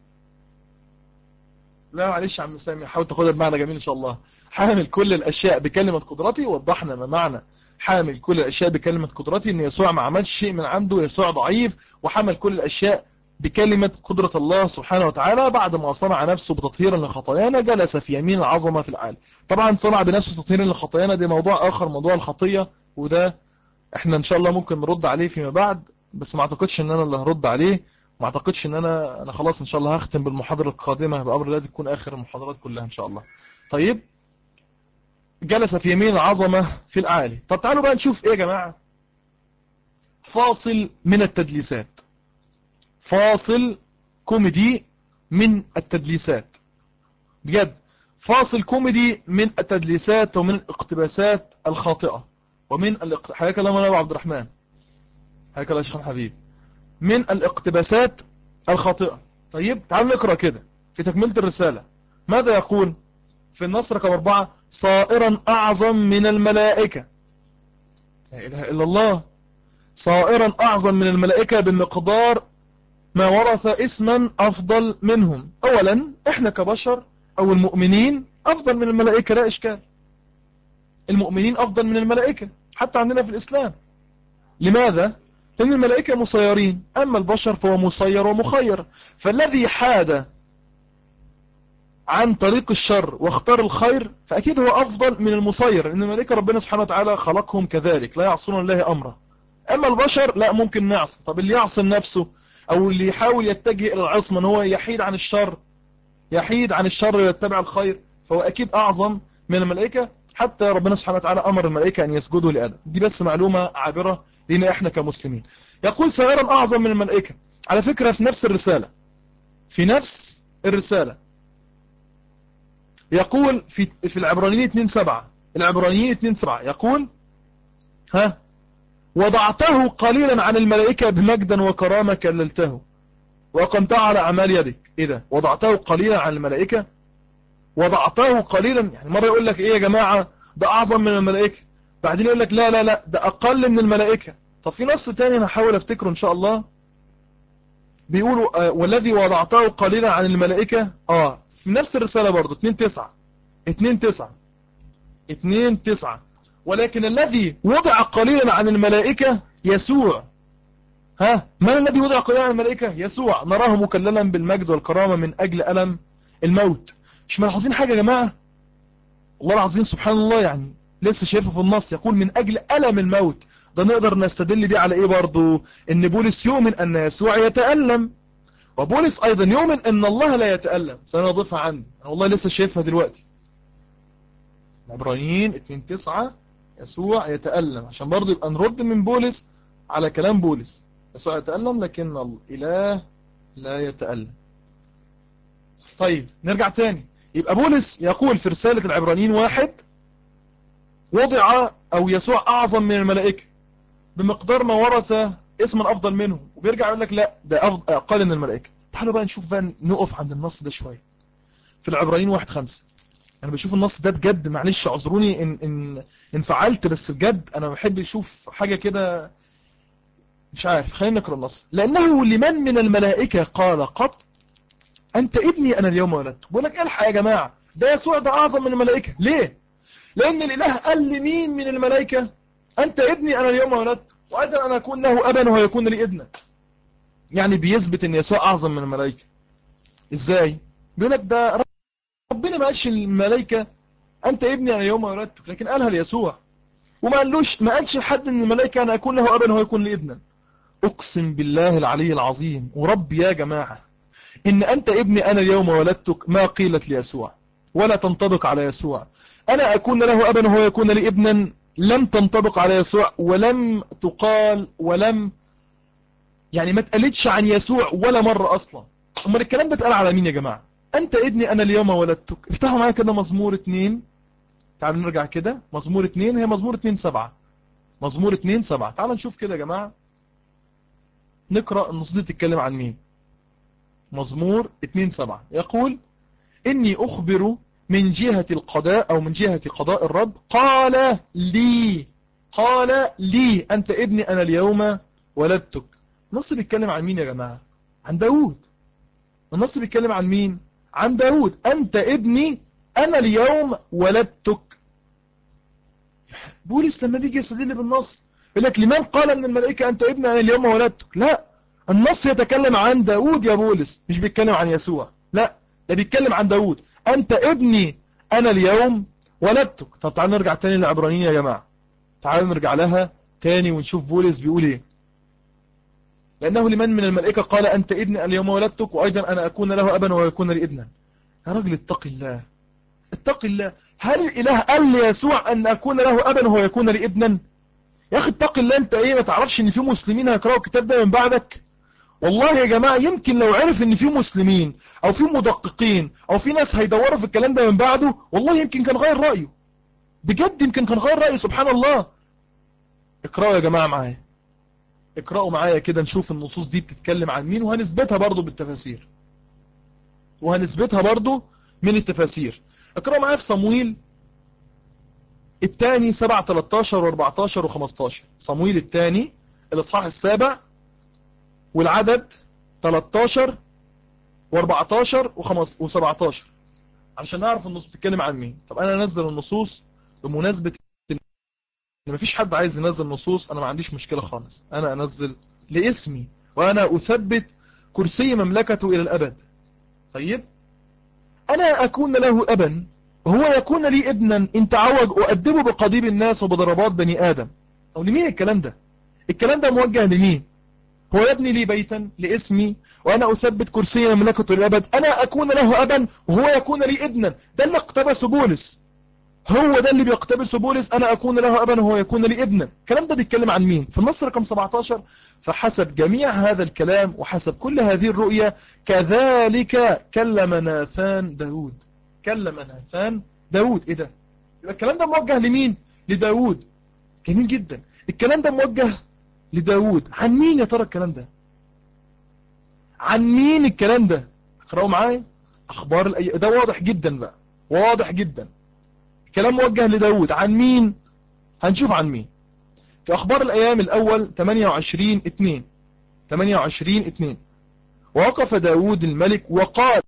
لا معلش يا عم سامي، حاول تاخدها بمعنى جميل إن شاء الله. حامل كل الأشياء بكلمة قدرته. وضحنا ما معنى حامل كل الأشياء بكلمة قدرته. إن يسوع ما عملش شيء من عنده، يسوع ضعيف وحمل كل الأشياء بكلمة قدرة الله سبحانه وتعالى. بعد ما صنع نفسه بتطهيرا لخطايانا جلس في يمين العظمة في العالي. طبعا صنع بنفسه تطهيرا لخطايانا دي موضوع آخر، موضوع الخطية، وده احنا ان شاء الله ممكن نرد عليه فيما بعد، بس ما اعتقدش ان انا اللي هرد عليه. ما اعتقدش ان انا خلاص ان شاء الله هختم بالمحاضرة القادمة بأمر الله تكون آخر المحاضرات كلها ان شاء الله. طيب جلس في يمين العظمة في العالي. طب تعالوا بقى نشوف ايه يا جماعة. فاصل من التدليسات، فاصل كوميدي من التدليسات، بجد فاصل كوميدي من التدليسات ومن الاقتباسات الخاطئة ومن حياك الله مولانا عبد الرحمن، حياك الله يا شيخ حبيب، من الاقتباسات الخاطئة. طيب تعالوا نقرأ كده في تكملة الرسالة. ماذا يقول في النص رقم 4؟ صائرا أعظم من الملائكة. لا إله إلا الله. صائرا أعظم من الملائكة بمقدار ما ورث اسما أفضل منهم. أولا إحنا كبشر أو المؤمنين أفضل من الملائكة، لا إشكال. المؤمنين أفضل من الملائكة حتى عندنا في الإسلام. لماذا؟ لأن الملائكة مسيرين، أما البشر فهو مسير ومخير. فالذي حاد عن طريق الشر واختار الخير فأكيد هو أفضل من المسير، لأن الملائكة ربنا سبحانه وتعالى خلقهم كذلك لا يعصون الله أمره. أما البشر لا، ممكن نعصي. طب اللي يعصي نفسه أو اللي يحاول يتجه إلى العصمة أن هو يحيد عن الشر، يحيد عن الشر ويتبع الخير، فهو أكيد أعظم من الملائكة. حتى ربنا سبحانه وتعالى أمر الملائكة أن يسجدوا لآدم. دي بس معلومة عابرة لنا إحنا كمسلمين. يقول صغيرا أعظم من الملائكة. على فكرة في نفس الرسالة، في نفس الرسالة يقول في العبرانيين 2:7، العبرانيين 2:7 يقول وضعته قليلا عن الملائكة بمجدا وكرامة كللته وأقمته على أعمال يدك. إيه ده؟ وضعته قليلا عن الملائكة، وضعته قليلا. يعني مرة يقول لك إيه يا جماعة ده أعظم من الملائكة، بعدين يقول لك لا لا لا ده أقل من الملائكة. طب في نص تاني أنا هحاول أفتكره إن شاء الله، بيقولوا والذي وضعته قليلا عن الملائكة في نفس الرسالة برضو 2:9 ولكن الذي وضع قليلا عن الملائكة يسوع. من الذي وضع قليلا عن الملائكة؟ يسوع. نراه مكللا بالمجد والكرامة من أجل ألم الموت. مش ملاحظين حاجة يا جماعة؟ والله العظيم سبحان الله، يعني لسه شايفه في النص يقول من أجل ألم الموت. ده نقدر نستدل دي على إيه برضو؟ إن بولس يؤمن أن يسوع يتألم، وبولس أيضا يؤمن أن الله لا يتألم. سنضيفها عندي أنا والله لسه شايفها دلوقتي. عبرانيين 2:9 يسوع يتألم، عشان برضو يبقى نرد من بولس على كلام بولس. يسوع يتألم لكن الإله لا يتألم. طيب نرجع تاني. يبقى بولس يقول في رسالة العبرانيين 1 وضع أو يسوع أعظم من الملائكة بمقدار ما ورث اسما أفضل منهم، وبيرجع يقول لك لا ده أقل من الملائكة. تعالوا بقى نشوف بقى، نقف عند النص ده شوية في العبرانيين 1:5. أنا بشوف النص ده بجد، معلش اعذروني إن فعلت، بس بجد أنا بحب أشوف حاجة كده مش عارف. خلينا نقرأ النص. لأنه لمن من الملائكة قال قط أنت ابني أنا اليوم ولدت. بقول لك الحق يا جماعة، ده يسوع ده أعظم من الملائكة. ليه؟ لأن الإله قال لمين من الملائكة أنت ابني أنا اليوم ولدت، وأيضا أنا أكون له أبا ويكون لي ابنا. يعني بيثبت أن يسوع أعظم من الملائكة. إزاي؟ بيقول لك ده ربنا ما قالش الملائكة أنت ابني أنا اليوم ولدتك، لكن قالها ليسوع. وما قالش لحد من الملائكة أنا أكون له أبا ويكون لي ابنا. أقسم بالله العلي العظيم ورب يا جماعة إن أنت ابني أنا اليوم ولدتك ما قيلت ليسوع ولا تنطبق على يسوع. أنا أكون له أبا وهو يكون لي ابنا لم تنطبق على يسوع، ولم تقال، يعني ما اتقالتش عن يسوع ولا مرة أصلا. أمال الكلام ده اتقال على مين يا جماعة؟ أنت ابني أنا اليوم ولدتك. افتحوا معايا كده مزمور 2. تعالوا نرجع كده مزمور 2، هي مزمور 2:7. مزمور 2:7. تعالوا نشوف كده يا جماعة، نقرأ النص دي تتكلم عن مين. مزمور 2:7 يقول إني أخبر من جهة القضاء أو من جهة قضاء الرب قال لي أنت ابني أنا اليوم ولدتك. النص بيتكلم عن مين يا جماعة؟ عن داود. النص بيتكلم عن مين؟ عن داود. أنت ابني أنا اليوم ولدتك. بولس لما بيجي يستدل بالنص يقول لك لمن قال من الملائكة أنت ابني أنا اليوم ولدتك؟ لا، النص يتكلم عن داود يا بولس، مش بيتكلم عن يسوع. لا، ده بيتكلم عن داود. أنت ابني أنا اليوم ولدتك. طب تعالوا نرجع تاني للعبرانيين يا جماعة. تعالوا نرجع لها تاني ونشوف بولس بيقول ايه. لأنه لمن من الملائكة قال أنت ابني اليوم ولدتك، وأيضا أنا أكون له أبا ويكون لي ابنا. يا راجل اتق الله، اتق الله. هل الإله قال ليسوع أن أكون له أبا ويكون لي ابنا؟ يا أخي اتق الله. أنت إيه، ما تعرفش أن في مسلمين هيقرأوا الكتاب ده من بعدك؟ والله يا جماعة يمكن لو عرف أن في مسلمين أو في مدققين أو في ناس هيدوروا في الكلام ده من بعده، والله يمكن كان غير رأيه. بجد يمكن كان غير رأيه. سبحان الله. اقرأوا يا جماعة معايا، اقرأوا معايا كده نشوف النصوص دي بتتكلم عن مين، وهنثبتها برضو بالتفاسير، وهنثبتها برضو من التفاسير. اقرأوا معايا في صمويل الثاني 7 13 و14 و15. صمويل الثاني الإصحاح 7 والعدد 13 و14 و17 عشان نعرف النصوص بتتكلم عن مين. طب أنا أنزل النصوص بمناسبة إن مفيش حد عايز ينزل نصوص، أنا ما عنديش مشكلة خالص. أنا أنزل لاسمي وأنا أثبت كرسي مملكته إلى الأبد. طيب أنا أكون له أبا وهو يكون لي ابنا إن تعوج أؤدبه بقضيب الناس وبضربات بني آدم. أو لمين الكلام ده؟ الكلام ده موجه لمين؟ هو يبني لي بيتا لاسمي وأنا أثبت كرسي مملكته للأبد. أنا أكون له أبا وهو يكون لي ابنا. ده اللي اقتبس بولس، هو ده اللي بيقتبس بولس. أنا أكون له أبا وهو يكون لي ابنا. الكلام ده بيتكلم عن مين؟ في النص رقم 17. فحسب جميع هذا الكلام وحسب كل هذه الرؤية كذلك كلم ناثان داود. كلم ناثان داود. إيه ده؟ يبقى الكلام ده موجه لمين؟ لداود. جميل جدا. الكلام ده موجه لداود. عن مين يا ترى الكلام ده؟ عن مين الكلام ده؟ اقرأوا معايا أخبار ده واضح جدا بقى، واضح جدا. كلام موجه لداود. عن مين؟ هنشوف عن مين في أخبار الأيام الأول 28:2. 28:2 ووقف داود الملك وقال.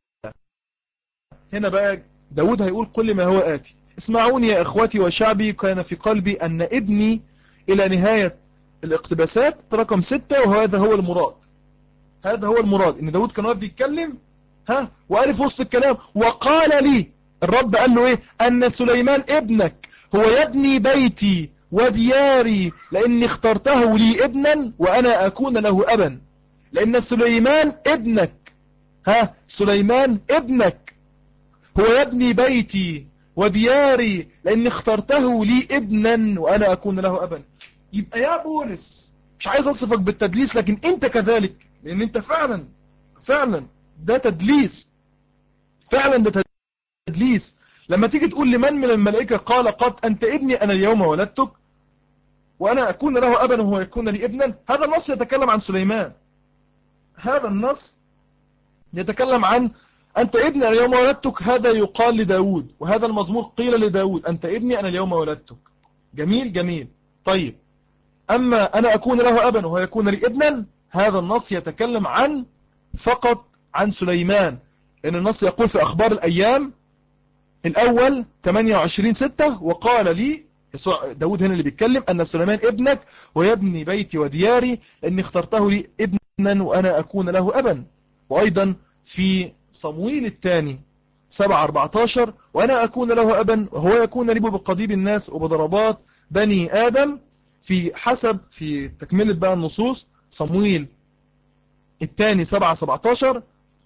هنا بقى داود هيقول كل ما هو آتي. اسمعوني يا إخوتي وشعبي، كان في قلبي أن ابني إلى نهاية الاقتباسات رقم 6. وهذا هو المراد، هذا هو المراد. إن داود كان واقف يتكلم وقال في وسط الكلام وقال لي. الرب قال له إيه؟ أن سليمان ابنك هو يبني بيتي ودياري لأني اخترته لي ابنا وأنا أكون له أبا. لأن سليمان ابنك، سليمان ابنك هو يبني بيتي ودياري لأني اخترته لي ابنا وأنا أكون له أبا. يبقى يا بولس مش عايز أصفك بالتدليس، لكن أنت كذلك، لأن أنت فعلا ده تدليس، فعلا ده تدليس. لما تيجي تقول لمن من الملائكة قال قد أنت ابني أنا اليوم ولدتك وأنا أكون له أبا وهو يكون لي ابنا، هذا النص يتكلم عن سليمان، هذا النص يتكلم عن أنت ابني أنا اليوم ولدتك. هذا يقال لداود، وهذا المزمور قيل لداود أنت ابني أنا اليوم ولدتك. جميل. طيب أما أنا أكون له أبا وهو يكون لي ابنا، هذا النص يتكلم فقط عن سليمان، لأن النص يقول في أخبار الأيام الأول 28:6 وقال لي يسوع، داود هنا اللي بيتكلم، أن سليمان ابنك ويبني بيتي ودياري لأني اخترته لي ابنا وأنا أكون له أبا. وأيضا في صمويل الثاني 7:14 وأنا أكون له أبا وهو يكون لي بقضيب الناس وبضربات بني آدم. في تكملة بقى النصوص صمويل الثاني 7:17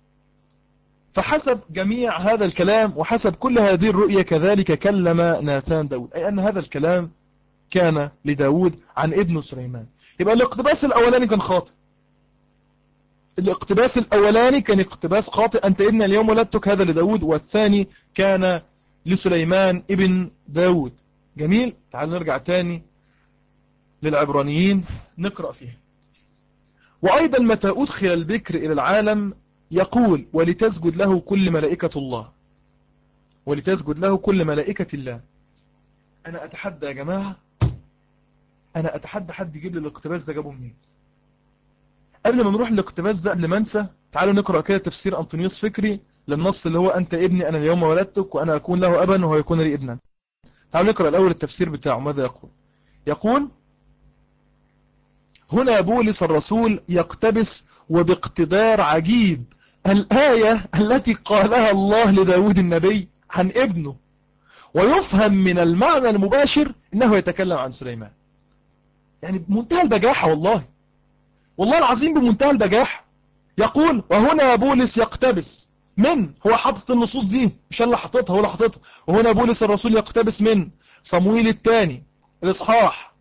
فحسب جميع هذا الكلام وحسب كل هذه الرؤية كذلك كلم ناثان داود، أي أن هذا الكلام كان لداود عن ابن سليمان. يبقى الاقتباس الأولاني كان خاطئ، الاقتباس الأولاني كان اقتباس خاطئ، أنت ابن اليوم ولدتك، هذا لداود، والثاني كان لسليمان ابن داود. جميل. تعال نرجع تاني للعبرانيين نقرأ فيها. وأيضا متى أدخل البكر إلى العالم يقول ولتسجد له كل ملائكة الله، ولتسجد له كل ملائكة الله. أنا أتحدى يا جماعة، أنا أتحدى حد يجيب لي الاقتباس ده جابه منين. قبل ما نروح للاقتباس ده، قبل ما انسى، تعالوا نقرأ كده تفسير أنطونيوس فكري للنص اللي هو أنت ابني أنا اليوم ولدتك وأنا أكون له أبا وهو يكون لي ابنا. تعالوا نقرأ الأول التفسير بتاعه ماذا يقول هنا بولس الرسول يقتبس وباقتدار عجيب الآية التي قالها الله لداود النبي عن ابنه، ويفهم من المعنى المباشر إنه يتكلم عن سليمان. يعني بمنتهى البجاحة، والله العظيم بمنتهى البجاحة. يقول وهنا بولس يقتبس من، هو حاطط النصوص دي مش أنا اللي حاططها، هو اللي حاططها. وهنا بولس الرسول يقتبس من صمويل الثاني الإصحاح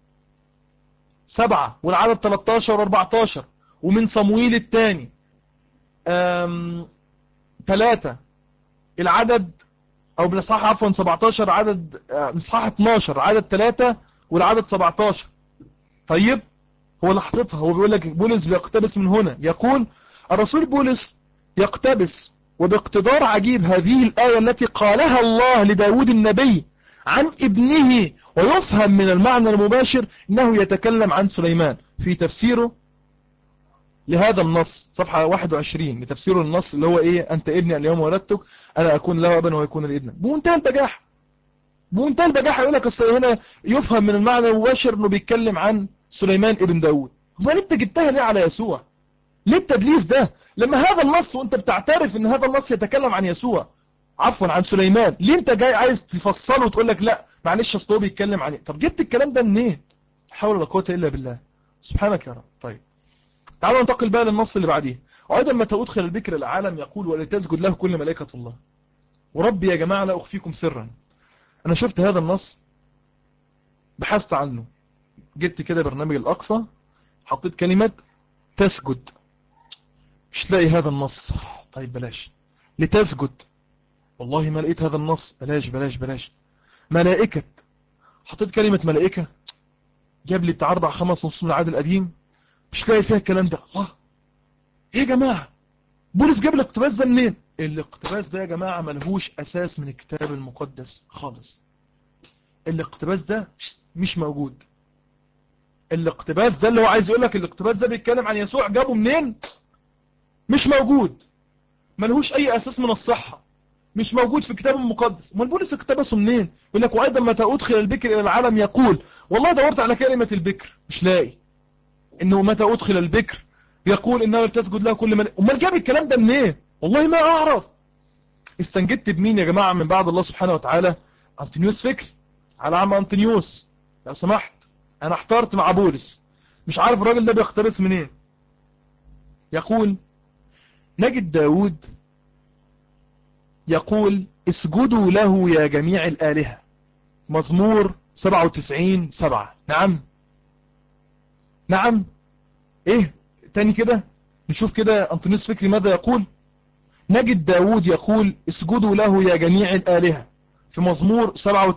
7 والعدد 13 و14، ومن صمويل الثاني 3 العدد، أو من إصحاح عفوا 17 عدد، من إصحاح 12 عدد 3 والعدد 17. طيب هو اللي حاططها، هو بيقول لك بولس بيقتبس من هنا. يقول الرسول بولس يقتبس وباقتدار عجيب هذه الآية التي قالها الله لداود النبي عن ابنه، ويفهم من المعنى المباشر إنه يتكلم عن سليمان. في تفسيره لهذا النص صفحة 21 لتفسير النص اللي هو إيه أنت ابني اليوم ولدتك أنا أكون له أبا ويكون لي ابنا. بمنتهى البجاحة، بمنتهى البجاحة يقول لك هنا يفهم من المعنى المباشر إنه بيتكلم عن سليمان ابن داود. امال انت جبتها ليه على يسوع؟ ليه التدليس ده؟ لما هذا النص وانت بتعترف ان هذا النص يتكلم عن يسوع، عفوا عن سليمان، ليه انت جاي عايز تفصله وتقول لك لا معلش اصل هو بيتكلم عن ايه؟ طب جبت الكلام ده منين؟ لا حول ولا قوه الا بالله، سبحانك يا رب. طيب تعالوا ننتقل بقى للنص اللي بعديه. وايضا متى ادخل البكر العالم يقول ولتسجد له كل ملائكه الله. وربي يا جماعه لا اخفيكم سرا، انا شفت هذا النص بحثت عنه، جبت كده برنامج الاقصى حطيت كلمه تسجد، مش تلاقي هذا النص. طيب بلاش لتسجد، والله ما لقيت هذا النص. بلاش ملائكة، حطيت كلمة ملائكة جاب لي بتاع 4-5 نصوص من العهد القديم، مش لاقي فيها الكلام ده. الله، ايه يا جماعة بولس جاب الاقتباس ده منين؟ الاقتباس ده يا جماعة ملهوش اساس من الكتاب المقدس خالص، الاقتباس ده مش موجود. الاقتباس ده اللي هو عايز يقول لك الاقتباس ده بيتكلم عن يسوع جابه منين؟ مش موجود، ملهوش اي اساس من الصحة، مش موجود في الكتاب المقدس. امال بولس اقتبسه منين؟ يقول لك وايضا متى ادخل البكر الى العالم يقول، والله دورت على كلمة البكر مش لاقي انه متى ادخل البكر يقول انه تسجد له كل من. امال جاب الكلام ده منين؟ والله ما اعرف. استنجدت بمين يا جماعة من بعد الله سبحانه وتعالى؟ انطونيوس فكري، على عم انطونيوس لو سمحت. انا احترت مع بولس، مش عارف الراجل ده بيقتبس منين. يقول نجد داود يقول اسجدوا له يا جميع الآلهة. مزمور 97:7. نعم نعم. ايه تاني كده؟ نشوف كده أنطونيوس فكري ماذا يقول. نجد داود يقول اسجدوا له يا جميع الآلهة في مزمور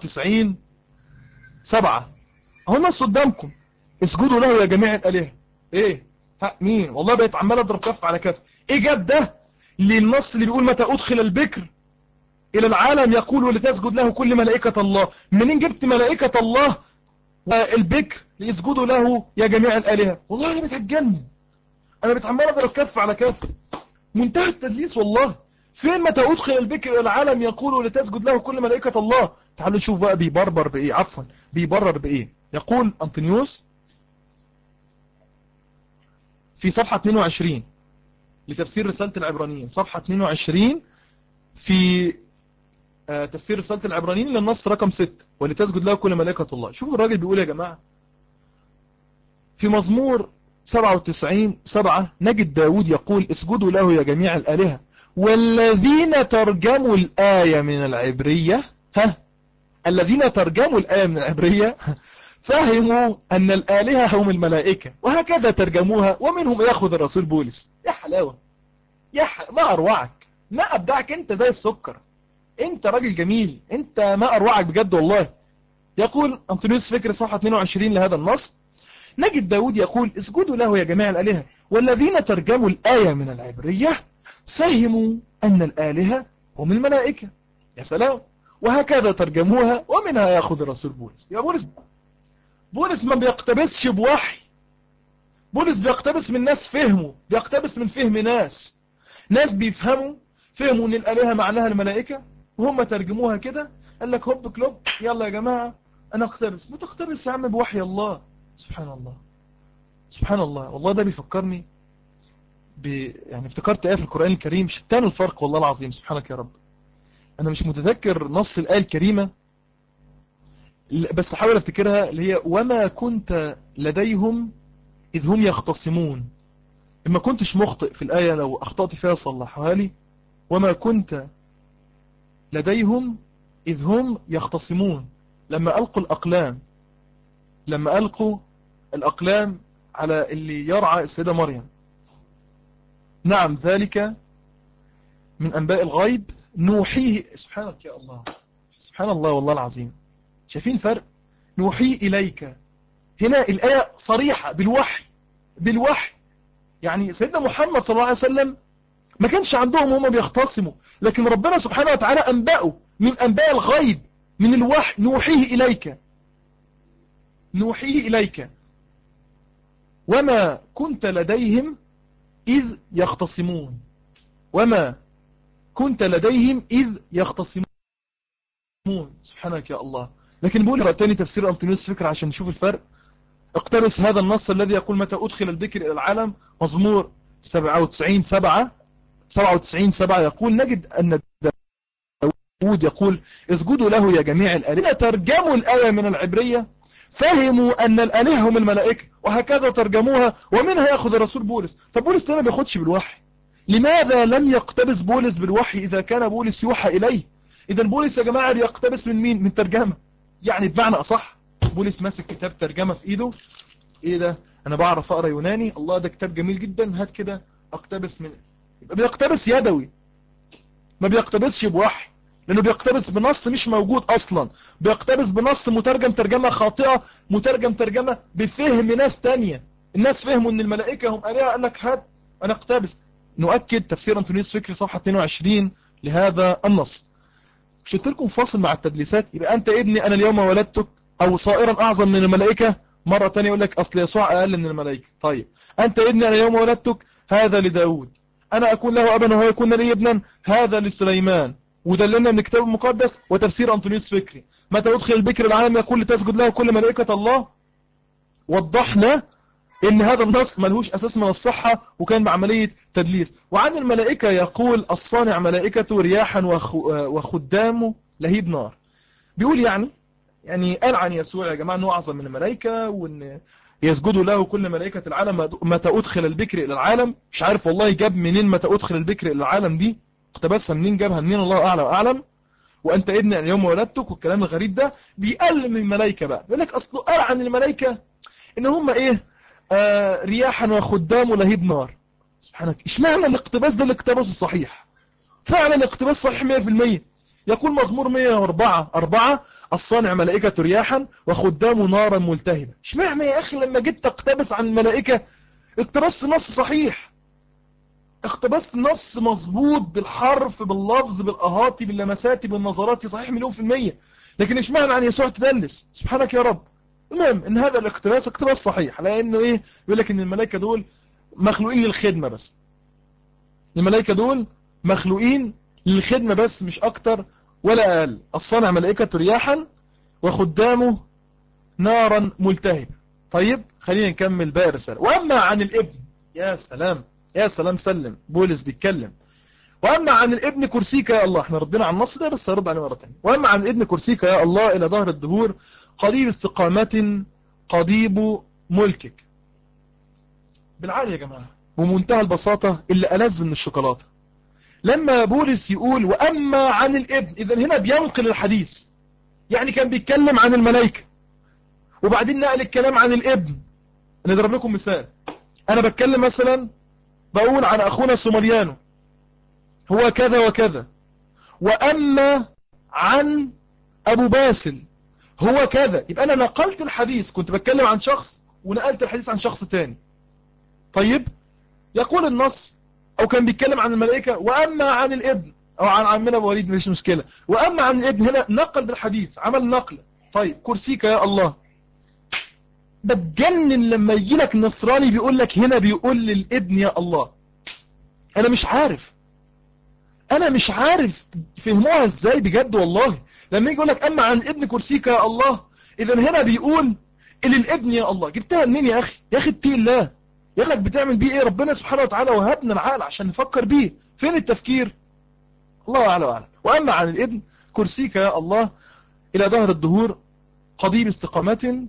97:7. اهو النص قدامكم، اسجدوا له يا جميع الآلهة. ايه ها مين؟ والله بقيت عمال اضرب كف على كف. ايه جاب ده للنص اللي بيقول متى ادخل البكر الى العالم يقول ولتسجد له كل ملائكة الله؟ منين جبت ملائكة الله والبكر ليسجدوا له يا جميع الآلهة؟ والله انا بتهجن، انا بتعمل اضرب كف على كف. منتهى التدليس والله. فين متى ادخل البكر الى العالم يقول ولتسجد له كل ملائكة الله؟ تعالوا نشوف بقى بيبرر بايه، عفوا بيبرر بايه. يقول أنطونيوس في صفحة 22 لتفسير رسالة العبرانيين، صفحة 22 في تفسير رسالة العبرانيين للنص رقم 6 ولتسجد له كل ملائكة الله. شوفوا الراجل بيقول يا جماعة في مزمور 97:7 نجد داود يقول اسجدوا له يا جميع الآلهة. والذين ترجموا الآية من العبرية، الذين ترجموا الآية من العبرية فهموا أن الآلهة هم الملائكة، وهكذا ترجموها ومنهم يأخذ الرسول بولس. يا حلاوة، ما أروعك، ما أبدعك، أنت زي السكر، أنت راجل جميل، أنت ما أروعك بجد والله. يقول أنطونيوس فكري صفحة 22 لهذا النص نجد داود يقول اسجدوا له يا جميع الآلهة والذين ترجموا الآية من العبرية فهموا أن الآلهة هم الملائكة. يا سلام، وهكذا ترجموها ومنها يأخذ الرسول بولس. يا بولس ما بيقتبسش بوحي، بولس بيقتبس من ناس فهموا، بيقتبس من فهم ناس بيفهموا، فهموا ان الآلهة معناها الملائكة وهم ترجموها كده. قال لك هوب كلوب يلا يا جماعة انا اقتبس. ما تقتبس يا عم بوحي الله. سبحان الله سبحان الله. والله ده بيفكرني يعني افتكرت آية في القرآن الكريم، شتان الفرق والله العظيم. سبحانك يا رب، انا مش متذكر نص الآية الكريمة بس حاول افتكرها، اللي هي وما كنت لديهم إذ هم يختصمون. إما كنتش مخطئ في الآية، لو أخطأت فيها صلحها لي. وما كنت لديهم إذ هم يختصمون، لما ألقوا الأقلام على اللي يرعى السيدة مريم. نعم ذلك من أنباء الغيب نوحيه. سبحانك يا الله، سبحان الله والله العظيم. شايفين فرق؟ نوحيه إليك، هنا الآية صريحة بالوحي. يعني سيدنا محمد صلى الله عليه وسلم ما كانش عندهم، هم بيختصموا، لكن ربنا سبحانه وتعالى أنبأه من أنباء الغيب من الوحي. نوحيه إليك وما كنت لديهم إذ يختصمون. وما كنت لديهم إذ يختصمون. سبحانك يا الله. لكن بقول تاني تفسير أنطونيوس فكرة عشان نشوف الفرق. اقتبس هذا النص الذي يقول متى أدخل البكر إلى العالم، مزمور 97:7 يقول نجد أن داود يقول اسجدوا له يا جميع الآلهة. ترجموا الآية من العبرية فهموا أن الآلهة هم الملائكة وهكذا ترجموها ومنها يأخذ الرسول بولس. طب بولس ده ما بياخدش بالوحي، لماذا لم يقتبس بولس بالوحي إذا كان بولس يوحى إليه؟ إذا بولس يا جماعة يقتبس من مين؟ من ترجمة. يعني بمعنى أصح بولس ماسك كتاب ترجمة في إيده. إيه ده؟ أنا بعرف أقرأ يوناني، الله ده كتاب جميل جدا، هات كده أقتبس من. يبقى بيقتبس يدوي، ما بيقتبسش بوحي، لأنه بيقتبس بنص مش موجود أصلا، بيقتبس بنص مترجم ترجمة خاطئة، مترجم ترجمة بفهم ناس تانية. الناس فهموا أن الملائكة هم آلهة، قال لك هات أنا اقتبس. نؤكد تفسير أنطونيوس فكري صفحة 22 لهذا النص. مش قلت لكم فاصل مع التدليسات؟ يبقى أنت ابني أنا اليوم ولدتك أو صائرا أعظم من الملائكة، مرة تانية يقول لك أصل يسوع أقل من الملائكة. طيب أنت ابني أنا اليوم ولدتك، هذا لداود، أنا أكون له أبا وهو يكون لي ابنا، هذا لسليمان. ودلنا من الكتاب المقدس وتفسير أنطونيوس فكري متى يدخل البكر العالم يقول لتسجد له كل ملائكة الله. وضحنا ان هذا النص ملهوش اساس من الصحة وكان بعملية تدليس. وعن الملائكة يقول الصانع ملائكته رياحا وخدامه لهيب نار. بيقول يعني قال عن يسوع يا جماعة انه اعظم من الملائكة، وان يسجد له كل ملائكة العالم متى أدخل البكر إلى العالم. مش عارف والله جاب منين متى أدخل البكر إلى العالم دي، اقتبسها منين، جابها منين، الله أعلم وأعلم. وأنت ابن اليوم ولدتك والكلام الغريب ده. بيقل من الملائكة بقى، يقول لك أصله قال عن الملائكة إن هم إيه، رياحا وخدام ولهيب نار. سبحانك، اشمعنى الاقتباس ده الاقتباس الصحيح؟ فعلا الاقتباس صحيح 100%. يقول مزمور 104 الصانع ملائكة رياحا وخدام نارا ملتهبة. اشمعنى يا أخي لما جيت تقتبس عن الملائكة اقتبست نص صحيح، اقتبست نص مظبوط بالحرف باللفظ بالأهاتي باللمسات بالنظرات، صحيح 100%. لكن اشمعنى عن يسوع تدلس؟ سبحانك يا رب. المهم ان هذا الاقتباس اقتباس صحيح، لانه ايه، يقول لك ان الملائكة دول مخلوقين للخدمة بس. الملائكة دول مخلوقين للخدمة بس، مش أكتر ولا أقل. الصانع ملائكة رياحا وخدامه نارا ملتهبة. طيب خلينا نكمل باقي الرسالة. وأما عن الابن، يا سلام يا سلام، سلم بولس بيتكلم. وأما عن الابن كرسيك يا الله، احنا ردنا عن النص ده بس هرد عليه مرة تانية. وأما عن الابن كرسيك يا الله إلى ظهر الدهور، قضيب استقامة قضيب ملكك. بالعالي يا جماعة، بمنتهى البساطة، اللي ألذ من الشوكولاتة. لما بولس يقول وأما عن الابن، إذن هنا بينقل الحديث، يعني كان بيتكلم عن الملائكة وبعدين نقل الكلام عن الابن. نضرب لكم مثال. أنا بتكلم مثلا، بقول عن أخونا سومريانو هو كذا وكذا، وأما عن أبو باسل هو كذا، يبقى أنا نقلت الحديث، كنت بتكلم عن شخص ونقلت الحديث عن شخص تاني. طيب يقول النص، أو كان بيتكلم عن الملائكة وأما عن الابن، أو عن عمنا أبو وليد مش مشكلة، وأما عن الابن هنا نقل بالحديث، عمل نقل. طيب كرسيك يا الله، بتجنن لما يجي لك نصراني بيقول لك هنا بيقول للابن يا الله. أنا مش عارف فهموها ازاي بجد والله. لما يجي يقول لك أما عن الابن كرسيك يا الله، إذا هنا بيقول للابن يا الله. جبتها منين يا أخي؟ يا أخي اتقي الله، يقول لك بتعمل بيه ايه؟ ربنا سبحانه وتعالى وهبنا العقل عشان نفكر بيه، فين التفكير؟ الله أعلى وأعلى. وأما عن الابن كرسيك يا الله إلى ظهر الدهور قضيب استقامة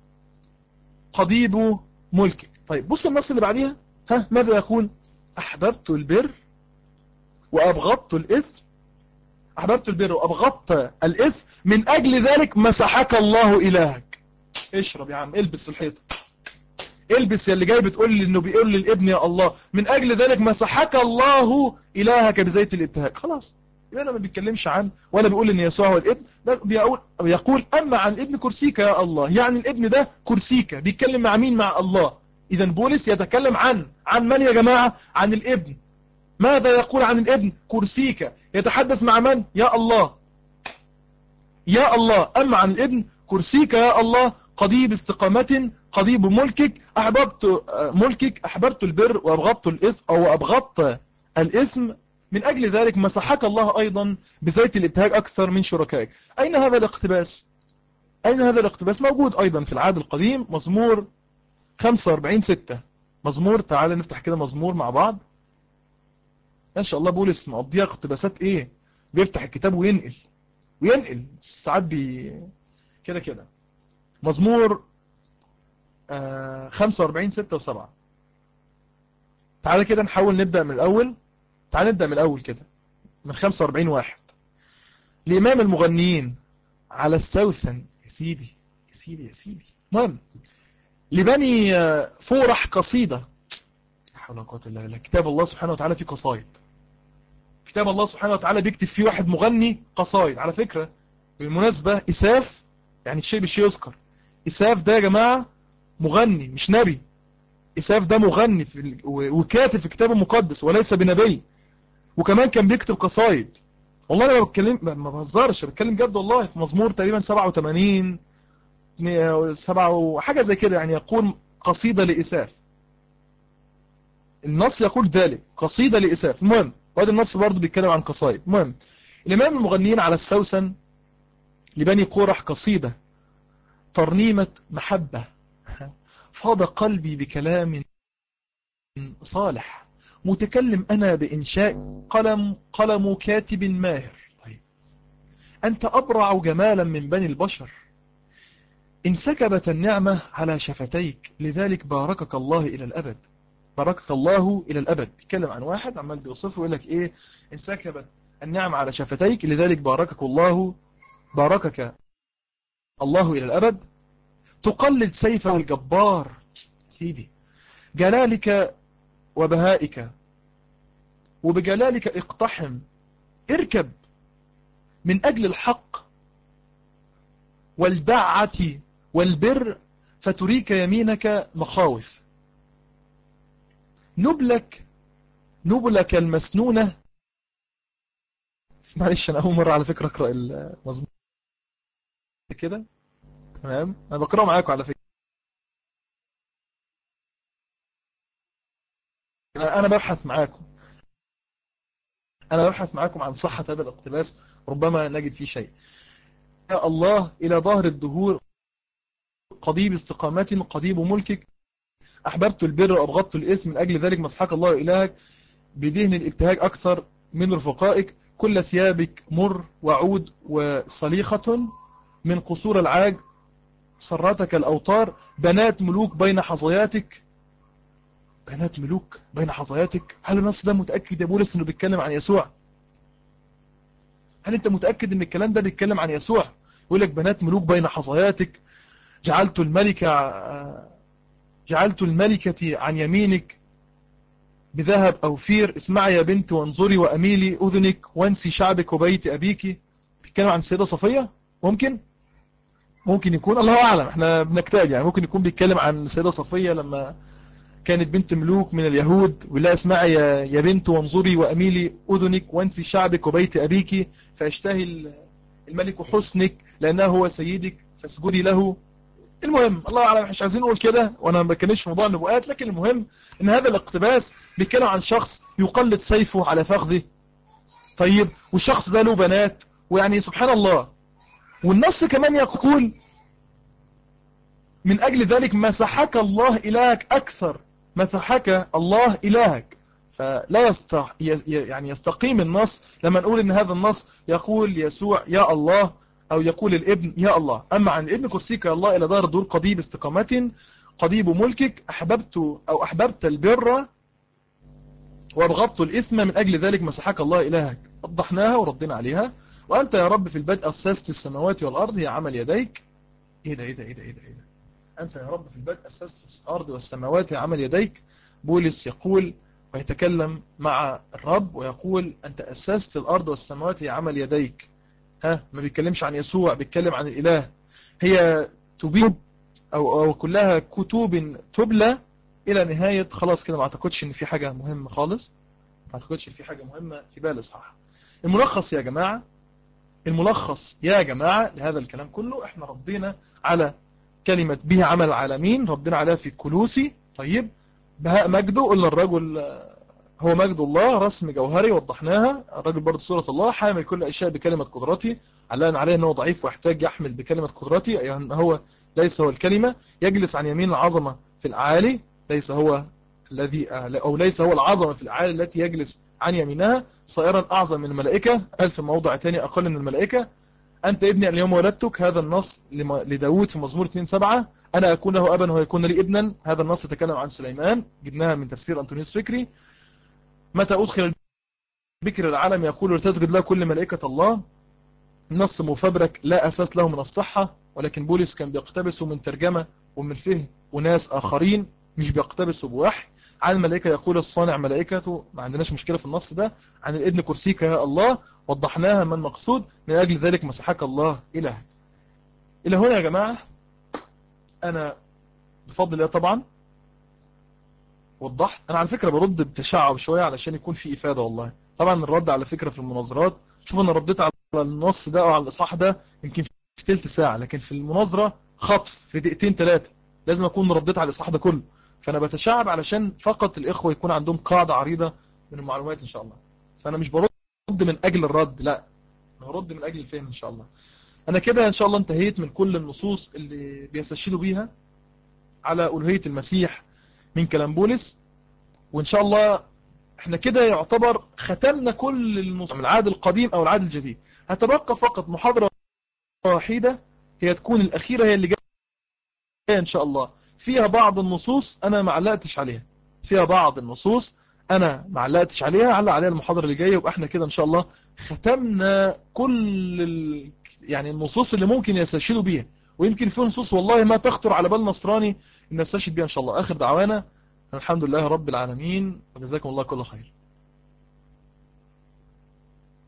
قضيب ملكك. طيب بص النص اللي بعديها، ها ماذا يقول؟ أحببت البر وأبغضت الإثم، أحببت البر وأبغضت الإثم من أجل ذلك مسحك الله إلهك. اشرب يا عم، البس الحيطة، البس يا اللي جاي بتقول لي انه بيقول للابن يا الله من اجل ذلك مسحك الله الهك بزيت الابتهاج. خلاص، يبقى انا ما بيتكلمش عن ولا بيقول ان يسوع هو الابن، يقول اما عن الابن كرسيك يا الله، يعني الابن ده كرسيك، بيتكلم مع مين؟ مع الله. اذا بولس يتكلم عن من يا جماعة؟ عن الابن. ماذا يقول عن الابن؟ كرسيك. يتحدث مع من؟ يا الله، يا الله. أما عن الابن كرسيك يا الله قضيب استقامة قضيب ملكك، أحببت ملكك، أحببت البر وأبغضت الإثم، أو أبغضت الإثم من أجل ذلك مسحك الله أيضا بزيت الابتهاج أكثر من شركائك. أين هذا الاقتباس؟ أين هذا الاقتباس؟ موجود أيضا في العهد القديم، مزمور 45:6. مزمور، تعال نفتح كده مزمور مع بعض. ما شاء الله بولس مقضيها اقتباسات ايه، بيفتح الكتاب وينقل ساعات كده. مزمور 45 6 و7. تعالى كده نحاول نبدأ من الأول. تعالى نبدأ من الأول كده من 45 1. لإمام المغنيين على السوسن، يا سيدي يا سيدي يا سيدي. المهم لبني فورح قصيدة. لا حول ولا قوة إلا بالله. كتاب الله سبحانه وتعالى فيه قصايد. كتاب الله سبحانه وتعالى بيكتب فيه واحد مغني قصايد. على فكرة بالمناسبة إساف، يعني الشيء بالشيء يذكر، إساف ده يا جماعة مغني مش نبي. إساف ده مغني وكاتب في كتاب مقدس وليس بنبي، وكمان كان بيكتب قصايد. والله انا بتكلم ما بهزرش، بتكلم جد والله. في مزمور تقريبا 87 7 وحاجة زي كده، يعني يقول قصيدة لإساف. النص يقول ذلك قصيدة لإساف. المهم وهذا النص برضو بيتكلم عن قصايد. المهم الإمام المغنيين على السوسن لبني قورح قصيدة ترنيمة محبة فاض قلبي بكلام صالح متكلم أنا بإنشاء قلم كاتب ماهر. طيب أنت أبرع جمالا من بني البشر، انسكبت النعمة على شفتيك لذلك باركك الله إلى الأبد. باركك الله إلى الأبد. بيتكلم عن واحد عمال بيوصفه ويقول لك إيه؟ انسكبت النعمة على شفتيك لذلك باركك الله إلى الأبد. تقلد سيفه الجبار سيدي جلالك وبهائك، وبجلالك اقتحم اركب من أجل الحق والدعة والبر فتريك يمينك مخاوف. نبلك المسنونة. معلش أنا أول مرة على فكرة أقرأ المضمون كده. تمام أنا بقرأ معاكم على فكرة. أنا ببحث معاكم عن صحة هذا الاقتباس، ربما نجد فيه شيء. يا الله إلى ظهر الدهور قضيب استقامة قضيب ملكك، أحببت البر وأبغضت الإثم من أجل ذلك مسحك الله إلهك بدهن الابتهاج أكثر من رفقائك. كل ثيابك مر وعود وصليخة من قصور العاج سراتك الأوطار. بنات ملوك بين حظياتك. بنات ملوك بين حظياتك. هل النص ده متأكد يا بولس أنه بيتكلم عن يسوع؟ هل أنت متأكد أن الكلام ده بيتكلم عن يسوع؟ يقول لك بنات ملوك بين حظياتك. جعلت الملكة عن يمينك بذهب أو فير. اسمعي يا بنت وانظري وأميلي أذنك وانسي شعبك وبيت أبيك. بيتكلم عن السيدة صفية؟ ممكن يكون، الله أعلم، احنا بنجتهد يعني. ممكن يكون بيتكلم عن السيدة صفية لما كانت بنت ملوك من اليهود، ولا اسمعي يا بنت وانظري وأميلي أذنك وانسي شعبك وبيت أبيك فيشتهي الملك حسنك لأنه هو سيدك فاسجدي له. المهم الله أعلم، مش عايزين نقول كده وانا ما بتكلمش في موضوع النبوءات، لكن المهم ان هذا الاقتباس بيتكلم عن شخص يقلد سيفه على فخذه. طيب والشخص ده له بنات، ويعني سبحان الله. والنص كمان يقول من أجل ذلك مسحك الله إلهك أكثر. مسحك الله إلهك. فلا يعني يستقيم النص لما نقول إن هذا النص يقول يسوع يا الله أو يقول الابن يا الله. أما عن الابن كرسيك يا الله إلى دار قضيب استقامة قضيب ملكك. أحببت البر وأبغضت الإثم من أجل ذلك مسحك الله إلهك. وضحناها وردنا عليها. وأنت يا رب في البدء أسست السماوات والأرض هي عمل يديك. إيه ده أنت يا رب في البدء أسست الأرض والسماوات هي عمل يديك. بولس يقول ويتكلم مع الرب ويقول أنت أسست الأرض والسماوات هي عمل يديك. ما بيتكلمش عن يسوع، بيتكلم عن الإله. هي تبيد أو كلها كتب تبلى إلى نهاية. خلاص كده ما أعتقدش إن في حاجة مهمة خالص. ما أعتقدش في حاجة مهمة في بالي صح. الملخص يا جماعة لهذا الكلام كله، احنا ردينا على كلمة به عمل العالمين، ردينا عليها في كلوسي. طيب بهاء مجده قلنا الرجل هو مجد الله رسم جوهري، وضحناها. الرجل برضه صورة الله حامل كل أشياء بكلمة قدرتي، علقنا عليه أنه ضعيف ويحتاج يحمل بكلمة قدرتي، أي أن هو ليس هو الكلمة. يجلس عن يمين العظمة في الأعالي، ليس هو العظمة في الأعالي التي يجلس عن يمينها. صائرا أعظم من الملائكة، قال في موضع تاني أقل من الملائكة. أنت ابني اليوم ولدتك. هذا النص لداود في مزمور 2:7. أنا أكون له أبا ويكون لي ابنا. هذا النص يتكلم عن سليمان، جبناها من تفسير أنطونيوس فكري. متى أدخل البكر العالم يقول لتسجد له كل ملائكة الله. النص مفبرك لا أساس له من الصحة، ولكن بولس كان بيقتبسه من ترجمة ومن فهم وناس آخرين، مش بيقتبسه بوحي. عن الملائكة يقول الصانع ملائكته، ما عندناش مشكلة في النص ده. عن الابن كرسيك يا الله، وضحناها ما المقصود. من أجل ذلك مسحك الله إلهك. إلى هنا يا جماعة أنا بفضل الله طبعا وضحت. أنا على فكرة برد بتشعب شوية علشان يكون في إفادة والله. طبعا الرد على فكرة في المناظرات، شوف أنا رديت على النص ده أو على الإصحاح ده يمكن في تلت ساعة، لكن في المناظرة خطف في دقيقتين ثلاثة لازم أكون رديت على الإصحاح ده كله. فأنا بتشعب علشان فقط الإخوة يكون عندهم قاعدة عريضة من المعلومات إن شاء الله. فأنا مش برد من أجل الرد، لا، أنا برد من أجل الفهم إن شاء الله. أنا كده إن شاء الله انتهيت من كل النصوص اللي بيستشهدوا بيها على ألوهية المسيح من كلام بولس. وإن شاء الله احنا كده يعتبر ختمنا كل النصوص من العهد القديم أو العهد الجديد. هتبقى فقط محاضرة وحيدة هي تكون الأخيرة، هي اللي الجاية إن شاء الله فيها بعض النصوص أنا ما علقتش عليها، فيها بعض النصوص أنا ما علقتش عليها، علق عليها المحاضرة اللي جاية، ويبقى احنا كده إن شاء الله ختمنا كل يعني النصوص اللي ممكن يستشهدوا بيها، ويمكن في نصوص والله ما تخطر على بال نصراني إن يستشهد بيها إن شاء الله. آخر دعوانا الحمد لله رب العالمين، وجزاكم الله كل خير.